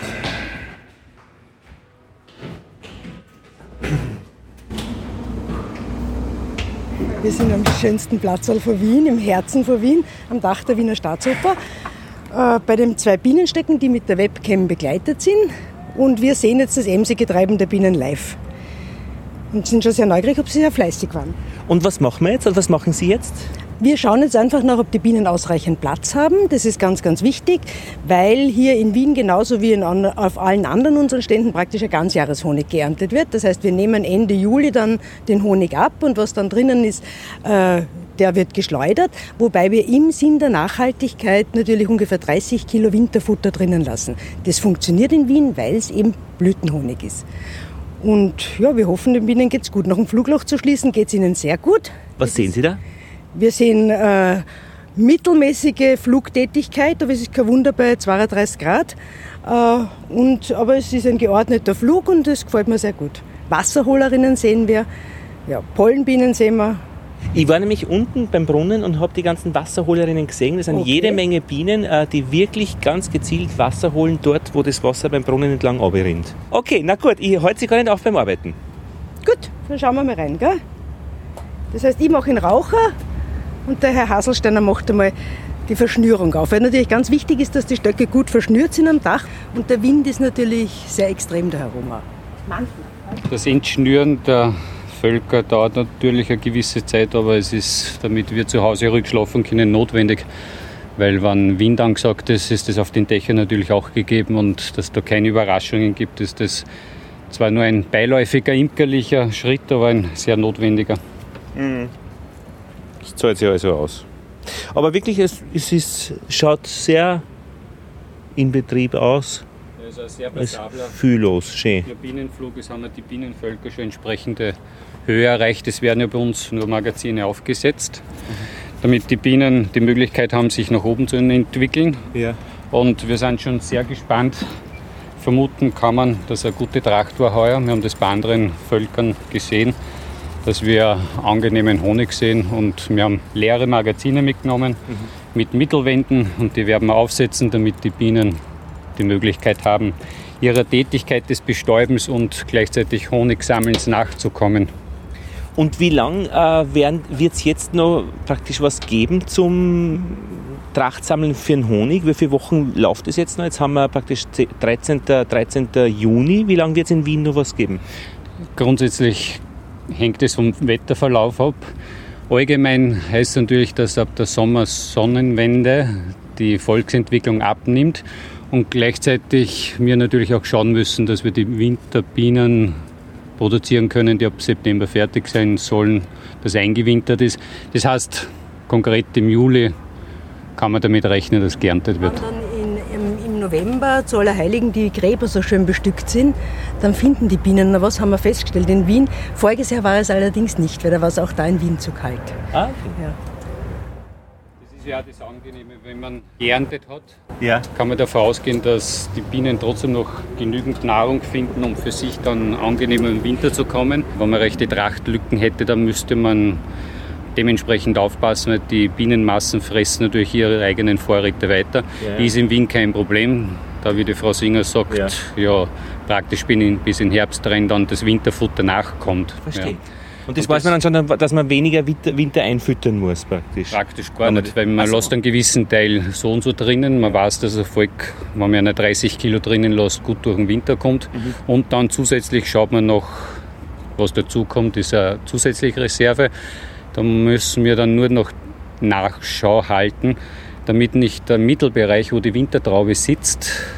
Wir sind am schönsten Platzl von Wien, im Herzen von Wien, am Dach der Wiener Staatsoper, äh, bei den zwei Bienenstöcken, die mit der Webcam begleitet sind. Und wir sehen jetzt das emsige Treiben der Bienen live. Und sind schon sehr neugierig, ob sie sehr fleißig waren. Und was machen wir jetzt? Also was machen Sie jetzt? Wir schauen jetzt einfach nach, ob die Bienen ausreichend Platz haben. Das ist ganz, ganz wichtig, weil hier in Wien genauso wie in, auf allen anderen unseren Ständen praktisch ein Ganzjahreshonig geerntet wird. Das heißt, wir nehmen Ende Juli dann den Honig ab und was dann drinnen ist, äh, der wird geschleudert, wobei wir im Sinn der Nachhaltigkeit natürlich ungefähr dreißig Kilo Winterfutter drinnen lassen. Das funktioniert in Wien, weil es eben Blütenhonig ist. Und ja, wir hoffen, den Bienen geht's gut. Nach dem Flugloch zu schließen, geht's ihnen sehr gut. Was sehen Sie da? Wir sehen äh, mittelmäßige Flugtätigkeit, aber es ist kein Wunder bei zweiunddreißig Grad. Äh, und, aber es ist ein geordneter Flug und das gefällt mir sehr gut. Wasserholerinnen sehen wir, ja, Pollenbienen sehen wir. Ich war nämlich unten beim Brunnen und habe die ganzen Wasserholerinnen gesehen. Das sind Okay. jede Menge Bienen, die wirklich ganz gezielt Wasser holen, dort, wo das Wasser beim Brunnen entlang runterrinnt. Okay, na gut, ich halte Sie gar nicht auf beim Arbeiten. Gut, dann schauen wir mal rein, gell? Das heißt, ich mache einen Raucher und der Herr Haselsteiner macht einmal die Verschnürung auf. Weil natürlich ganz wichtig ist, dass die Stöcke gut verschnürt sind am Dach und der Wind ist natürlich sehr extrem da herum. Manchmal. Das Entschnüren der Völker dauert natürlich eine gewisse Zeit, aber es ist, damit wir zu Hause ruhig schlafen können, notwendig. Weil wenn Wind angesagt ist, ist das auf den Dächern natürlich auch gegeben und dass da keine Überraschungen gibt, ist das zwar nur ein beiläufiger, imkerlicher Schritt, aber ein sehr notwendiger. Mhm. Das zahlt sich also aus. Aber wirklich, es, es ist, schaut sehr in Betrieb aus. Das ist ein sehr Es ist passabler fühllos, schön. Der Bienenflug, es haben ja die Bienenvölker schon entsprechende Höhe erreicht. Es werden ja bei uns nur Magazine aufgesetzt, damit die Bienen die Möglichkeit haben, sich nach oben zu entwickeln. Ja. Und wir sind schon sehr gespannt. Vermuten kann man, dass eine gute Tracht war heuer. Wir haben das bei anderen Völkern gesehen, dass wir angenehmen Honig sehen. Und wir haben leere Magazine mitgenommen mhm. mit Mittelwänden und die werden wir aufsetzen, damit die Bienen die Möglichkeit haben, ihrer Tätigkeit des Bestäubens und gleichzeitig Honigsammelns nachzukommen. Und wie lang äh, wird es jetzt noch praktisch was geben zum Trachtsammeln für den Honig? Wie viele Wochen läuft es jetzt noch? Jetzt haben wir praktisch dreizehnten Juni. Wie lange wird es in Wien noch was geben? Grundsätzlich hängt es vom Wetterverlauf ab. Allgemein heißt natürlich, dass ab der Sommersonnenwende die Volksentwicklung abnimmt. Und gleichzeitig wir natürlich auch schauen müssen, dass wir die Winterbienen produzieren können, die ab September fertig sein sollen, dass eingewintert ist. Das heißt, konkret im Juli kann man damit rechnen, dass geerntet wird. Wenn dann in, im, im November zu Allerheiligen die Gräber so schön bestückt sind, dann finden die Bienen noch was, haben wir festgestellt. In Wien, voriges Jahr war es allerdings nicht, weil da war es auch da in Wien zu kalt. Ah, okay. Ja. Das ist ja das Angenehme, wenn man geerntet hat, Ja. kann man davon ausgehen, dass die Bienen trotzdem noch genügend Nahrung finden, um für sich dann angenehm im Winter zu kommen. Wenn man rechte Trachtlücken hätte, dann müsste man dementsprechend aufpassen, weil die Bienenmassen fressen natürlich ihre eigenen Vorräte weiter. Ja. Ist im Wien kein Problem, da wie die Frau Singer sagt, Ja. ja, praktisch bis in, bis in Herbst rein dann das Winterfutter nachkommt. Verstehe. Ja. Und das Und weiß man das- dann schon, dass man weniger Winter, Winter einfüttern muss praktisch. Praktisch gar Aber nicht, weil man ach so. lässt einen gewissen Teil so und so drinnen. Man weiß, dass ein Volk, wenn man eine dreißig Kilo drinnen lässt, gut durch den Winter kommt. Mhm. Und dann zusätzlich schaut man noch, was dazu kommt, ist eine zusätzliche Reserve. Da müssen wir dann nur noch Nachschau halten, damit nicht der Mittelbereich, wo die Wintertraube sitzt,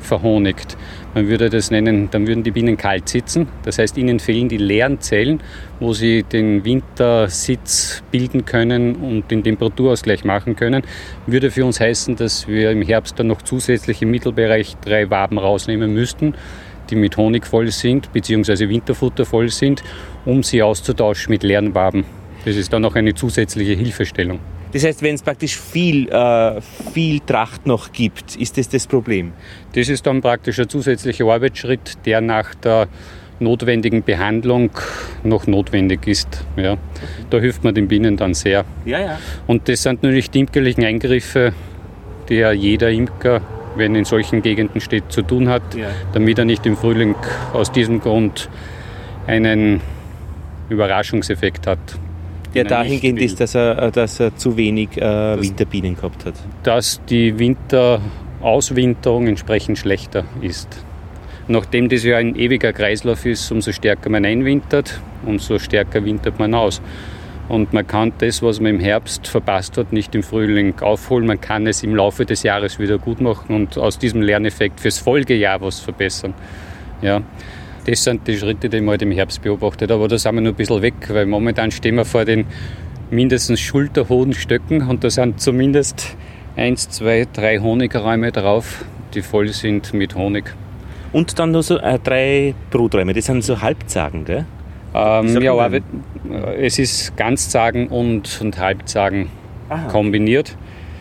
verhonigt. Man würde das nennen, dann würden die Bienen kalt sitzen. Das heißt, ihnen fehlen die leeren Zellen, wo sie den Wintersitz bilden können und den Temperaturausgleich machen können. Würde für uns heißen, dass wir im Herbst dann noch zusätzlich im Mittelbereich drei Waben rausnehmen müssten, die mit Honig voll sind, beziehungsweise Winterfutter voll sind, um sie auszutauschen mit leeren Waben. Das ist dann noch eine zusätzliche Hilfestellung. Das heißt, wenn es praktisch viel, äh, viel Tracht noch gibt, ist das das Problem? Das ist dann praktisch ein zusätzlicher Arbeitsschritt, der nach der notwendigen Behandlung noch notwendig ist. Ja. Da hilft man den Bienen dann sehr. Ja, ja. Und das sind natürlich die imkerlichen Eingriffe, die ja jeder Imker, wenn er in solchen Gegenden steht, zu tun hat, ja. damit er nicht im Frühling aus diesem Grund einen Überraschungseffekt hat. Der dahingehend ist, dass er, dass er zu wenig äh, Winterbienen gehabt hat. Dass die Winterauswinterung entsprechend schlechter ist. Nachdem das ja ein ewiger Kreislauf ist, umso stärker man einwintert, umso stärker wintert man aus. Und man kann das, was man im Herbst verpasst hat, nicht im Frühling aufholen. Man kann es im Laufe des Jahres wieder gut machen und aus diesem Lerneffekt fürs Folgejahr was verbessern. Ja. Das sind die Schritte, die man halt im Herbst beobachtet. Aber da sind wir noch ein bisschen weg, weil momentan stehen wir vor den mindestens schulterhohen Stöcken und da sind zumindest eins, zwei, drei Honigräume drauf, die voll sind mit Honig. Und dann noch so äh, drei Bruträume, das sind so Halbzagen, gell? Ähm, ja, aber es ist Ganzzagen und, und Halbzagen Aha. kombiniert.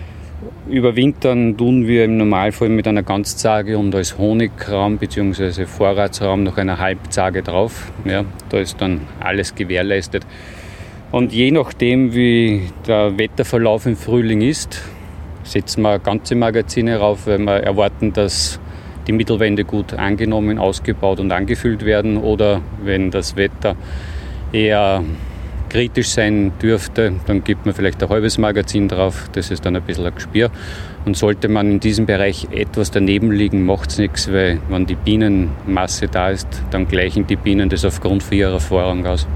Überwintern tun wir im Normalfall mit einer Ganzzage und als Honigraum bzw. Vorratsraum noch einer Halbzage drauf. Ja, da ist dann alles gewährleistet. Und je nachdem, wie der Wetterverlauf im Frühling ist, setzen wir ganze Magazine rauf, weil wir erwarten, dass die Mittelwände gut angenommen, ausgebaut und angefüllt werden. Oder wenn das Wetter eher kritisch sein dürfte, dann gibt man vielleicht ein halbes Magazin drauf, das ist dann ein bisschen ein Gespür. Und sollte man in diesem Bereich etwas daneben liegen, macht es nichts, weil wenn die Bienenmasse da ist, dann gleichen die Bienen das aufgrund von ihrer Erfahrung aus.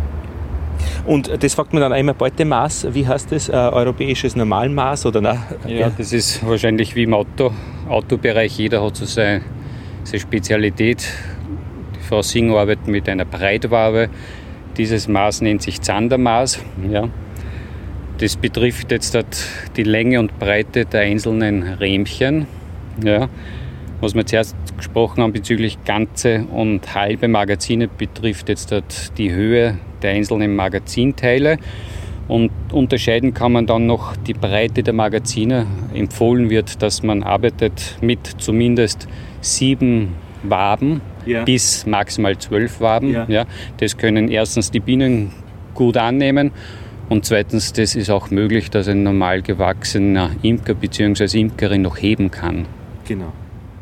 Und das fragt man dann einmal Beutemaß, wie heißt das, äh, europäisches Normalmaß oder na? Ja, das ist wahrscheinlich wie im Auto, Autobereich, jeder hat so seine, seine Spezialität. Die Frau Sing arbeitet mit einer Breitwabe. Dieses Maß nennt sich Zandermaß. Ja. Das betrifft jetzt die Länge und Breite der einzelnen Rähmchen. Ja. Was wir zuerst gesprochen haben bezüglich ganze und halbe Magazine, betrifft jetzt die Höhe der einzelnen Magazinteile. Und unterscheiden kann man dann noch die Breite der Magazine. Empfohlen wird, dass man arbeitet mit zumindest sieben Waben. Ja. Bis maximal zwölf Waben. Ja. Ja, das können erstens die Bienen gut annehmen und zweitens, das ist auch möglich, dass ein normal gewachsener Imker bzw. Imkerin noch heben kann. Genau.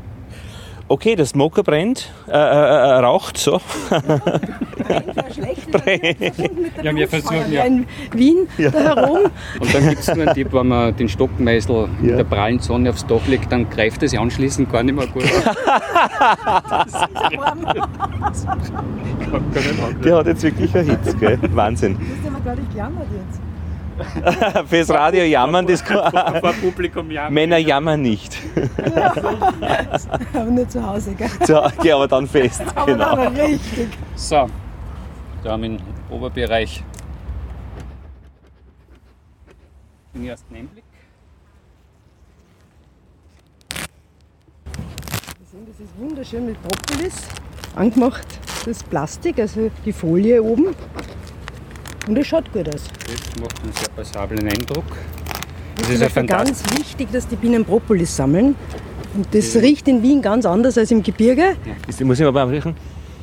Okay, der Smoker brennt, äh, äh, raucht so. Brennt war schlecht. Ja, wir versuchen ja. In Wien ja. da herum. Und dann gibt es nur einen Tipp, wenn man den Stockmeißel ja. in der prallen Sonne aufs Dach legt, dann greift es anschließend gar nicht mehr gut auf. Der hat jetzt wirklich eine Hitze, gell? Wahnsinn. Du hast aber gar nicht gejammert jetzt. Fürs Radio jammern, das kann vor Publikum jammern. Männer jammern nicht. Ja. Aber nur zu Hause, gell? So, okay, aber dann fest. Aber genau. dann richtig. So, da haben wir im Oberbereich den ersten Einblick. Das ist wunderschön mit Propolis angemacht, das Plastik, also die Folie oben. Und es schaut gut aus. Das macht einen sehr passablen Eindruck. Es ist, ist ganz wichtig, dass die Bienen Propolis sammeln. Und das ja. riecht in Wien ganz anders als im Gebirge. Ja. Das muss ich mal beim riechen.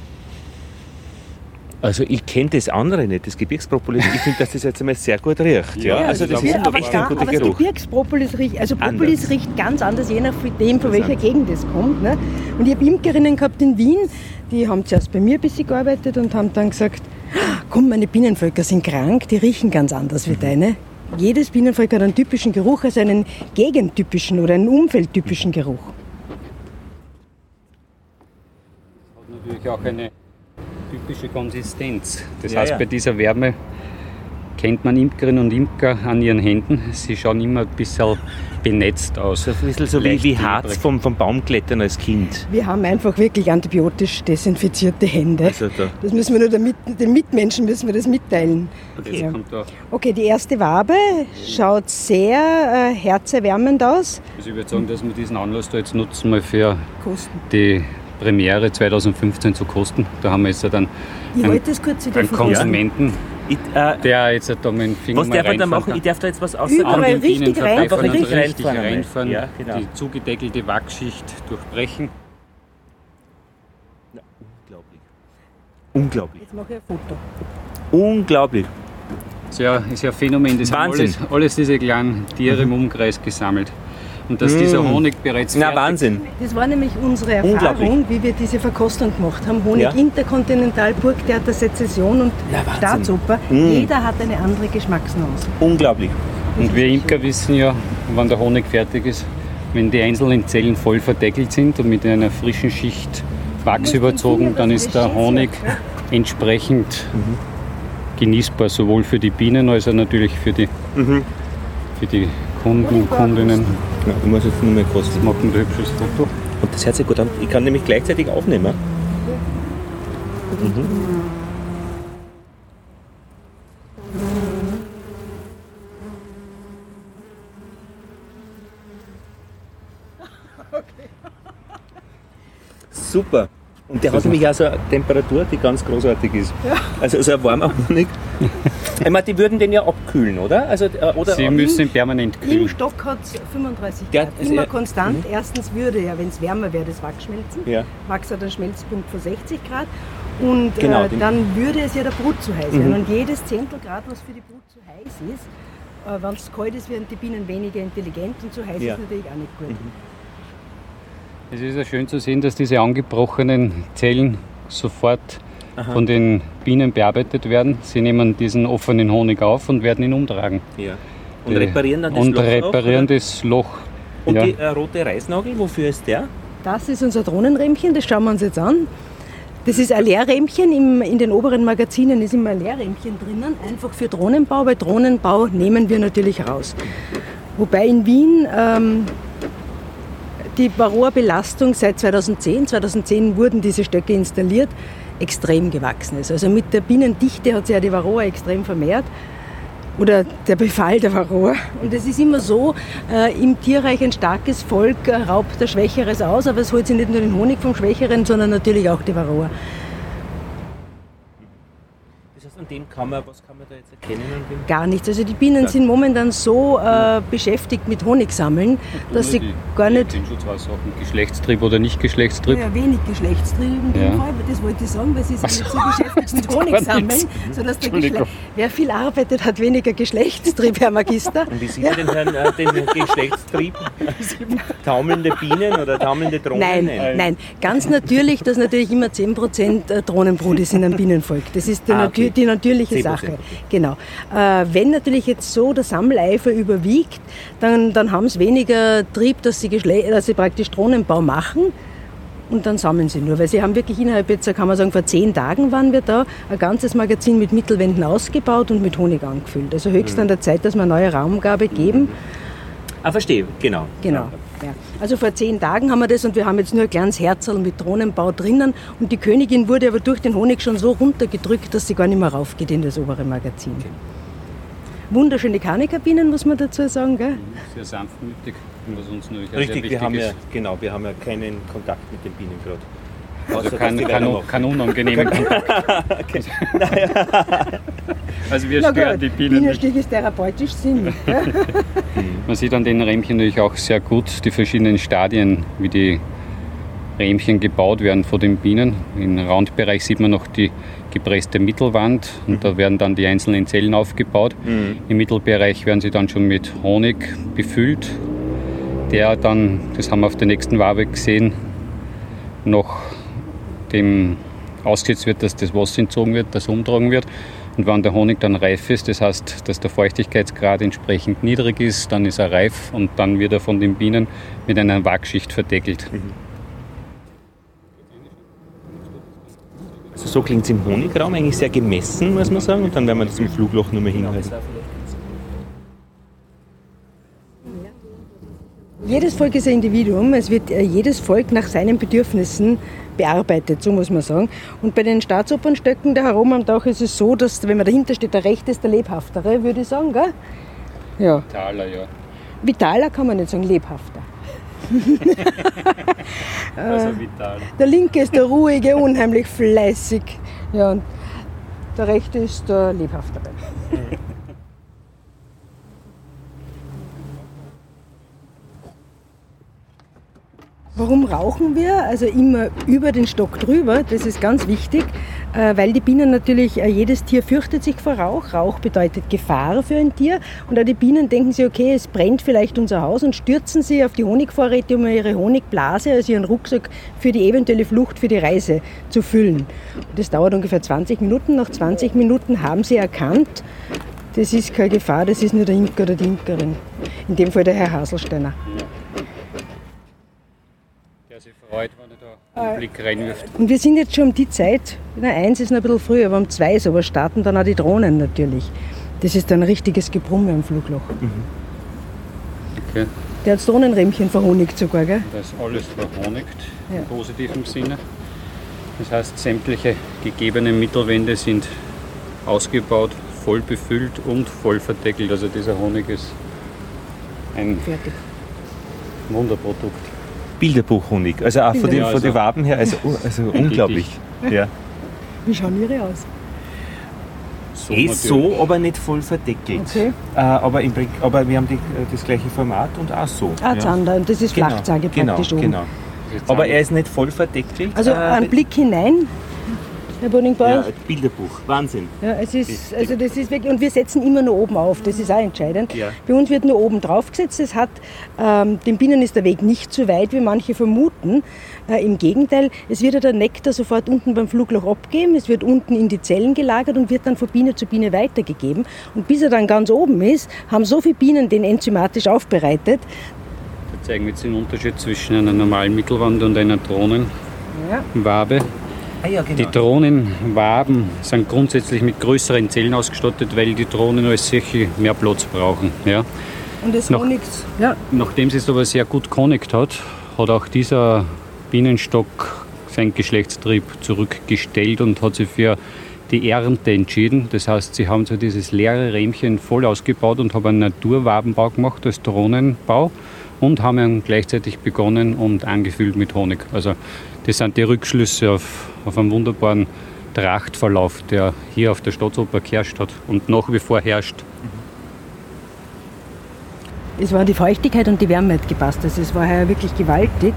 Also ich kenne das andere nicht, das Gebirgspropolis. Ich finde, dass das jetzt einmal sehr gut riecht. Ja, ja also das ist aber echt gar, ein guter aber Geruch. Das Gebirgspropolis riecht, also Propolis riecht ganz anders, je nachdem, von welcher Gegend es kommt. Ne? Und ich habe Imkerinnen gehabt in Wien, die haben zuerst bei mir ein bisschen gearbeitet und haben dann gesagt, komm, meine Bienenvölker sind krank, die riechen ganz anders wie deine. Jedes Bienenvolk hat einen typischen Geruch, also einen gegentypischen oder einen umfeldtypischen Geruch. Hat natürlich auch eine typische Konsistenz. Das ja, heißt, ja. bei dieser Wärme erkennt man Imkerinnen und Imker an ihren Händen. Sie schauen immer ein bisschen benetzt aus. So ein bisschen so wie, wie Harz vom, vom Baumklettern als Kind. Wir haben einfach wirklich antibiotisch desinfizierte Hände. Also da. Das müssen wir nur den, Mit- den Mitmenschen müssen wir das mitteilen. Okay. Ja. Kommt da. Okay, die erste Wabe schaut sehr äh, herzerwärmend aus. Also ich würde sagen, dass wir diesen Anlass da jetzt nutzen, mal für Kosten. die Premiere zweitausendfünfzehn zu kosten. Da haben wir jetzt dann Ich einen, wollte das kurz wieder einen Konsumenten, Ich, äh, der jetzt da mit dem Finger was mal darf man da reinfahren machen? kann. Ich darf da jetzt was Überall außer An den richtig Bienen reinfahren, vorbeifahren und richtig richtig reinfahren. reinfahren, Ja, genau. die zugedeckelte Wachschicht durchbrechen. Unglaublich. Unglaublich. Jetzt mache ich ein Foto. Unglaublich. Das ist ja, ist ja ein Phänomen, das haben Wahnsinn. alles, alles diese kleinen Tiere im Umkreis gesammelt. Und dass Mhm. dieser Honig bereits Na, fertig Wahnsinn. Das war nämlich unsere Unglaublich. Erfahrung, wie wir diese Verkostung gemacht haben. Honig Ja. Interkontinental, Burgtheater, Sezession und Na, Wahnsinn. Staatsoper. Mm. Jeder hat eine andere Geschmacksnuance. Unglaublich. Und wir Imker wissen ja, wann der Honig fertig ist, wenn die einzelnen Zellen voll verdeckelt sind und mit einer frischen Schicht Wachs überzogen, dann ist der Honig entsprechend genießbar, sowohl für die Bienen als auch natürlich für die, für die Kunden, Kundinnen. Ja, ich muss jetzt nur mehr kosten. Machen ein hübsches Foto. Und das hört sich gut an. Ich kann nämlich gleichzeitig aufnehmen. Mhm. Super. Und der hat nämlich auch so eine Temperatur, die ganz großartig ist. Ja. Also so ein warmer Honig. Ich meine, die würden den ja abkühlen, oder? Also, äh, oder Sie müssen ihn permanent Im kühlen. Stock hat es fünfunddreißig Ja, Grad, das immer ist- konstant. Erstens würde ja, wenn es wärmer wäre, das Wachs schmelzen. Ja. Wachs hat einen Schmelzpunkt von sechzig Grad. Und Genau, äh, den- dann würde es ja der Brut zu heiß werden. Und jedes Zehntel Grad, was für die Brut zu heiß ist, äh, wenn es kalt ist, werden die Bienen weniger intelligent und zu heiß Ja. ist natürlich auch nicht gut. Es ist ja schön zu sehen, dass diese angebrochenen Zellen sofort Aha. von den Bienen bearbeitet werden. Sie nehmen diesen offenen Honig auf und werden ihn umtragen. Ja. Und Die- reparieren dann das und Loch reparieren auch, oder? das Loch. Und ja. die äh, rote Reisnagel, wofür ist der? Das ist unser Drohnenrähmchen, das schauen wir uns jetzt an. Das ist ein Lehrrähmchen, Im, in den oberen Magazinen ist immer ein Lehrrähmchen drinnen, einfach für Drohnenbau. Bei Drohnenbau nehmen wir natürlich raus. Wobei in Wien ähm, die Varroa-Belastung seit zweitausendzehn, zweitausendzehn wurden diese Stöcke installiert, extrem gewachsen ist. Also mit der Bienendichte hat sich ja die Varroa extrem vermehrt. Oder der Befall der Varroa. Und es ist immer so, äh, im Tierreich ein starkes Volk äh, raubt der Schwächeres aus, aber es holt sich nicht nur den Honig vom Schwächeren, sondern natürlich auch die Varroa. Das heißt, an dem kann man, was kann man da jetzt erkennen? An dem? Gar nichts. Also die Bienen sind momentan so äh, beschäftigt mit Honigsammeln, dass sie die, gar die nicht... Schutzwassersachen, Geschlechtstrieb oder nicht Geschlechtstrieb. Ja, wenig Geschlechtstrieb in dem Ja. Fall, aber das wollte ich sagen, weil sie sind nicht so beschäftigt mit gar Honigsammeln, nichts. sodass der Entschuldigung. Geschle wer viel arbeitet, hat weniger Geschlechtstrieb, Herr Magister. Und wie sieht man den, Herrn, äh, den Geschlechtstrieb? Taumelnde Bienen oder taumelnde Drohnen? Nein, nein, ganz natürlich, dass natürlich immer zehn Prozent Drohnenbrut ist in einem Bienenvolk. Das ist die, Ah, natür okay. die natürliche zehn Sache. Prozent. Genau. Äh, wenn natürlich jetzt so der Sammeleifer überwiegt, dann, dann haben sie weniger Trieb, dass sie, Geschle dass sie praktisch Drohnenbau machen. Und dann sammeln sie nur, weil sie haben wirklich innerhalb jetzt, kann man sagen, vor zehn Tagen waren wir da, ein ganzes Magazin mit Mittelwänden ausgebaut und mit Honig angefüllt. Also höchst an der Zeit, dass wir eine neue Raumgabe geben. Ah, verstehe, genau. Genau. Ja. Also vor zehn Tagen haben wir das und wir haben jetzt nur ein kleines Herzl mit Drohnenbau drinnen und die Königin wurde aber durch den Honig schon so runtergedrückt, dass sie gar nicht mehr raufgeht in das obere Magazin. Okay. Wunderschöne Kanikabienen, muss man dazu sagen, gell? Sehr sanftmütig, was uns natürlich auch sehr Richtig, wichtig wir haben, ja, ist. genau, wir haben ja keinen Kontakt mit den Bienen gerade. Also Außer, kein, dass die kein, weitermachen. kein unangenehmen Kontakt. Also wir Na stören gut, die Bienen nicht. Bienenstich ist therapeutisch sinnig. Gell? Man sieht an den Rähmchen natürlich auch sehr gut die verschiedenen Stadien, wie die Rähmchen gebaut werden von den Bienen. Im Randbereich sieht man noch die gepresste Mittelwand und da werden dann die einzelnen Zellen aufgebaut. Mhm. Im Mittelbereich werden sie dann schon mit Honig befüllt, der dann, das haben wir auf der nächsten Wabe gesehen, noch dem ausgesetzt wird, dass das Wasser entzogen wird, das umtragen wird. Und wenn der Honig dann reif ist, das heißt, dass der Feuchtigkeitsgrad entsprechend niedrig ist, dann ist er reif und dann wird er von den Bienen mit einer Wachschicht verdeckelt. Also so klingt es im Honigraum, eigentlich sehr gemessen, muss man sagen. Und dann werden wir das im Flugloch nur mehr hinhalten. Jedes Volk ist ein Individuum. Es wird äh, jedes Volk nach seinen Bedürfnissen bearbeitet, so muss man sagen. Und bei den Staatsopernstöcken da herum am Dach ist es so, dass, wenn man dahinter steht, der rechte ist der lebhaftere, würde ich sagen, gell? Ja. Vitaler, ja. Vitaler kann man nicht sagen, lebhafter. Also vitaler. Der linke ist der ruhige, unheimlich fleißig. Ja, und der rechte ist der lebhaftere. Warum rauchen wir? Also immer über den Stock drüber, das ist ganz wichtig, weil die Bienen natürlich, jedes Tier fürchtet sich vor Rauch. Rauch bedeutet Gefahr für ein Tier. Und auch die Bienen denken sich, okay, es brennt vielleicht unser Haus und stürzen sie auf die Honigvorräte, um ihre Honigblase, also ihren Rucksack für die eventuelle Flucht, für die Reise zu füllen. Und das dauert ungefähr zwanzig Minuten. Nach zwanzig Minuten haben sie erkannt, das ist keine Gefahr, das ist nur der Imker oder die Imkerin. In dem Fall der Herr Haselsteiner. Der sich freut, wenn er da einen Blick reinwirft. Und wir sind jetzt schon um die Zeit, na eins ist noch ein bisschen früher, aber um zwei ist, aber starten dann auch die Drohnen natürlich. Das ist dann ein richtiges Gebrumme am Flugloch. Mhm. Okay. Der hat das Drohnenrämchen verhonigt sogar, gell? Das ist alles verhonigt, Ja. im positiven Sinne. Das heißt, sämtliche gegebenen Mittelwände sind ausgebaut, voll befüllt und voll verdeckelt. Also dieser Honig ist ein Fertig. Wunderprodukt. Bilderbuchhonig, also auch von, die, Ja, von also- den Waben her, also, also unglaublich. Ja. Wie schauen Ihre aus? So Eh natürlich. so, aber nicht voll verdeckelt. Okay. Äh, aber, im, Prin- aber wir haben die, das gleiche Format und auch so. Ah, Zander, und das ist Genau, Flachzange genau, praktisch oben. genau. Jetzt Aber haben- er ist nicht voll verdeckelt. Also äh, ein Blick hinein, Herr Bodingbauer. ja, Bilderbuch, Wahnsinn. Ja, es ist, also das ist wirklich, und wir setzen immer nur oben auf, das ist auch entscheidend. Ja. Bei uns wird nur oben drauf gesetzt. Es hat, ähm, den Bienen ist der Weg nicht zu weit, wie manche vermuten. Äh, Im Gegenteil, es wird ja der Nektar sofort unten beim Flugloch abgegeben, es wird unten in die Zellen gelagert und wird dann von Biene zu Biene weitergegeben. Und bis er dann ganz oben ist, haben so viele Bienen den enzymatisch aufbereitet. Wir zeigen jetzt den Unterschied zwischen einer normalen Mittelwand und einer Drohnenwabe. Ja. Ah, ja, genau. Die Drohnenwaben sind grundsätzlich mit größeren Zellen ausgestattet, weil die Drohnen als solche mehr Platz brauchen. Ja. Und es Noch- Honigs. Ja. Nachdem es aber sehr gut connect hat, hat auch dieser Bienenstock seinen Geschlechtstrieb zurückgestellt und hat sich für die Ernte entschieden. Das heißt, sie haben so dieses leere Rähmchen voll ausgebaut und haben einen Naturwabenbau gemacht als Drohnenbau und haben ihn gleichzeitig begonnen und angefüllt mit Honig. Also das sind die Rückschlüsse auf, auf einen wunderbaren Trachtverlauf, der hier auf der Staatsoper geherrscht hat und nach wie vor herrscht. Es war die Feuchtigkeit und die Wärme hat gepasst. Also es war heuer wirklich gewaltig.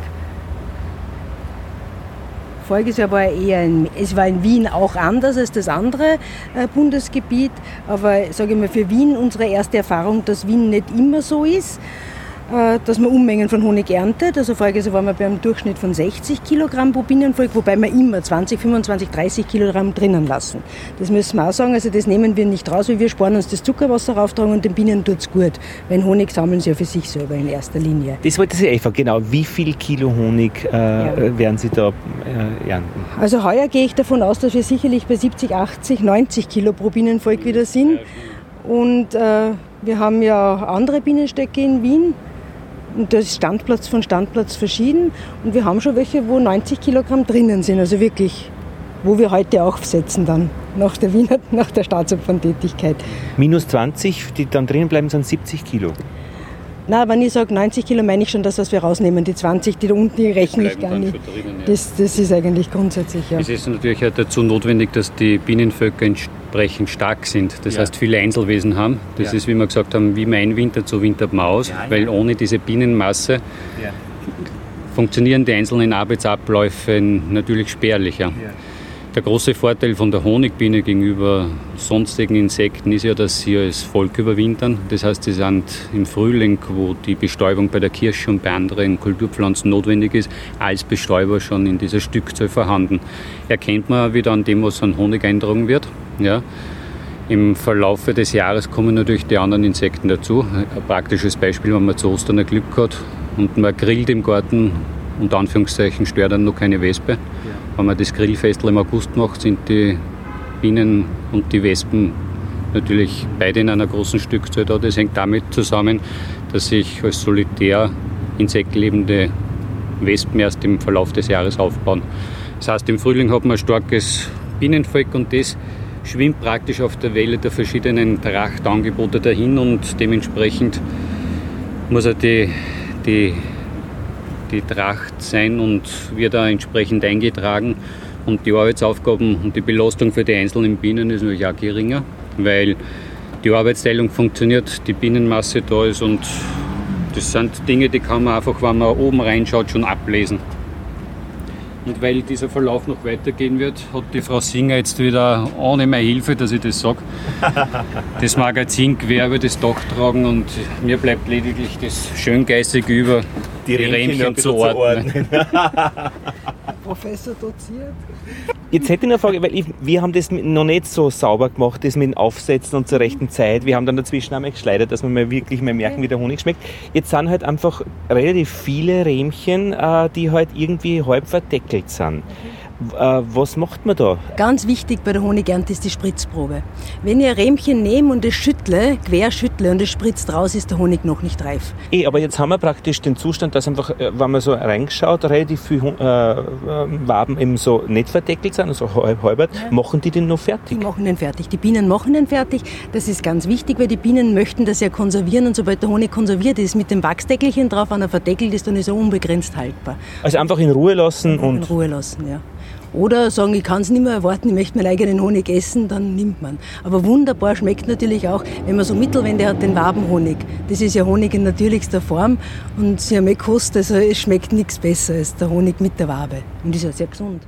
Voriges Jahr war eher in, es war in Wien auch anders als das andere äh, Bundesgebiet. Aber sage ich mal, für Wien unsere erste Erfahrung, dass Wien nicht immer so ist, äh, dass man Unmengen von Honig erntet. Also voriges Jahr waren wir beim Durchschnitt von sechzig Kilogramm pro Bienenvolk, wobei wir immer zwanzig, fünfundzwanzig, dreißig Kilogramm drinnen lassen. Das müssen wir auch sagen, also das nehmen wir nicht raus, weil wir sparen uns das Zuckerwasser rauftragen und den Bienen tut es gut. Weil Honig sammeln sie ja für sich selber in erster Linie. Das wollte ich einfach, genau. Wie viel Kilo Honig äh, Ja. werden Sie da äh, ernten? Also heuer gehe ich davon aus, dass wir sicherlich bei siebzig, achtzig, neunzig Kilo pro Bienenvolk wieder sind. Und äh, wir haben ja auch andere Bienenstöcke in Wien. Und da ist Standplatz von Standplatz verschieden. Und wir haben schon welche, wo neunzig Kilogramm drinnen sind. Also wirklich, wo wir heute aufsetzen dann, nach der Wiener, nach der Staatsopferntätigkeit. Minus zwanzig, die dann drinnen bleiben, sind siebzig Kilo. Na, wenn ich sage neunzig Kilo, meine ich schon das, was wir rausnehmen. Die zwanzig, die da unten, die rechne ich Bleiben gar dann nicht. schon drinnen, ja. Das, das ist eigentlich grundsätzlich, ja. Es ist natürlich auch dazu notwendig, dass die Bienenvölker entsprechend stark sind. Das Ja. heißt, viele Einzelwesen haben. Das Ja. ist, wie wir gesagt haben, wie mein Winter, so wintert man aus. Ja, ja. Weil ohne diese Bienenmasse Ja. funktionieren die einzelnen Arbeitsabläufe natürlich spärlicher. Der große Vorteil von der Honigbiene gegenüber sonstigen Insekten ist ja, dass sie als Volk überwintern. Das heißt, sie sind im Frühling, wo die Bestäubung bei der Kirsche und bei anderen Kulturpflanzen notwendig ist, als Bestäuber schon in dieser Stückzahl vorhanden. Erkennt man wieder an dem, was an Honig eintragen wird. Ja. Im Verlauf des Jahres kommen natürlich die anderen Insekten dazu. Ein praktisches Beispiel, wenn man zu Ostern ein Glück hat und man grillt im Garten, unter Anführungszeichen stört dann noch keine Wespe. wenn man das Grillfestel im August macht, sind die Bienen und die Wespen natürlich beide in einer großen Stückzahl da. Das hängt damit zusammen, dass sich als solitär Insekt lebende Wespen erst im Verlauf des Jahres aufbauen. Das heißt, im Frühling hat man ein starkes Bienenvolk und das schwimmt praktisch auf der Welle der verschiedenen Trachtangebote dahin und dementsprechend muss er die, die, die Tracht sein und wird da entsprechend eingetragen. Und die Arbeitsaufgaben und die Belastung für die einzelnen Bienen ist natürlich auch geringer, weil die Arbeitsteilung funktioniert, die Bienenmasse da ist und das sind Dinge, die kann man einfach, wenn man oben reinschaut, schon ablesen. Und weil dieser Verlauf noch weitergehen wird, hat die Frau Singer jetzt wieder, ohne meine Hilfe, dass ich das sage, das Magazin quer über das Dach tragen und mir bleibt lediglich das Schöngeistige über, die, die Rähmchen, Rähmchen zu ordnen. Professor doziert. Jetzt hätte ich eine Frage, weil ich, wir haben das noch nicht so sauber gemacht, das mit dem Aufsetzen und zur rechten Zeit. Wir haben dann dazwischen einmal geschleudert, dass wir mal wirklich mal merken, wie der Honig schmeckt. Jetzt sind halt einfach relativ viele Rähmchen, äh, die halt irgendwie halb verdeckelt sind. Äh, was macht man da? Ganz wichtig bei der Honigernte ist die Spritzprobe. Wenn ich ein Rähmchen nehme und es schüttle, quer schüttle und es spritzt raus, ist der Honig noch nicht reif. Eh, aber jetzt haben wir praktisch den Zustand, dass einfach, wenn man so reinschaut, relativ viele äh, Waben eben so nicht verdeckelt sind, also halb halbert. Ja. Machen die den noch fertig? Die machen den fertig. Die Bienen machen den fertig. Das ist ganz wichtig, weil die Bienen möchten das ja konservieren und sobald der Honig konserviert ist, mit dem Wachsdeckelchen drauf, wenn er verdeckelt ist, dann ist er unbegrenzt haltbar. Also einfach in Ruhe lassen einfach und... In Ruhe lassen, ja. Oder sagen, ich kann es nicht mehr erwarten, ich möchte meinen eigenen Honig essen, dann nimmt man. Aber wunderbar schmeckt natürlich auch, wenn man so Mittelwände hat, den Wabenhonig. Das ist ja Honig in natürlichster Form und sie haben eh gekostet, also es schmeckt nichts besser als der Honig mit der Wabe. Und ist ja sehr gesund.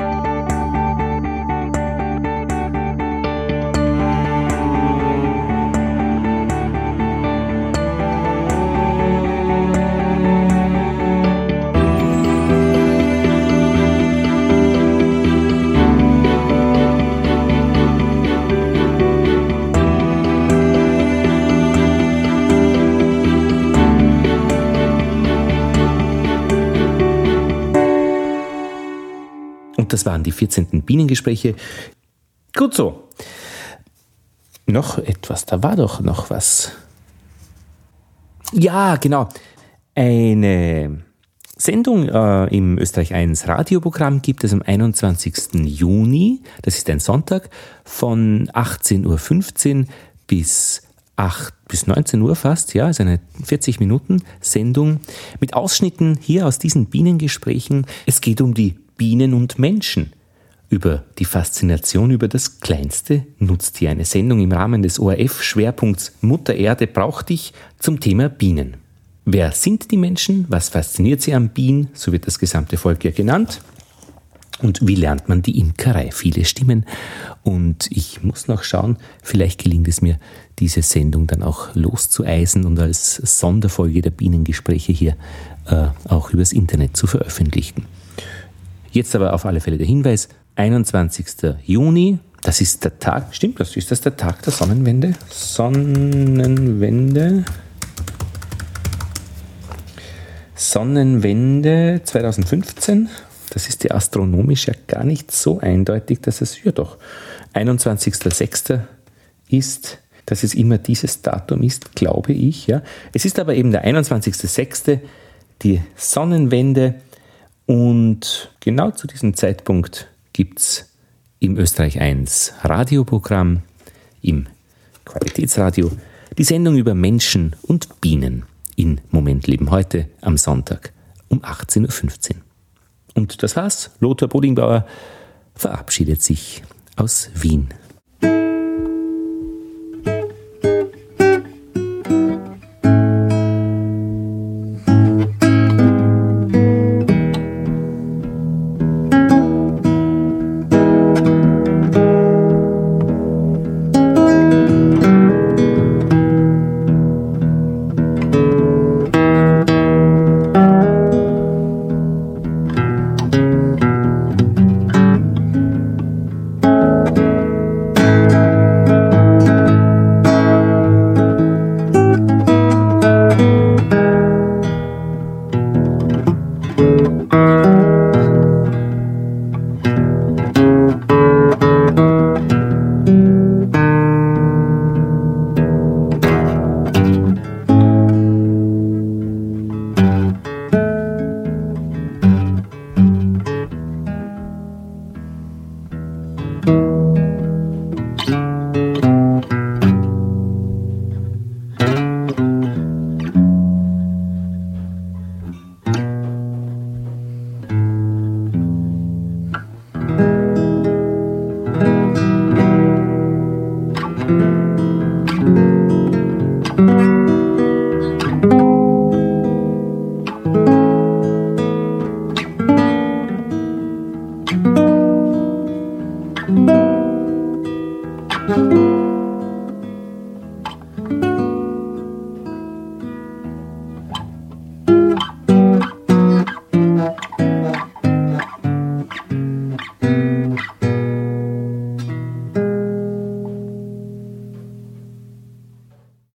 Das waren die vierzehnten Bienengespräche. Gut so. Noch etwas, da war doch noch was. Ja, genau. Eine Sendung äh, im Österreich eins Radioprogramm gibt es am einundzwanzigsten Juni, das ist ein Sonntag, von achtzehn Uhr fünfzehn bis acht bis neunzehn Uhr fast, ja, ist eine vierzig Minuten Sendung mit Ausschnitten hier aus diesen Bienengesprächen. Es geht um die Bienen und Menschen. Über die Faszination über das kleinste Nutztier. Eine Sendung im Rahmen des O R F-Schwerpunkts Mutter Erde braucht dich zum Thema Bienen. Wer sind die Menschen? Was fasziniert sie am Bienen? So wird das gesamte Volk ja genannt. Und wie lernt man die Imkerei? Viele Stimmen. Und ich muss noch schauen, vielleicht gelingt es mir, diese Sendung dann auch loszueisen und als Sonderfolge der Bienengespräche hier äh, auch übers Internet zu veröffentlichen. Jetzt aber auf alle Fälle der Hinweis, einundzwanzigsten Juni, das ist der Tag, stimmt das, ist das der Tag der Sonnenwende? Sonnenwende, Sonnenwende zweitausendfünfzehn, das ist ja astronomisch ja gar nicht so eindeutig, dass es, ja doch, einundzwanzigsten sechsten ist, dass es immer dieses Datum ist, glaube ich, ja. Es ist aber eben der einundzwanzigsten sechsten, die Sonnenwende. Und genau zu diesem Zeitpunkt gibt es im Österreich eins Radioprogramm, im Qualitätsradio, die Sendung über Menschen und Bienen in Moment Leben heute am Sonntag um achtzehn Uhr fünfzehn. Und das war's. Lothar Bodingbauer verabschiedet sich aus Wien. Thank you.